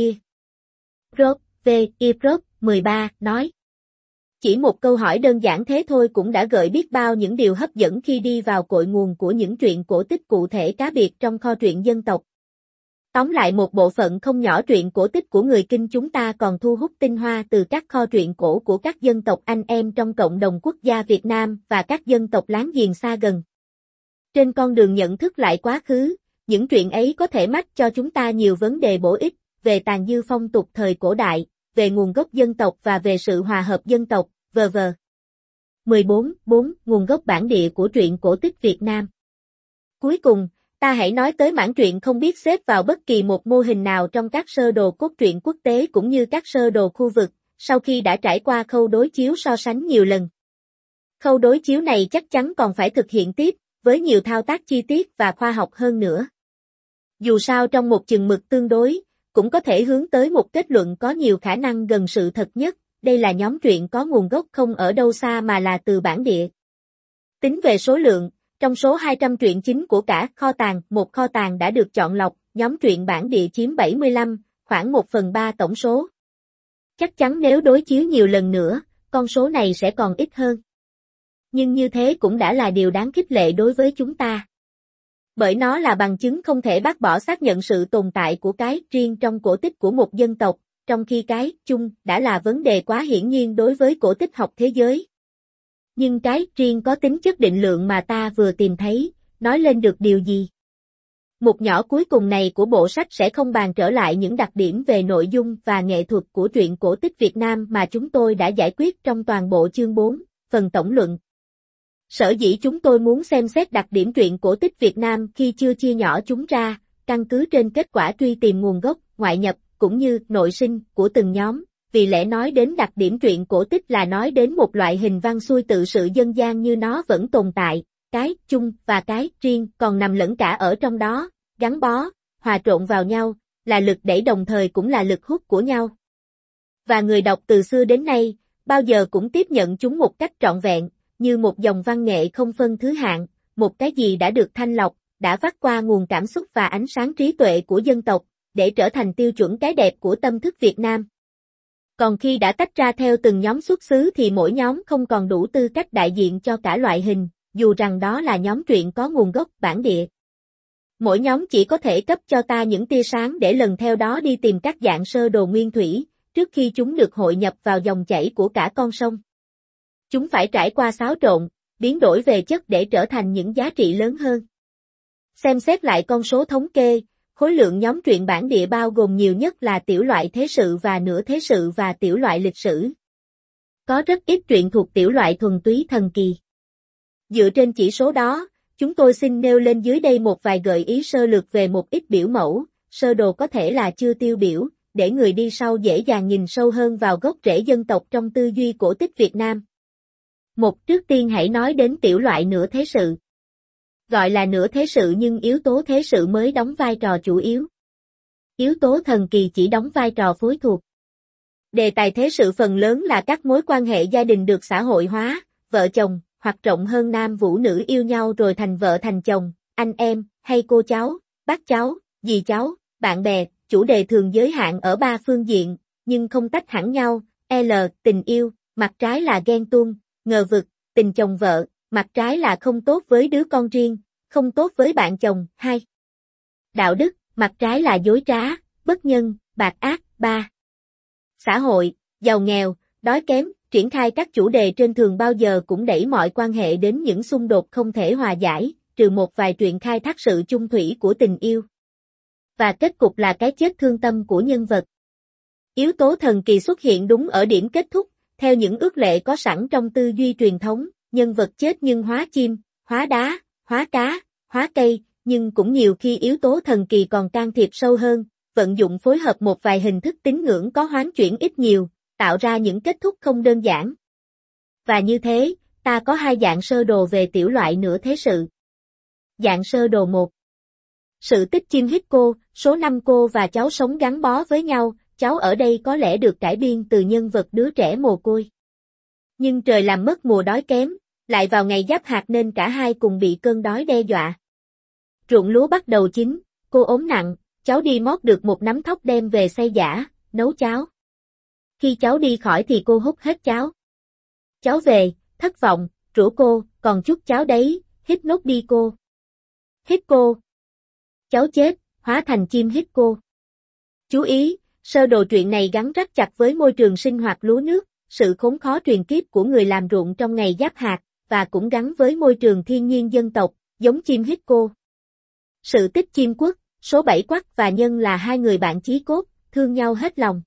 Prop 13 nói. Chỉ một câu hỏi đơn giản thế thôi cũng đã gợi biết bao những điều hấp dẫn khi đi vào cội nguồn của những truyện cổ tích cụ thể cá biệt trong kho truyện dân tộc. Tóm lại một bộ phận không nhỏ truyện cổ tích của người Kinh chúng ta còn thu hút tinh hoa từ các kho truyện cổ của các dân tộc anh em trong cộng đồng quốc gia Việt Nam và các dân tộc láng giềng xa gần. Trên con đường nhận thức lại quá khứ, những truyện ấy có thể mách cho chúng ta nhiều vấn đề bổ ích về tàn dư phong tục thời cổ đại, về nguồn gốc dân tộc và về sự hòa hợp dân tộc, v.v. 14.4. Nguồn gốc bản địa của truyện cổ tích Việt Nam. Cuối cùng, ta hãy nói tới mảng truyện không biết xếp vào bất kỳ một mô hình nào trong các sơ đồ cốt truyện quốc tế cũng như các sơ đồ khu vực, sau khi đã trải qua khâu đối chiếu so sánh nhiều lần. Khâu đối chiếu này chắc chắn còn phải thực hiện tiếp, với nhiều thao tác chi tiết và khoa học hơn nữa. Dù sao trong một chừng mực tương đối, cũng có thể hướng tới một kết luận có nhiều khả năng gần sự thật nhất, đây là nhóm truyện có nguồn gốc không ở đâu xa mà là từ bản địa. Tính về số lượng, trong số 200 truyện chính của cả kho tàng, một kho tàng đã được chọn lọc, nhóm truyện bản địa chiếm 75, khoảng 1/3 tổng số. Chắc chắn nếu đối chiếu nhiều lần nữa, con số này sẽ còn ít hơn. Nhưng như thế cũng đã là điều đáng khích lệ đối với chúng ta. Bởi nó là bằng chứng không thể bác bỏ xác nhận sự tồn tại của cái riêng trong cổ tích của một dân tộc, trong khi cái chung đã là vấn đề quá hiển nhiên đối với cổ tích học thế giới. Nhưng cái riêng có tính chất định lượng mà ta vừa tìm thấy, nói lên được điều gì? Mục nhỏ cuối cùng này của bộ sách sẽ không bàn trở lại những đặc điểm về nội dung và nghệ thuật của truyện cổ tích Việt Nam mà chúng tôi đã giải quyết trong toàn bộ chương 4, phần tổng luận. Sở dĩ chúng tôi muốn xem xét đặc điểm truyện cổ tích Việt Nam khi chưa chia nhỏ chúng ra, căn cứ trên kết quả truy tìm nguồn gốc, ngoại nhập, cũng như nội sinh của từng nhóm, vì lẽ nói đến đặc điểm truyện cổ tích là nói đến một loại hình văn xuôi tự sự dân gian như nó vẫn tồn tại, cái chung và cái riêng còn nằm lẫn cả ở trong đó, gắn bó, hòa trộn vào nhau, là lực đẩy đồng thời cũng là lực hút của nhau. Và người đọc từ xưa đến nay, bao giờ cũng tiếp nhận chúng một cách trọn vẹn, như một dòng văn nghệ không phân thứ hạng, một cái gì đã được thanh lọc, đã vắt qua nguồn cảm xúc và ánh sáng trí tuệ của dân tộc, để trở thành tiêu chuẩn cái đẹp của tâm thức Việt Nam. Còn khi đã tách ra theo từng nhóm xuất xứ thì mỗi nhóm không còn đủ tư cách đại diện cho cả loại hình, dù rằng đó là nhóm truyện có nguồn gốc bản địa. Mỗi nhóm chỉ có thể cấp cho ta những tia sáng để lần theo đó đi tìm các dạng sơ đồ nguyên thủy, trước khi chúng được hội nhập vào dòng chảy của cả con sông. Chúng phải trải qua xáo trộn, biến đổi về chất để trở thành những giá trị lớn hơn. Xem xét lại con số thống kê, khối lượng nhóm truyện bản địa bao gồm nhiều nhất là tiểu loại thế sự và nửa thế sự và tiểu loại lịch sử. Có rất ít truyện thuộc tiểu loại thuần túy thần kỳ. Dựa trên chỉ số đó, chúng tôi xin nêu lên dưới đây một vài gợi ý sơ lược về một ít biểu mẫu, sơ đồ có thể là chưa tiêu biểu, để người đi sau dễ dàng nhìn sâu hơn vào gốc rễ dân tộc trong tư duy cổ tích Việt Nam. Trước tiên hãy nói đến tiểu loại nửa thế sự. Gọi là nửa thế sự nhưng yếu tố thế sự mới đóng vai trò chủ yếu. Yếu tố thần kỳ chỉ đóng vai trò phối thuộc. Đề tài thế sự phần lớn là các mối quan hệ gia đình được xã hội hóa, vợ chồng, hoặc rộng hơn nam vũ nữ yêu nhau rồi thành vợ thành chồng, anh em, hay cô cháu, bác cháu, dì cháu, bạn bè. Chủ đề thường giới hạn ở 3 phương diện, nhưng không tách hẳn nhau. L. Tình yêu, mặt trái là ghen tuông, ngờ vực, tình chồng vợ, mặt trái là không tốt với đứa con riêng, không tốt với bạn chồng. 2. Đạo đức, mặt trái là dối trá, bất nhân, bạc ác. 3. Xã hội, giàu nghèo, đói kém. Triển khai các chủ đề trên thường bao giờ cũng đẩy mọi quan hệ đến những xung đột không thể hòa giải, trừ một vài chuyện khai thác sự chung thủy của tình yêu. Và kết cục là cái chết thương tâm của nhân vật. Yếu tố thần kỳ xuất hiện đúng ở điểm kết thúc, theo những ước lệ có sẵn trong tư duy truyền thống, nhân vật chết nhưng hóa chim, hóa đá, hóa cá, hóa cây, nhưng cũng nhiều khi yếu tố thần kỳ còn can thiệp sâu hơn, vận dụng phối hợp một vài hình thức tín ngưỡng có hoán chuyển ít nhiều, tạo ra những kết thúc không đơn giản. Và như thế, ta có 2 dạng sơ đồ về tiểu loại nửa thế sự. Dạng sơ đồ 1. Sự tích chim Hippo, số 5 cô và cháu sống gắn bó với nhau, cháu ở đây có lẽ được cải biên từ nhân vật đứa trẻ mồ côi. Nhưng trời làm mất mùa đói kém, lại vào ngày giáp hạt nên cả hai cùng bị cơn đói đe dọa. Ruộng lúa bắt đầu chín, cô ốm nặng, cháu đi mót được một nắm thóc đem về xay giã, nấu cháo. Khi cháu đi khỏi thì cô hút hết cháo. Cháu về, thất vọng, rủa cô, còn chút cháo đấy, hít nốt đi cô. Hít cô. Cháu chết, hóa thành chim hít cô. Chú ý, sơ đồ truyện này gắn rất chặt với môi trường sinh hoạt lúa nước, sự khốn khó truyền kiếp của người làm ruộng trong ngày giáp hạt, và cũng gắn với môi trường thiên nhiên dân tộc, giống chim hít cô. Sự tích chim Quất, số 7 Quắt và Nhân là 2 người bạn chí cốt, thương nhau hết lòng.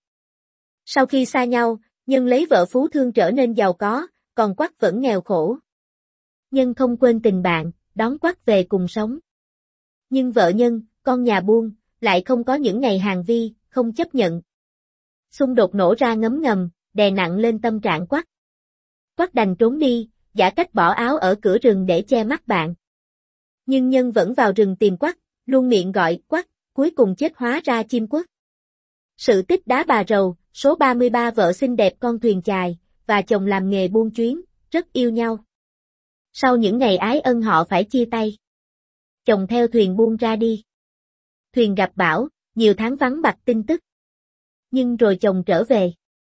Sau khi xa nhau, Nhân lấy vợ phú thương trở nên giàu có, còn Quắt vẫn nghèo khổ. Nhân không quên tình bạn, đón Quắt về cùng sống. Nhưng vợ Nhân, con nhà buôn, lại không có những ngày hàng vi, không chấp nhận. Xung đột nổ ra ngấm ngầm, đè nặng lên tâm trạng Quắt. Quắt đành trốn đi, giả cách bỏ áo ở cửa rừng để che mắt bạn. Nhưng Nhân vẫn vào rừng tìm Quắt, luôn miệng gọi Quắt, cuối cùng chết hóa ra chim Quất. Sự tích đá bà rầu, số 33 vợ xinh đẹp con thuyền chài, và chồng làm nghề buôn chuyến, rất yêu nhau. Sau những ngày ái ân họ phải chia tay. Chồng theo thuyền buôn ra đi. Thuyền gặp bão, nhiều tháng vắng bặt tin tức. Nhưng rồi chồng trở về.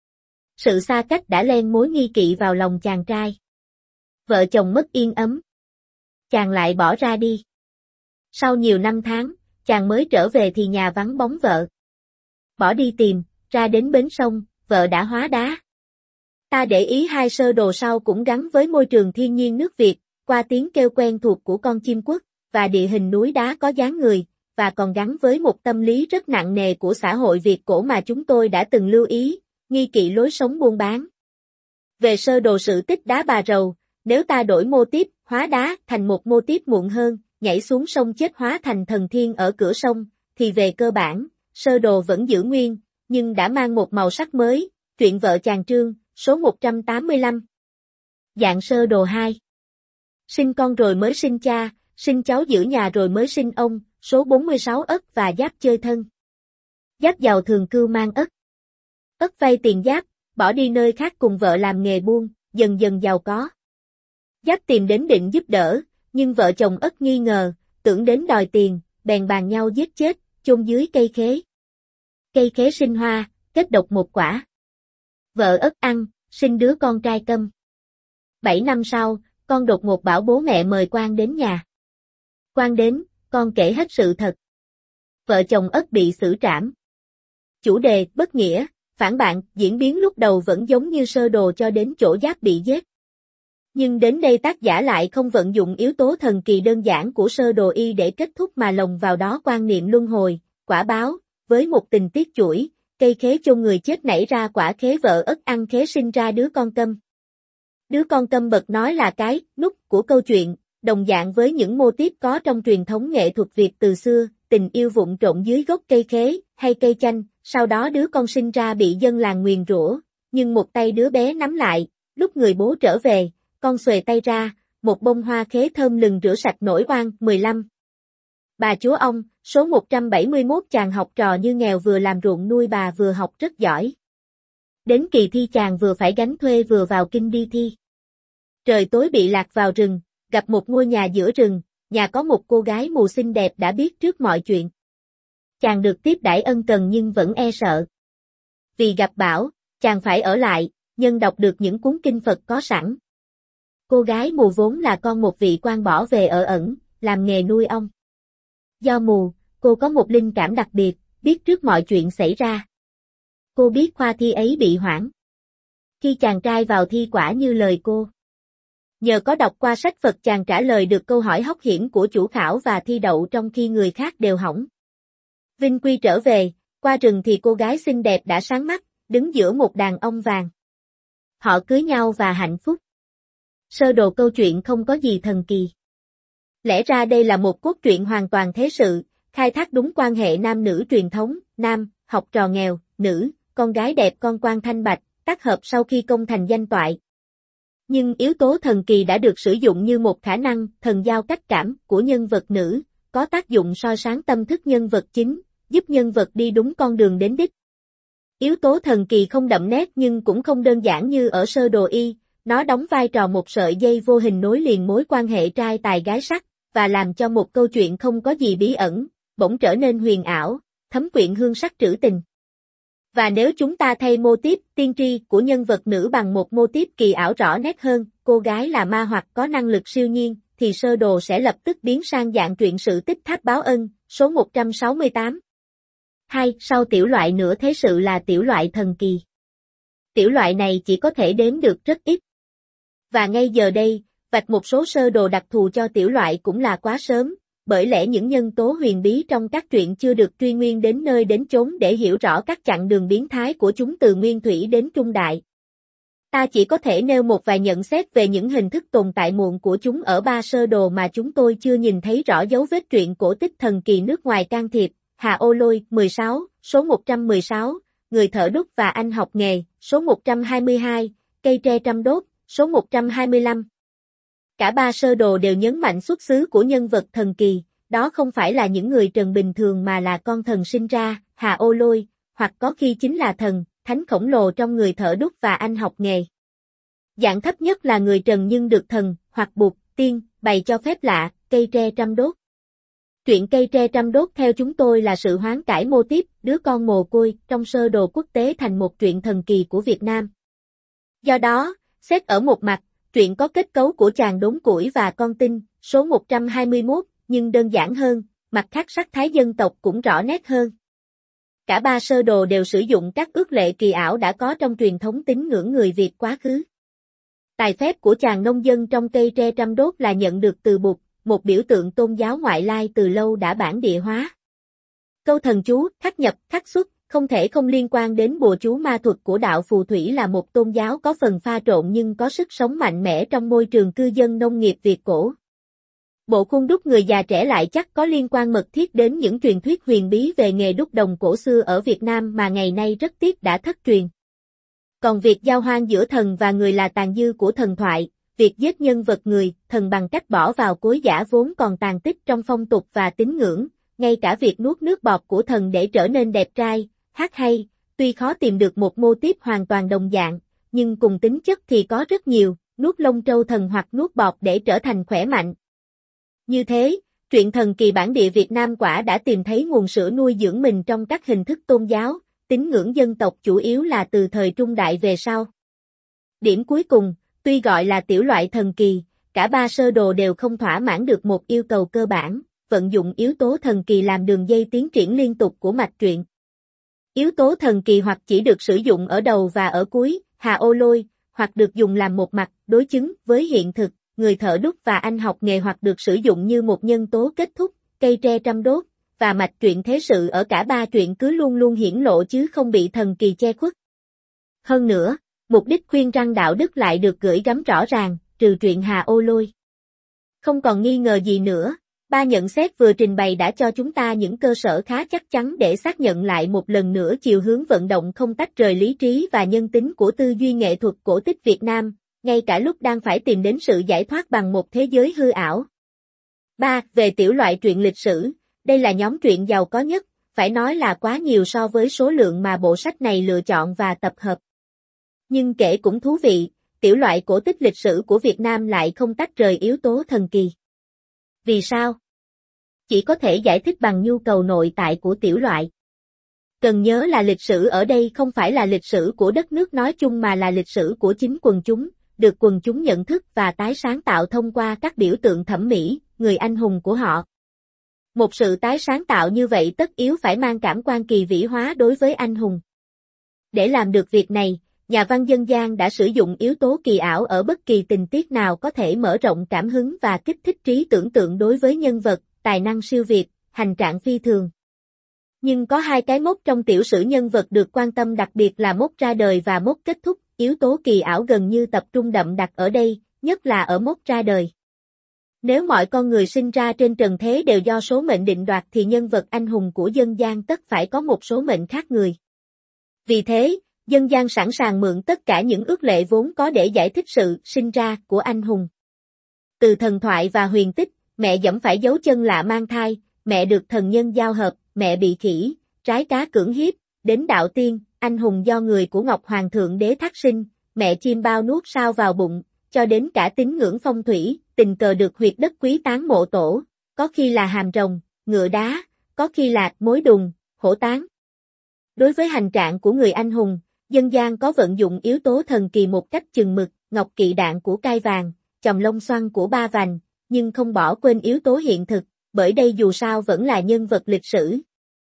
Sự xa cách đã len mối nghi kỵ vào lòng chàng trai. Vợ chồng mất yên ấm. Chàng lại bỏ ra đi. Sau nhiều năm tháng, chàng mới trở về thì nhà vắng bóng vợ. Bỏ đi tìm, ra đến bến sông, vợ đã hóa đá. Ta để ý 2 sơ đồ sau cũng gắn với môi trường thiên nhiên nước Việt, qua tiếng kêu quen thuộc của con chim Quất, và địa hình núi đá có dáng người, và còn gắn với một tâm lý rất nặng nề của xã hội Việt cổ mà chúng tôi đã từng lưu ý, nghi kỵ lối sống buôn bán. Về sơ đồ sự tích đá bà rầu, nếu ta đổi mô típ hóa đá thành một mô típ muộn hơn, nhảy xuống sông chết hóa thành thần thiên ở cửa sông, thì về cơ bản, sơ đồ vẫn giữ nguyên, nhưng đã mang một màu sắc mới, truyện vợ chàng Trương, số 185. Dạng sơ đồ 2. Sinh con rồi mới sinh cha, sinh cháu giữ nhà rồi mới sinh ông, số 46 Ất và Giáp chơi thân. Giáp giàu thường cưu mang Ất. Ất vay tiền Giáp, bỏ đi nơi khác cùng vợ làm nghề buôn, dần dần giàu có. Giáp tìm đến định giúp đỡ, nhưng vợ chồng Ất nghi ngờ, tưởng đến đòi tiền, bèn bàn nhau giết chết, chôn dưới cây khế. Cây khế sinh hoa, kết độc một quả. Vợ Ất ăn, sinh đứa con trai Câm. 7 năm sau, con đột ngột bảo bố mẹ mời quan đến nhà. Quan đến, con kể hết sự thật. Vợ chồng Ất bị xử trảm. Chủ đề, bất nghĩa, phản bạn, diễn biến lúc đầu vẫn giống như sơ đồ cho đến chỗ Giáp bị giết. Nhưng đến đây tác giả lại không vận dụng yếu tố thần kỳ đơn giản của sơ đồ y để kết thúc mà lồng vào đó quan niệm luân hồi, quả báo, với một tình tiết chuỗi, cây khế chôn người chết nảy ra quả khế vợ Ất ăn khế sinh ra đứa con Câm. Đứa con Câm bật nói là cái nút của câu chuyện, đồng dạng với những mô típ có trong truyền thống nghệ thuật Việt từ xưa, tình yêu vụng trộn dưới gốc cây khế hay cây chanh, sau đó đứa con sinh ra bị dân làng nguyền rủa, nhưng một tay đứa bé nắm lại, lúc người bố trở về, con xuề tay ra, một bông hoa khế thơm lừng rửa sạch nỗi oan. 15. Bà chúa ông, số 171 chàng học trò như nghèo vừa làm ruộng nuôi bà vừa học rất giỏi. Đến kỳ thi chàng vừa phải gánh thuê vừa vào kinh đi thi. Trời tối bị lạc vào rừng, gặp một ngôi nhà giữa rừng, nhà có một cô gái mù xinh đẹp đã biết trước mọi chuyện. Chàng được tiếp đãi ân cần nhưng vẫn e sợ. Vì gặp bão, chàng phải ở lại, nhân đọc được những cuốn kinh Phật có sẵn. Cô gái mù vốn là con một vị quan bỏ về ở ẩn, làm nghề nuôi ong. Do mù, cô có một linh cảm đặc biệt, biết trước mọi chuyện xảy ra. Cô biết khoa thi ấy bị hoãn. Khi chàng trai vào thi quả như lời cô. Nhờ có đọc qua sách Phật chàng trả lời được câu hỏi hóc hiểm của chủ khảo và thi đậu trong khi người khác đều hỏng. Vinh quy trở về, qua rừng thì cô gái xinh đẹp đã sáng mắt, đứng giữa một đàn ong vàng. Họ cưới nhau và hạnh phúc. Sơ đồ câu chuyện không có gì thần kỳ. Lẽ ra đây là một cốt truyện hoàn toàn thế sự, khai thác đúng quan hệ nam nữ truyền thống, nam, học trò nghèo, nữ, con gái đẹp con quan thanh bạch, tác hợp sau khi công thành danh toại. Nhưng yếu tố thần kỳ đã được sử dụng như một khả năng thần giao cách cảm của nhân vật nữ, có tác dụng soi sáng tâm thức nhân vật chính, giúp nhân vật đi đúng con đường đến đích. Yếu tố thần kỳ không đậm nét nhưng cũng không đơn giản như ở sơ đồ y, nó đóng vai trò một sợi dây vô hình nối liền mối quan hệ trai tài gái sắc, và làm cho một câu chuyện không có gì bí ẩn, bỗng trở nên huyền ảo, thấm quyện hương sắc trữ tình. Và nếu chúng ta thay mô típ tiên tri của nhân vật nữ bằng một mô típ kỳ ảo rõ nét hơn, cô gái là ma hoặc có năng lực siêu nhiên, thì sơ đồ sẽ lập tức biến sang dạng truyện sự tích tháp báo ân, số 168. 2. Sau tiểu loại nửa thế sự là tiểu loại thần kỳ. Tiểu loại này chỉ có thể đếm được rất ít. Và ngay giờ đây, vạch một số sơ đồ đặc thù cho tiểu loại cũng là quá sớm, bởi lẽ những nhân tố huyền bí trong các truyện chưa được truy nguyên đến nơi đến chốn để hiểu rõ các chặng đường biến thái của chúng từ nguyên thủy đến trung đại. Ta chỉ có thể nêu một vài nhận xét về những hình thức tồn tại muộn của chúng ở ba sơ đồ mà chúng tôi chưa nhìn thấy rõ dấu vết truyện cổ tích thần kỳ nước ngoài can thiệp. Hà Ô Lôi, 16, số 116, Người thợ đúc và anh học nghề, số 122, Cây tre trăm đốt, số 125. Cả ba sơ đồ đều nhấn mạnh xuất xứ của nhân vật thần kỳ, đó không phải là những người trần bình thường mà là con thần sinh ra, Hà Ô Lôi, hoặc có khi chính là thần, thánh khổng lồ trong Người thợ đúc và anh học nghề. Dạng thấp nhất là người trần nhưng được thần, hoặc buộc, tiên, bày cho phép lạ, Cây tre trăm đốt. Truyện Cây tre trăm đốt theo chúng tôi là sự hoán cải mô típ đứa con mồ côi trong sơ đồ quốc tế thành một truyện thần kỳ của Việt Nam. Do đó, xét ở một mặt, truyện có kết cấu của chàng đốn củi và con tin, số 121, nhưng đơn giản hơn, mặt khác sắc thái dân tộc cũng rõ nét hơn. Cả ba sơ đồ đều sử dụng các ước lệ kỳ ảo đã có trong truyền thống tín ngưỡng người Việt quá khứ. Tài phép của chàng nông dân trong Cây tre trăm đốt là nhận được từ Bụt, một biểu tượng tôn giáo ngoại lai từ lâu đã bản địa hóa. Câu thần chú, khắc nhập, khắc xuất, không thể không liên quan đến bùa chú ma thuật của đạo phù thủy là một tôn giáo có phần pha trộn nhưng có sức sống mạnh mẽ trong môi trường cư dân nông nghiệp Việt cổ. Bộ khuôn đúc người già trẻ lại chắc có liên quan mật thiết đến những truyền thuyết huyền bí về nghề đúc đồng cổ xưa ở Việt Nam mà ngày nay rất tiếc đã thất truyền. Còn việc giao hoan giữa thần và người là tàn dư của thần thoại, việc giết nhân vật người, thần bằng cách bỏ vào cối giã vốn còn tàn tích trong phong tục và tín ngưỡng, ngay cả việc nuốt nước bọt của thần để trở nên đẹp trai, hát hay, tuy khó tìm được một mô típ hoàn toàn đồng dạng, nhưng cùng tính chất thì có rất nhiều, nuốt lông trâu thần hoặc nuốt bọt để trở thành khỏe mạnh. Như thế, truyện thần kỳ bản địa Việt Nam quả đã tìm thấy nguồn sữa nuôi dưỡng mình trong các hình thức tôn giáo, tín ngưỡng dân tộc chủ yếu là từ thời trung đại về sau. Điểm cuối cùng, tuy gọi là tiểu loại thần kỳ, cả ba sơ đồ đều không thỏa mãn được một yêu cầu cơ bản, vận dụng yếu tố thần kỳ làm đường dây tiến triển liên tục của mạch truyện. Yếu tố thần kỳ hoặc chỉ được sử dụng ở đầu và ở cuối, Hà Ô Lôi, hoặc được dùng làm một mặt, đối chứng với hiện thực, Người thợ đúc và anh học nghề hoặc được sử dụng như một nhân tố kết thúc, Cây tre trăm đốt, và mạch truyện thế sự ở cả ba truyện cứ luôn luôn hiển lộ chứ không bị thần kỳ che khuất. Hơn nữa, mục đích khuyên răn đạo đức lại được gửi gắm rõ ràng, trừ truyện Hà Ô Lôi. Không còn nghi ngờ gì nữa, ba nhận xét vừa trình bày đã cho chúng ta những cơ sở khá chắc chắn để xác nhận lại một lần nữa chiều hướng vận động không tách rời lý trí và nhân tính của tư duy nghệ thuật cổ tích Việt Nam, ngay cả lúc đang phải tìm đến sự giải thoát bằng một thế giới hư ảo. 3. Về tiểu loại truyện lịch sử, đây là nhóm truyện giàu có nhất, phải nói là quá nhiều so với số lượng mà bộ sách này lựa chọn và tập hợp. Nhưng kể cũng thú vị, tiểu loại cổ tích lịch sử của Việt Nam lại không tách rời yếu tố thần kỳ. Vì sao? Chỉ có thể giải thích bằng nhu cầu nội tại của tiểu loại. Cần nhớ là lịch sử ở đây không phải là lịch sử của đất nước nói chung mà là lịch sử của chính quần chúng, được quần chúng nhận thức và tái sáng tạo thông qua các biểu tượng thẩm mỹ, người anh hùng của họ. Một sự tái sáng tạo như vậy tất yếu phải mang cảm quan kỳ vĩ hóa đối với anh hùng. Để làm được việc này, nhà văn dân gian đã sử dụng yếu tố kỳ ảo ở bất kỳ tình tiết nào có thể mở rộng cảm hứng và kích thích trí tưởng tượng đối với nhân vật, tài năng siêu việt, hành trạng phi thường. Nhưng có hai cái mốc trong tiểu sử nhân vật được quan tâm đặc biệt là mốc ra đời và mốc kết thúc, yếu tố kỳ ảo gần như tập trung đậm đặc ở đây, nhất là ở mốc ra đời. Nếu mọi con người sinh ra trên trần thế đều do số mệnh định đoạt thì nhân vật anh hùng của dân gian tất phải có một số mệnh khác người. Vì thế, dân gian sẵn sàng mượn tất cả những ước lệ vốn có để giải thích sự sinh ra của anh hùng. Từ thần thoại và huyền tích, mẹ dẫm phải dấu chân lạ mang thai, mẹ được thần nhân giao hợp, mẹ bị khỉ, trái cá cưỡng hiếp, đến đạo tiên, anh hùng do người của Ngọc Hoàng Thượng Đế thác sinh, mẹ chim bao nuốt sao vào bụng, cho đến cả tín ngưỡng phong thủy, tình cờ được huyệt đất quý tán mộ tổ, có khi là hàm rồng, ngựa đá, có khi là mối đùng, hổ tán. Đối với hành trạng của người anh hùng, dân gian có vận dụng yếu tố thần kỳ một cách chừng mực, ngọc kỵ đạn của cai vàng, chòm lông xoăn của ba vành, nhưng không bỏ quên yếu tố hiện thực, bởi đây dù sao vẫn là nhân vật lịch sử.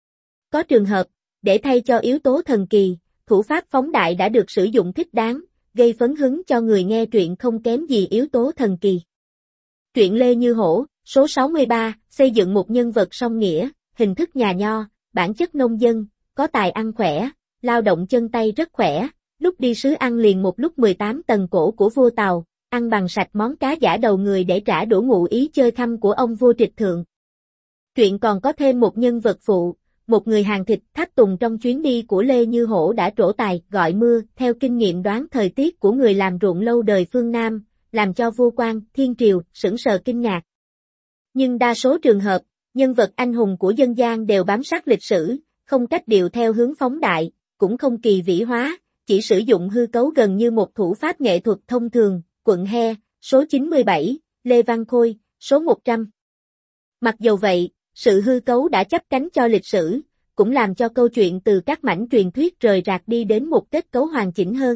Có trường hợp, để thay cho yếu tố thần kỳ, thủ pháp phóng đại đã được sử dụng thích đáng, gây phấn hứng cho người nghe truyện không kém gì yếu tố thần kỳ. Truyện Lê Như Hổ, số 63, xây dựng một nhân vật song nghĩa, hình thức nhà nho, bản chất nông dân, có tài ăn khỏe, lao động chân tay rất khỏe, lúc đi sứ ăn liền một lúc 18 tầng cổ của vua Tàu, ăn bằng sạch món cá giả đầu người để trả đũa ngụ ý chơi khăm của ông vua Trịch Thượng. Truyện còn có thêm một nhân vật phụ, một người hàng thịt tháp tùng trong chuyến đi của Lê Như Hổ đã trổ tài gọi mưa theo kinh nghiệm đoán thời tiết của người làm ruộng lâu đời phương Nam, làm cho vua quan, thiên triều, sững sờ kinh ngạc. Nhưng đa số trường hợp, nhân vật anh hùng của dân gian đều bám sát lịch sử, không cách điệu theo hướng phóng đại, cũng không kỳ vĩ hóa, chỉ sử dụng hư cấu gần như một thủ pháp nghệ thuật thông thường, Quận He, số 97, Lê Văn Khôi, số 100. Mặc dù vậy, sự hư cấu đã chấp cánh cho lịch sử, cũng làm cho câu chuyện từ các mảnh truyền thuyết rời rạc đi đến một kết cấu hoàn chỉnh hơn.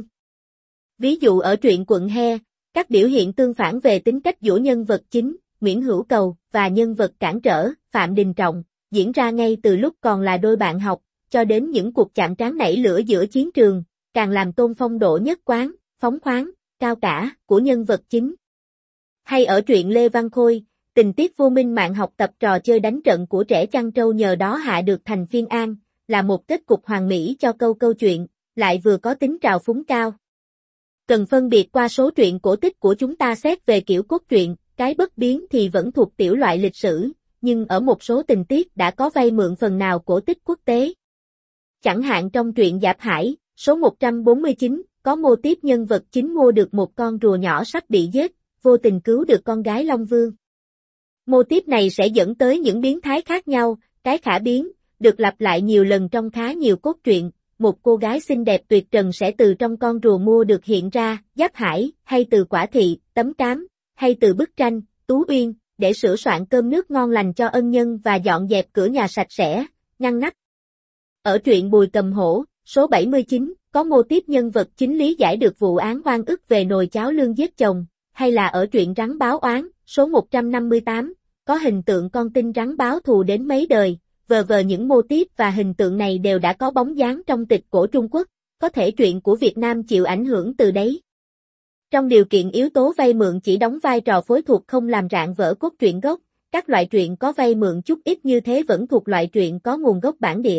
Ví dụ ở truyện Quận He, các biểu hiện tương phản về tính cách giữa nhân vật chính, Nguyễn Hữu Cầu, và nhân vật cản trở, Phạm Đình Trọng, diễn ra ngay từ lúc còn là đôi bạn học, cho đến những cuộc chạm trán nảy lửa giữa chiến trường, càng làm tôn phong độ nhất quán, phóng khoáng, cao cả, của nhân vật chính. Hay ở truyện Lê Văn Khôi, tình tiết vô minh mạng học tập trò chơi đánh trận của trẻ chăn trâu nhờ đó hạ được thành phiên an, là một kết cục hoàn mỹ cho câu chuyện, lại vừa có tính trào phúng cao. Cần phân biệt qua số truyện cổ tích của chúng ta xét về kiểu cốt truyện, cái bất biến thì vẫn thuộc tiểu loại lịch sử, nhưng ở một số tình tiết đã có vay mượn phần nào cổ tích quốc tế. Chẳng hạn trong truyện Giáp Hải, số 149, có mô típ nhân vật chính mua được một con rùa nhỏ sắp bị giết, vô tình cứu được con gái Long Vương. Mô típ này sẽ dẫn tới những biến thái khác nhau, cái khả biến, được lặp lại nhiều lần trong khá nhiều cốt truyện, một cô gái xinh đẹp tuyệt trần sẽ từ trong con rùa mua được hiện ra, Giáp Hải, hay từ quả thị, tấm cám, hay từ bức tranh, Tú Uyên, để sửa soạn cơm nước ngon lành cho ân nhân và dọn dẹp cửa nhà sạch sẽ, ngăn nắp. Ở truyện Bùi Cầm Hổ, số 79, có mô típ nhân vật chính lý giải được vụ án oan ức về nồi cháo lương giết chồng, hay là ở truyện Rắn Báo Oán, số 158, có hình tượng con tin rắn báo thù đến mấy đời, vờ những mô típ và hình tượng này đều đã có bóng dáng trong tịch cổ Trung Quốc, có thể truyện của Việt Nam chịu ảnh hưởng từ đấy. Trong điều kiện yếu tố vay mượn chỉ đóng vai trò phối thuộc không làm rạn vỡ cốt truyện gốc, các loại truyện có vay mượn chút ít như thế vẫn thuộc loại truyện có nguồn gốc bản địa.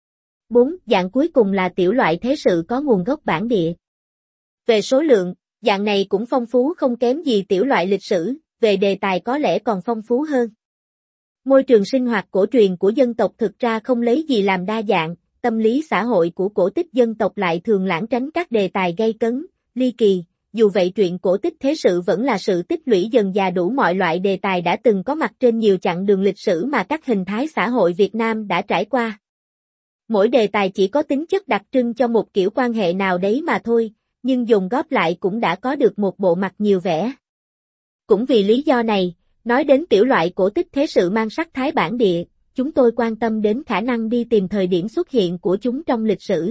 4. Dạng cuối cùng là tiểu loại thế sự có nguồn gốc bản địa. Về số lượng, dạng này cũng phong phú không kém gì tiểu loại lịch sử, về đề tài có lẽ còn phong phú hơn. Môi trường sinh hoạt cổ truyền của dân tộc thực ra không lấy gì làm đa dạng, tâm lý xã hội của cổ tích dân tộc lại thường lảng tránh các đề tài gay cấn, ly kỳ, dù vậy truyện cổ tích thế sự vẫn là sự tích lũy dần dà đủ mọi loại đề tài đã từng có mặt trên nhiều chặng đường lịch sử mà các hình thái xã hội Việt Nam đã trải qua. Mỗi đề tài chỉ có tính chất đặc trưng cho một kiểu quan hệ nào đấy mà thôi, nhưng dồn góp lại cũng đã có được một bộ mặt nhiều vẻ. Cũng vì lý do này, nói đến tiểu loại cổ tích thế sự mang sắc thái bản địa, chúng tôi quan tâm đến khả năng đi tìm thời điểm xuất hiện của chúng trong lịch sử.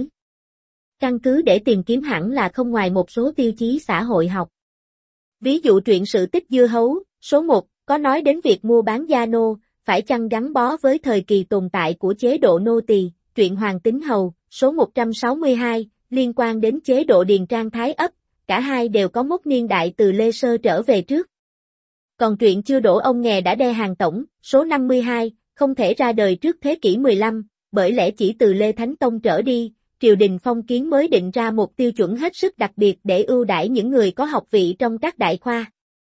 Căn cứ để tìm kiếm hẳn là không ngoài một số tiêu chí xã hội học. Ví dụ truyện sự tích dưa hấu, số 1, có nói đến việc mua bán gia nô, phải chăng gắn bó với thời kỳ tồn tại của chế độ nô tỳ, truyện Hoàng Tín Hầu, số 162, liên quan đến chế độ Điền Trang Thái Ấp, cả hai đều có mốc niên đại từ Lê Sơ trở về trước. Còn truyện Chưa đổ ông nghè đã đe hàng tổng, số 52, không thể ra đời trước thế kỷ 15, bởi lẽ chỉ từ Lê Thánh Tông trở đi, triều đình phong kiến mới định ra một tiêu chuẩn hết sức đặc biệt để ưu đãi những người có học vị trong các đại khoa.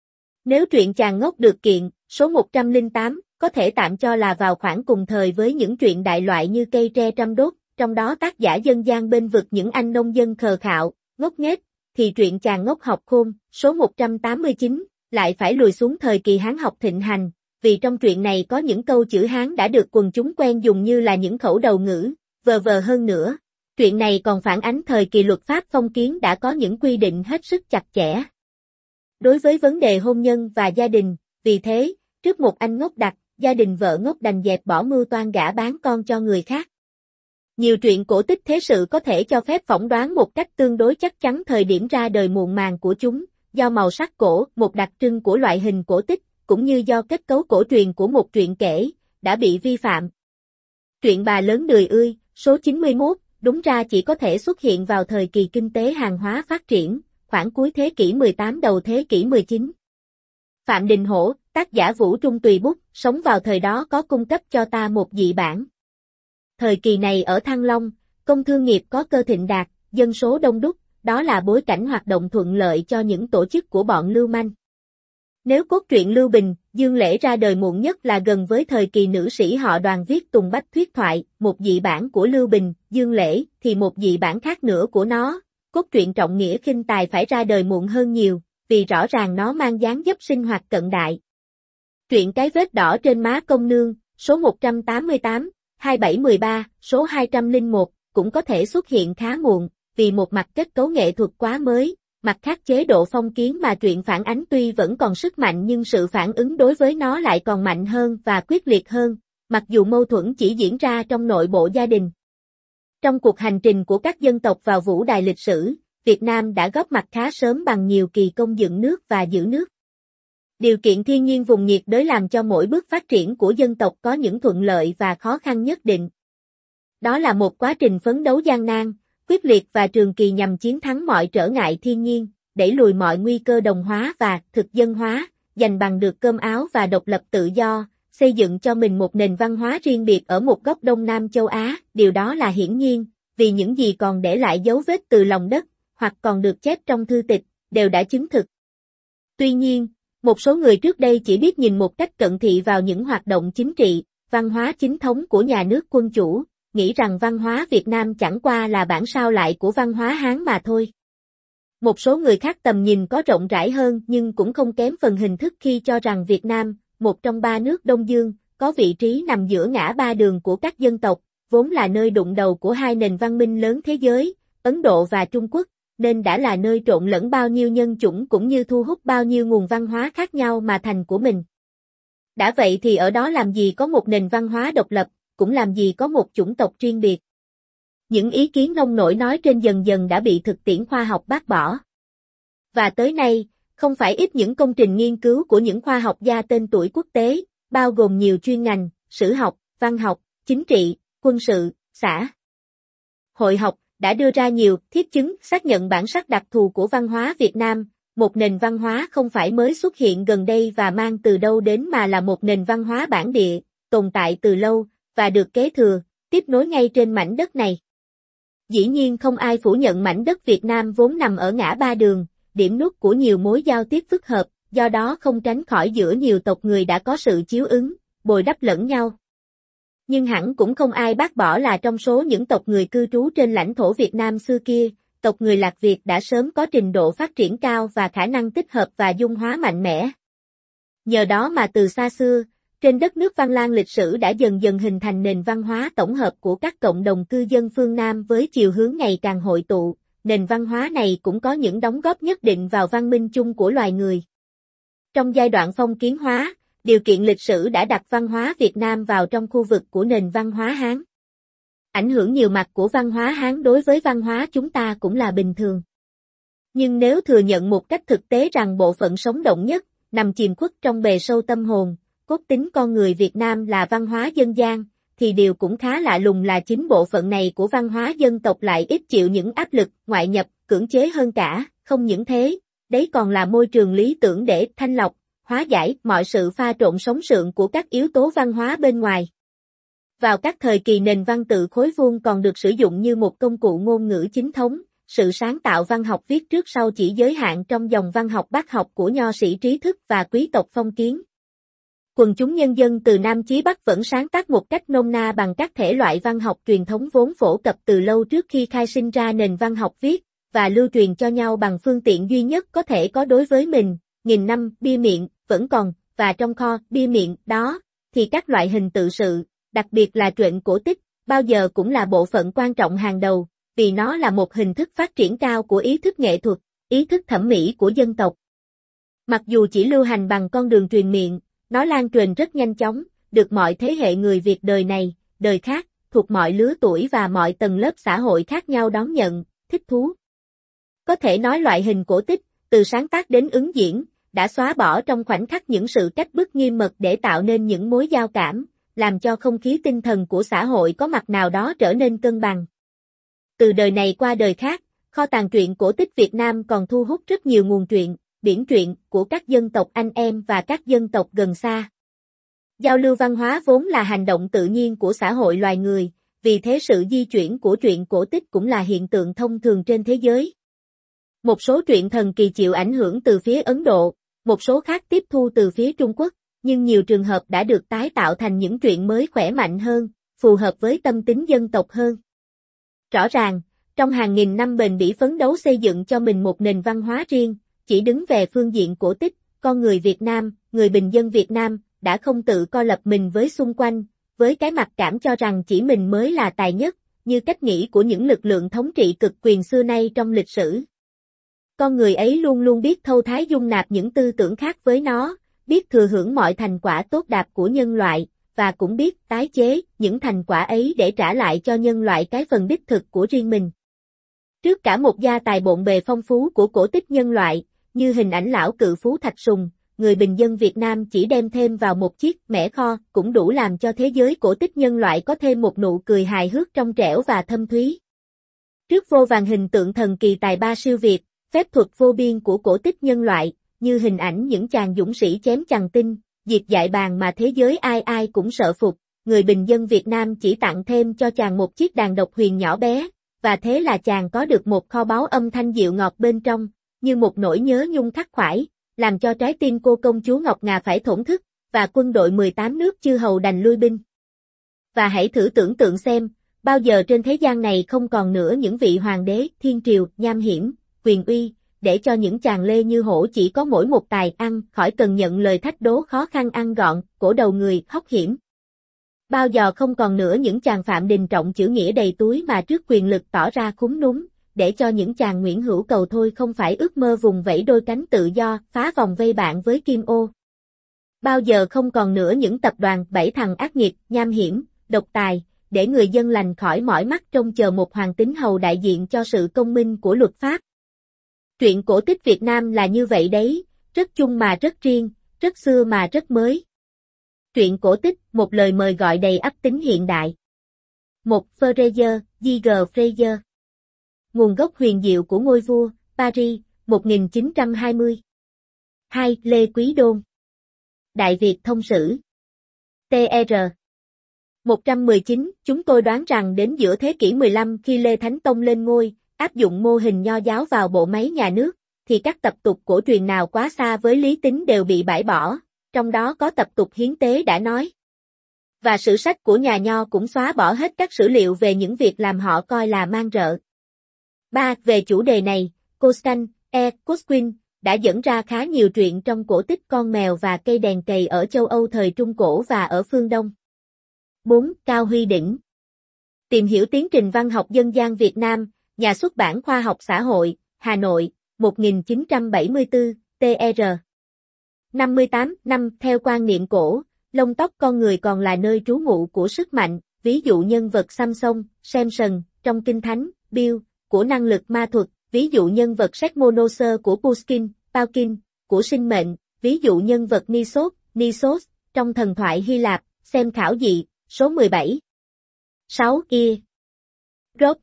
Nếu truyện Chàng ngốc được kiện, số 108, có thể tạm cho là vào khoảng cùng thời với những truyện đại loại như Cây tre trăm đốt, trong đó tác giả dân gian bên vực những anh nông dân khờ khạo, ngốc nghếch, thì truyện Chàng ngốc học khôn, số 189, lại phải lùi xuống thời kỳ Hán học thịnh hành, vì trong truyện này có những câu chữ Hán đã được quần chúng quen dùng như là những khẩu đầu ngữ, vờ hơn nữa. Truyện này còn phản ánh thời kỳ luật pháp phong kiến đã có những quy định hết sức chặt chẽ. Đối với vấn đề hôn nhân và gia đình, vì thế, trước một anh ngốc đặt, gia đình vợ ngốc đành dẹp bỏ mưu toan gả bán con cho người khác. Nhiều truyện cổ tích thế sự có thể cho phép phỏng đoán một cách tương đối chắc chắn thời điểm ra đời muộn màng của chúng, do màu sắc cổ, một đặc trưng của loại hình cổ tích, cũng như do kết cấu cổ truyền của một truyện kể, đã bị vi phạm. Truyện Bà Lớn Đười Ươi, số 91, đúng ra chỉ có thể xuất hiện vào thời kỳ kinh tế hàng hóa phát triển, khoảng cuối thế kỷ 18 đầu thế kỷ 19. Phạm Đình Hổ, tác giả Vũ Trung Tùy Bút, sống vào thời đó có cung cấp cho ta một dị bản. Thời kỳ này ở Thăng Long, công thương nghiệp có cơ thịnh đạt, dân số đông đúc, đó là bối cảnh hoạt động thuận lợi cho những tổ chức của bọn lưu manh. Nếu cốt truyện Lưu Bình, Dương Lễ ra đời muộn nhất là gần với thời kỳ nữ sĩ họ Đoàn viết Tùng Bách Thuyết Thoại, một dị bản của Lưu Bình, Dương Lễ, thì một dị bản khác nữa của nó, cốt truyện Trọng Nghĩa Khinh Tài phải ra đời muộn hơn nhiều, vì rõ ràng nó mang dáng dấp sinh hoạt cận đại. Truyện Cái Vết Đỏ Trên Má Công Nương, số 188, 2713, số 201, cũng có thể xuất hiện khá muộn, vì một mặt kết cấu nghệ thuật quá mới, mặt khác chế độ phong kiến mà truyện phản ánh tuy vẫn còn sức mạnh nhưng sự phản ứng đối với nó lại còn mạnh hơn và quyết liệt hơn, mặc dù mâu thuẫn chỉ diễn ra trong nội bộ gia đình. Trong cuộc hành trình của các dân tộc vào vũ đài lịch sử, Việt Nam đã góp mặt khá sớm bằng nhiều kỳ công dựng nước và giữ nước. Điều kiện thiên nhiên vùng nhiệt đới làm cho mỗi bước phát triển của dân tộc có những thuận lợi và khó khăn nhất định. Đó là một quá trình phấn đấu gian nan, quyết liệt và trường kỳ nhằm chiến thắng mọi trở ngại thiên nhiên, đẩy lùi mọi nguy cơ đồng hóa và thực dân hóa, giành bằng được cơm áo và độc lập tự do, xây dựng cho mình một nền văn hóa riêng biệt ở một góc Đông Nam châu Á, điều đó là hiển nhiên, vì những gì còn để lại dấu vết từ lòng đất, hoặc còn được chép trong thư tịch, đều đã chứng thực. Tuy nhiên, một số người trước đây chỉ biết nhìn một cách cận thị vào những hoạt động chính trị, văn hóa chính thống của nhà nước quân chủ, nghĩ rằng văn hóa Việt Nam chẳng qua là bản sao lại của văn hóa Hán mà thôi. Một số người khác tầm nhìn có rộng rãi hơn nhưng cũng không kém phần hình thức khi cho rằng Việt Nam, một trong ba nước Đông Dương, có vị trí nằm giữa ngã ba đường của các dân tộc, vốn là nơi đụng đầu của hai nền văn minh lớn thế giới, Ấn Độ và Trung Quốc, nên đã là nơi trộn lẫn bao nhiêu nhân chủng cũng như thu hút bao nhiêu nguồn văn hóa khác nhau mà thành của mình. Đã vậy thì ở đó làm gì có một nền văn hóa độc lập, cũng làm gì có một chủng tộc riêng biệt. Những ý kiến nông nổi nói trên dần dần đã bị thực tiễn khoa học bác bỏ. Và tới nay, không phải ít những công trình nghiên cứu của những khoa học gia tên tuổi quốc tế, bao gồm nhiều chuyên ngành, sử học, văn học, chính trị, quân sự, xã hội học, đã đưa ra nhiều thiết chứng xác nhận bản sắc đặc thù của văn hóa Việt Nam, một nền văn hóa không phải mới xuất hiện gần đây và mang từ đâu đến mà là một nền văn hóa bản địa, tồn tại từ lâu, và được kế thừa, tiếp nối ngay trên mảnh đất này. Dĩ nhiên không ai phủ nhận mảnh đất Việt Nam vốn nằm ở ngã ba đường, điểm nút của nhiều mối giao tiếp phức hợp, do đó không tránh khỏi giữa nhiều tộc người đã có sự chiếu ứng, bồi đắp lẫn nhau. Nhưng hẳn cũng không ai bác bỏ là trong số những tộc người cư trú trên lãnh thổ Việt Nam xưa kia, tộc người Lạc Việt đã sớm có trình độ phát triển cao và khả năng tích hợp và dung hóa mạnh mẽ. Nhờ đó mà từ xa xưa, trên đất nước Văn Lang lịch sử đã dần dần hình thành nền văn hóa tổng hợp của các cộng đồng cư dân phương Nam với chiều hướng ngày càng hội tụ, nền văn hóa này cũng có những đóng góp nhất định vào văn minh chung của loài người. Trong giai đoạn phong kiến hóa, điều kiện lịch sử đã đặt văn hóa Việt Nam vào trong khu vực của nền văn hóa Hán. Ảnh hưởng nhiều mặt của văn hóa Hán đối với văn hóa chúng ta cũng là bình thường. Nhưng nếu thừa nhận một cách thực tế rằng bộ phận sống động nhất, nằm chìm khuất trong bề sâu tâm hồn, cốt tính con người Việt Nam là văn hóa dân gian, thì điều cũng khá lạ lùng là chính bộ phận này của văn hóa dân tộc lại ít chịu những áp lực ngoại nhập, cưỡng chế hơn cả. Không những thế, đấy còn là môi trường lý tưởng để thanh lọc, hóa giải mọi sự pha trộn sống sượng của các yếu tố văn hóa bên ngoài. Vào các thời kỳ nền văn tự khối vuông còn được sử dụng như một công cụ ngôn ngữ chính thống, sự sáng tạo văn học viết trước sau chỉ giới hạn trong dòng văn học bác học của nho sĩ trí thức và quý tộc phong kiến. Quần chúng nhân dân từ Nam chí Bắc vẫn sáng tác một cách nôm na bằng các thể loại văn học truyền thống vốn phổ cập từ lâu trước khi khai sinh ra nền văn học viết, và lưu truyền cho nhau bằng phương tiện duy nhất có thể có đối với mình. Nghìn năm, bia miệng, vẫn còn, và trong kho bia miệng đó, thì các loại hình tự sự, đặc biệt là truyện cổ tích, bao giờ cũng là bộ phận quan trọng hàng đầu, vì nó là một hình thức phát triển cao của ý thức nghệ thuật, ý thức thẩm mỹ của dân tộc. Mặc dù chỉ lưu hành bằng con đường truyền miệng, nó lan truyền rất nhanh chóng, được mọi thế hệ người Việt đời này, đời khác, thuộc mọi lứa tuổi và mọi tầng lớp xã hội khác nhau đón nhận, thích thú. Có thể nói loại hình cổ tích, từ sáng tác đến ứng diễn, đã xóa bỏ trong khoảnh khắc những sự cách bức nghiêm mật để tạo nên những mối giao cảm, làm cho không khí tinh thần của xã hội có mặt nào đó trở nên cân bằng. Từ đời này qua đời khác, kho tàng truyện cổ tích Việt Nam còn thu hút rất nhiều nguồn truyện, điển truyện của các dân tộc anh em và các dân tộc gần xa. Giao lưu văn hóa vốn là hành động tự nhiên của xã hội loài người, vì thế sự di chuyển của truyện cổ tích cũng là hiện tượng thông thường trên thế giới. Một số truyện thần kỳ chịu ảnh hưởng từ phía Ấn Độ, một số khác tiếp thu từ phía Trung Quốc, nhưng nhiều trường hợp đã được tái tạo thành những truyện mới khỏe mạnh hơn, phù hợp với tâm tính dân tộc hơn. Rõ ràng, trong hàng nghìn năm bền bỉ phấn đấu xây dựng cho mình một nền văn hóa riêng, chỉ đứng về phương diện cổ tích, con người Việt Nam, người bình dân Việt Nam, đã không tự co lập mình với xung quanh, với cái mặc cảm cho rằng chỉ mình mới là tài nhất, như cách nghĩ của những lực lượng thống trị cực quyền xưa nay trong lịch sử. Con người ấy luôn luôn biết thâu thái dung nạp những tư tưởng khác với nó, biết thừa hưởng mọi thành quả tốt đẹp của nhân loại, và cũng biết tái chế những thành quả ấy để trả lại cho nhân loại cái phần đích thực của riêng mình. Trước cả một gia tài bộn bề phong phú của cổ tích nhân loại, như hình ảnh lão cự phú Thạch Sùng, người bình dân Việt Nam chỉ đem thêm vào một chiếc mẻ kho cũng đủ làm cho thế giới cổ tích nhân loại có thêm một nụ cười hài hước trong trẻo và thâm thúy. Trước vô vàn hình tượng thần kỳ tài ba siêu việt, phép thuật vô biên của cổ tích nhân loại, như hình ảnh những chàng dũng sĩ chém chằng tinh, diệt dại bàn mà thế giới ai ai cũng sợ phục, người bình dân Việt Nam chỉ tặng thêm cho chàng một chiếc đàn độc huyền nhỏ bé, và thế là chàng có được một kho báu âm thanh dịu ngọt bên trong, như một nỗi nhớ nhung khắc khoải, làm cho trái tim cô công chúa Ngọc Ngà phải thổn thức, và quân đội 18 nước chư hầu đành lui binh. Và hãy thử tưởng tượng xem, bao giờ trên thế gian này không còn nữa những vị hoàng đế, thiên triều, nham hiểm, quyền uy, để cho những chàng lê như hổ chỉ có mỗi một tài ăn, khỏi cần nhận lời thách đố khó khăn ăn gọn, cổ đầu người, hóc hiểm. Bao giờ không còn nữa những chàng Phạm Đình Trọng chữ nghĩa đầy túi mà trước quyền lực tỏ ra khúm núm, để cho những chàng Nguyễn Hữu Cầu thôi không phải ước mơ vùng vẫy đôi cánh tự do, phá vòng vây bạn với Kim Ô. Bao giờ không còn nữa những tập đoàn bảy thằng ác nghiệt, nham hiểm, độc tài, để người dân lành khỏi mỏi mắt trông chờ một hoàng tín hầu đại diện cho sự công minh của luật pháp. Truyện cổ tích Việt Nam là như vậy đấy, rất chung mà rất riêng, rất xưa mà rất mới. Truyện cổ tích, một lời mời gọi đầy ắp tính hiện đại. 1. Fraser, J.G. Fraser. Nguồn gốc huyền diệu của ngôi vua, Paris, 1920. 2. Lê Quý Đôn. Đại Việt thông sử. Tr. 119, chúng tôi đoán rằng đến giữa thế kỷ 15 khi Lê Thánh Tông lên ngôi, áp dụng mô hình nho giáo vào bộ máy nhà nước, thì các tập tục cổ truyền nào quá xa với lý tính đều bị bãi bỏ, trong đó có tập tục hiến tế đã nói. Và sử sách của nhà nho cũng xóa bỏ hết các sử liệu về những việc làm họ coi là man rợ. 3. Về chủ đề này, Constant E. Cosquin đã dẫn ra khá nhiều truyện trong cổ tích con mèo và cây đèn cầy ở châu Âu thời Trung Cổ và ở phương Đông. 4. Cao Huy Đỉnh. Tìm hiểu tiến trình văn học dân gian Việt Nam, Nhà xuất bản Khoa học Xã hội, Hà Nội, 1974, TR. 58 năm. Theo quan niệm cổ, lông tóc con người còn là nơi trú ngụ của sức mạnh, ví dụ nhân vật Samson, Samson, trong Kinh Thánh, Bill, của năng lực ma thuật, ví dụ nhân vật Shekmonoser của Pushkin, Paukin, của sinh mệnh, ví dụ nhân vật Nisos, Nisos, trong thần thoại Hy Lạp, xem khảo dị, số 17. 6. Rob,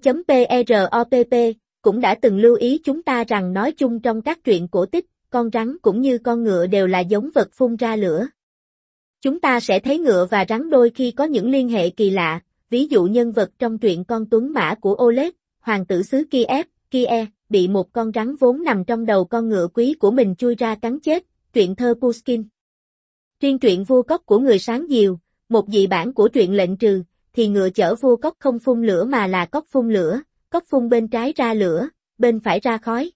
I.PROPP, cũng đã từng lưu ý chúng ta rằng nói chung trong các truyện cổ tích, con rắn cũng như con ngựa đều là giống vật phun ra lửa. Chúng ta sẽ thấy ngựa và rắn đôi khi có những liên hệ kỳ lạ, ví dụ nhân vật trong truyện Con Tuấn Mã của Oleg, hoàng tử xứ Kiev, bị một con rắn vốn nằm trong đầu con ngựa quý của mình chui ra cắn chết, truyện thơ Pushkin. Riêng truyện Vua Cóc của người sáng diều, một dị bản của truyện Lệnh Trừ, thì ngựa chở vua cóc không phun lửa mà là cóc phun lửa, cóc phun bên trái ra lửa, bên phải ra khói.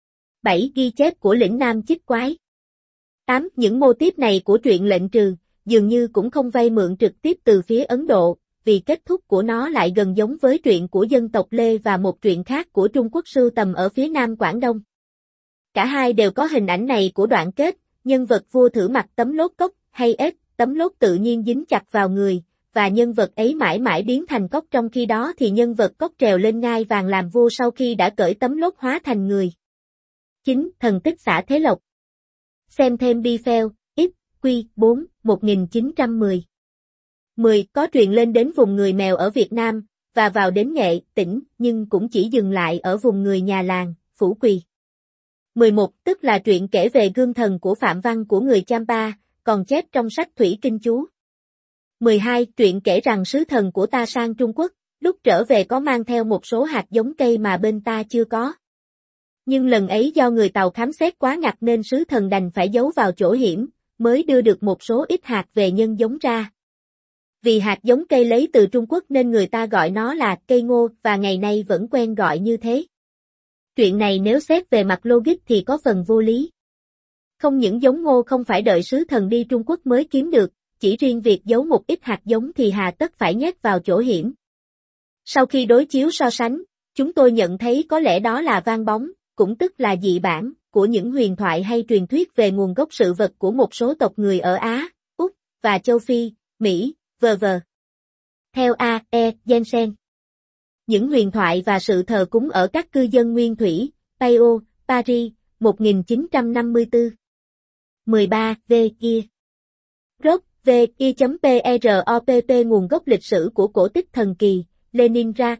7. Ghi chép của lĩnh Nam Chích Quái. 8. Những mô típ này của truyện Lệnh Trừ, dường như cũng không vay mượn trực tiếp từ phía Ấn Độ, vì kết thúc của nó lại gần giống với truyện của dân tộc Lê và một truyện khác của Trung Quốc sưu tầm ở phía Nam Quảng Đông. Cả hai đều có hình ảnh này của đoạn kết, nhân vật vua thử mặc tấm lốt cóc, hay ếch, tấm lốt tự nhiên dính chặt vào người, và nhân vật ấy mãi mãi biến thành cóc, trong khi đó thì nhân vật cóc trèo lên ngai vàng làm vua sau khi đã cởi tấm lốt hóa thành người. 9. Thần tích xã Thế Lộc. Xem thêm Biphel, Q 4, 1910. 10. Có truyền lên đến vùng người mèo ở Việt Nam, và vào đến Nghệ, tỉnh, nhưng cũng chỉ dừng lại ở vùng người nhà làng, Phủ Quỳ. 11. Tức là truyện kể về gương thần của Phạm Văn của người Champa, còn chép trong sách Thủy Kinh Chú. 12. Truyện kể rằng sứ thần của ta sang Trung Quốc, lúc trở về có mang theo một số hạt giống cây mà bên ta chưa có. Nhưng lần ấy do người Tàu khám xét quá ngặt nên sứ thần đành phải giấu vào chỗ hiểm, mới đưa được một số ít hạt về nhân giống ra. Vì hạt giống cây lấy từ Trung Quốc nên người ta gọi nó là cây ngô và ngày nay vẫn quen gọi như thế. Chuyện này nếu xét về mặt logic thì có phần vô lý. Không những giống ngô không phải đợi sứ thần đi Trung Quốc mới kiếm được, chỉ riêng việc giấu một ít hạt giống thì hà tất phải nhét vào chỗ hiểm. Sau khi đối chiếu so sánh, chúng tôi nhận thấy có lẽ đó là vang bóng, cũng tức là dị bản, của những huyền thoại hay truyền thuyết về nguồn gốc sự vật của một số tộc người ở Á, Úc, và châu Phi, Mỹ, v.v. Theo A. E. Jensen, những huyền thoại và sự thờ cúng ở các cư dân nguyên thủy, Payo, Paris, 1954. 13. V. Kia. Rob, V. I.PROPP nguồn gốc lịch sử của cổ tích thần kỳ, Leningrad,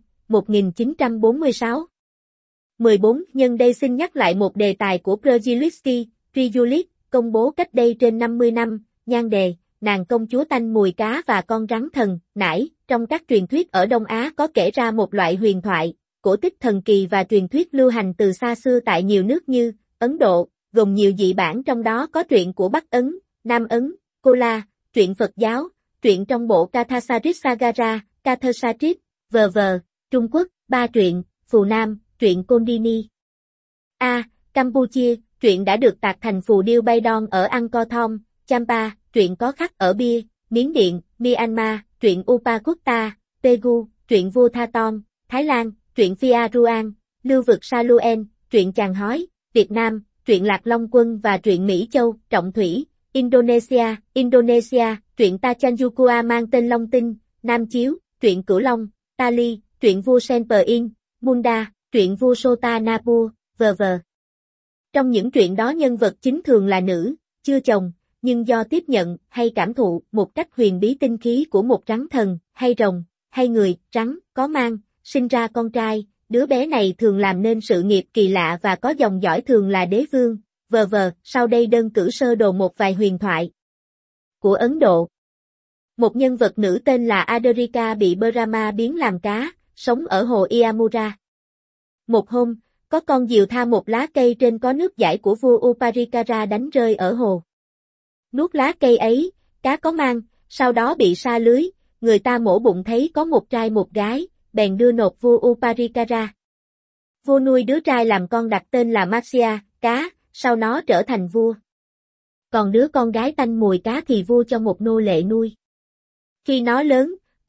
1946. 14. Nhân đây xin nhắc lại một đề tài của Przylitsky, công bố cách đây trên 50 năm, nhan đề, nàng công chúa tanh mùi cá và con rắn thần, nải, trong các truyền thuyết ở Đông Á có kể ra một loại huyền thoại, cổ tích thần kỳ và truyền thuyết lưu hành từ xa xưa tại nhiều nước như Ấn Độ, gồm nhiều dị bản trong đó có truyện của Bắc Ấn, Nam Ấn, Kola, truyện Phật giáo, truyện trong bộ Kathasarit Sagara, Kathasarit, v.v. Trung Quốc, 3 truyện, Phù Nam, truyện Kondini. A. Campuchia, truyện đã được tạc thành phù điêu bay đon ở Angkor Thom, Champa, truyện có khắc ở Bia, Miến Điện, Myanmar, truyện Upakutta, Pegu, truyện Vua Tha Ton, Thái Lan, truyện Phia Ruang, Lưu vực Saluen, truyện Chàng Hói, Việt Nam, truyện Lạc Long Quân và truyện Mỹ Châu, Trọng Thủy, Indonesia, truyện Tachanjukua mang tên Long Tinh, Nam Chiếu, truyện Cửu Long, Tali, truyện Vua Senper-in, Munda, truyện Vua Sota Napur, v.v. Trong những truyện đó nhân vật chính thường là nữ, chưa chồng, nhưng do tiếp nhận hay cảm thụ một cách huyền bí tinh khí của một rắn thần, hay rồng, hay người, rắn, có mang, sinh ra con trai, đứa bé này thường làm nên sự nghiệp kỳ lạ và có dòng dõi thường là đế vương, v.v. Sau đây đơn cử sơ đồ một vài huyền thoại của Ấn Độ. Một nhân vật nữ tên là Adarika bị Brahma biến làm cá, sống ở hồ Iamura. Một hôm, có con diều tha một lá cây trên có nước giải của vua Uparikara đánh rơi ở hồ. Nuốt lá cây ấy, cá có mang, sau đó bị sa lưới, người ta mổ bụng thấy có một trai một gái, bèn đưa nộp vua Uparikara. Vua nuôi đứa trai làm con đặt tên là Matsya, cá, sau nó trở thành vua. Còn đứa con gái tanh mùi cá thì vua cho một nô lệ nuôi. Khi nó lớn,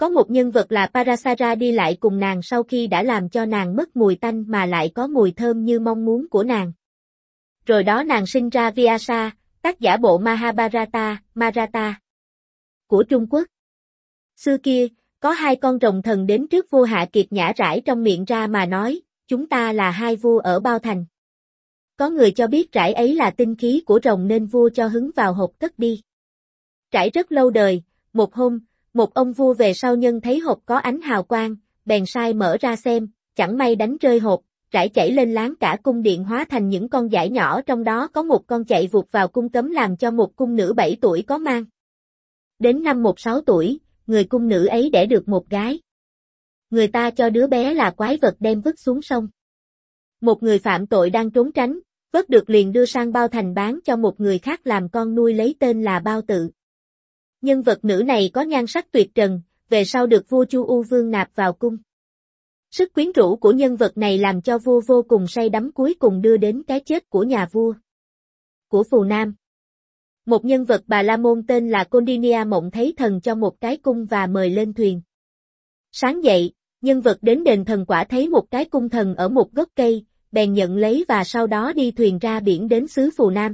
Có một nhân vật là Parasara đi lại cùng nàng sau khi đã làm cho nàng mất mùi tanh mà lại có mùi thơm như mong muốn của nàng. Rồi đó nàng sinh ra Vyasa, tác giả bộ Mahabharata, Maratha của Trung Quốc. Xưa kia, có hai con rồng thần đến trước vua Hạ Kiệt nhả rải trong miệng ra mà nói, chúng ta là hai vua ở Bao Thành. Có người cho biết rải ấy là tinh khí của rồng nên vua cho hứng vào hộp cất đi. Trải rất lâu đời, một hôm, một ông vua về sau nhân thấy hộp có ánh hào quang, bèn sai mở ra xem, chẳng may đánh rơi hộp, rải chảy lên láng cả cung điện hóa thành những con dải nhỏ, trong đó có một con chạy vụt vào cung cấm làm cho một cung nữ 7 tuổi có mang. Đến năm 16 tuổi, người cung nữ ấy đẻ được một gái. Người ta cho đứa bé là quái vật đem vứt xuống sông. Một người phạm tội đang trốn tránh, vớt được liền đưa sang Bao Thành bán cho một người khác làm con nuôi lấy tên là Bao Tự. Nhân vật nữ này có nhan sắc tuyệt trần, về sau được vua Chu U Vương nạp vào cung. Sức quyến rũ của nhân vật này làm cho vua vô cùng say đắm, cuối cùng đưa đến cái chết của nhà vua. Của Phù Nam. Một nhân vật Bà La Môn tên là Kondinia mộng thấy thần cho một cái cung và mời lên thuyền. Sáng dậy, nhân vật đến đền thần quả thấy một cái cung thần ở một gốc cây, bèn nhận lấy và sau đó đi thuyền ra biển đến xứ Phù Nam.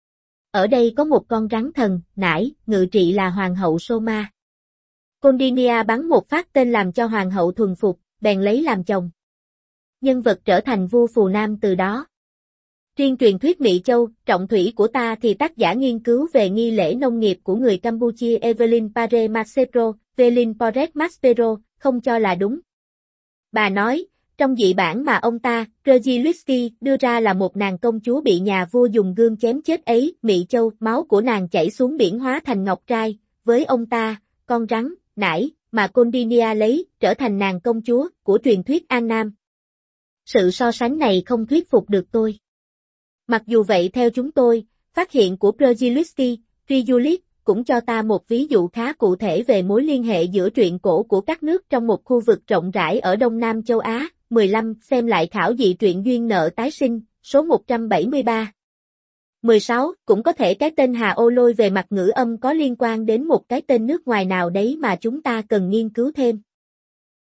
Ở đây có một con rắn thần, nải, ngự trị là Hoàng hậu Soma. Kondinia bắn một phát tên làm cho Hoàng hậu thuần phục, bèn lấy làm chồng. Nhân vật trở thành vua Phù Nam từ đó. Riêng truyền thuyết Mỹ Châu, trọng thủy của ta thì tác giả nghiên cứu về nghi lễ nông nghiệp của người Campuchia Evelyn Pare Maspero, Velin Poret Maspero, không cho là đúng. Bà nói, trong dị bản mà ông ta, Przylewski, đưa ra là một nàng công chúa bị nhà vua dùng gươm chém chết ấy, Mỹ Châu, máu của nàng chảy xuống biển hóa thành ngọc trai, với ông ta, con rắn, nải, mà Kondinia lấy, trở thành nàng công chúa, của truyền thuyết An Nam. Sự so sánh này không thuyết phục được tôi. Mặc dù vậy theo chúng tôi, phát hiện của Przylewski, Triulit, cũng cho ta một ví dụ khá cụ thể về mối liên hệ giữa truyện cổ của các nước trong một khu vực rộng rãi ở Đông Nam châu Á. 15. Xem lại khảo dị truyện duyên nợ tái sinh, số 173. 16. Cũng có thể cái tên Hà Ô Lôi về mặt ngữ âm có liên quan đến một cái tên nước ngoài nào đấy mà chúng ta cần nghiên cứu thêm.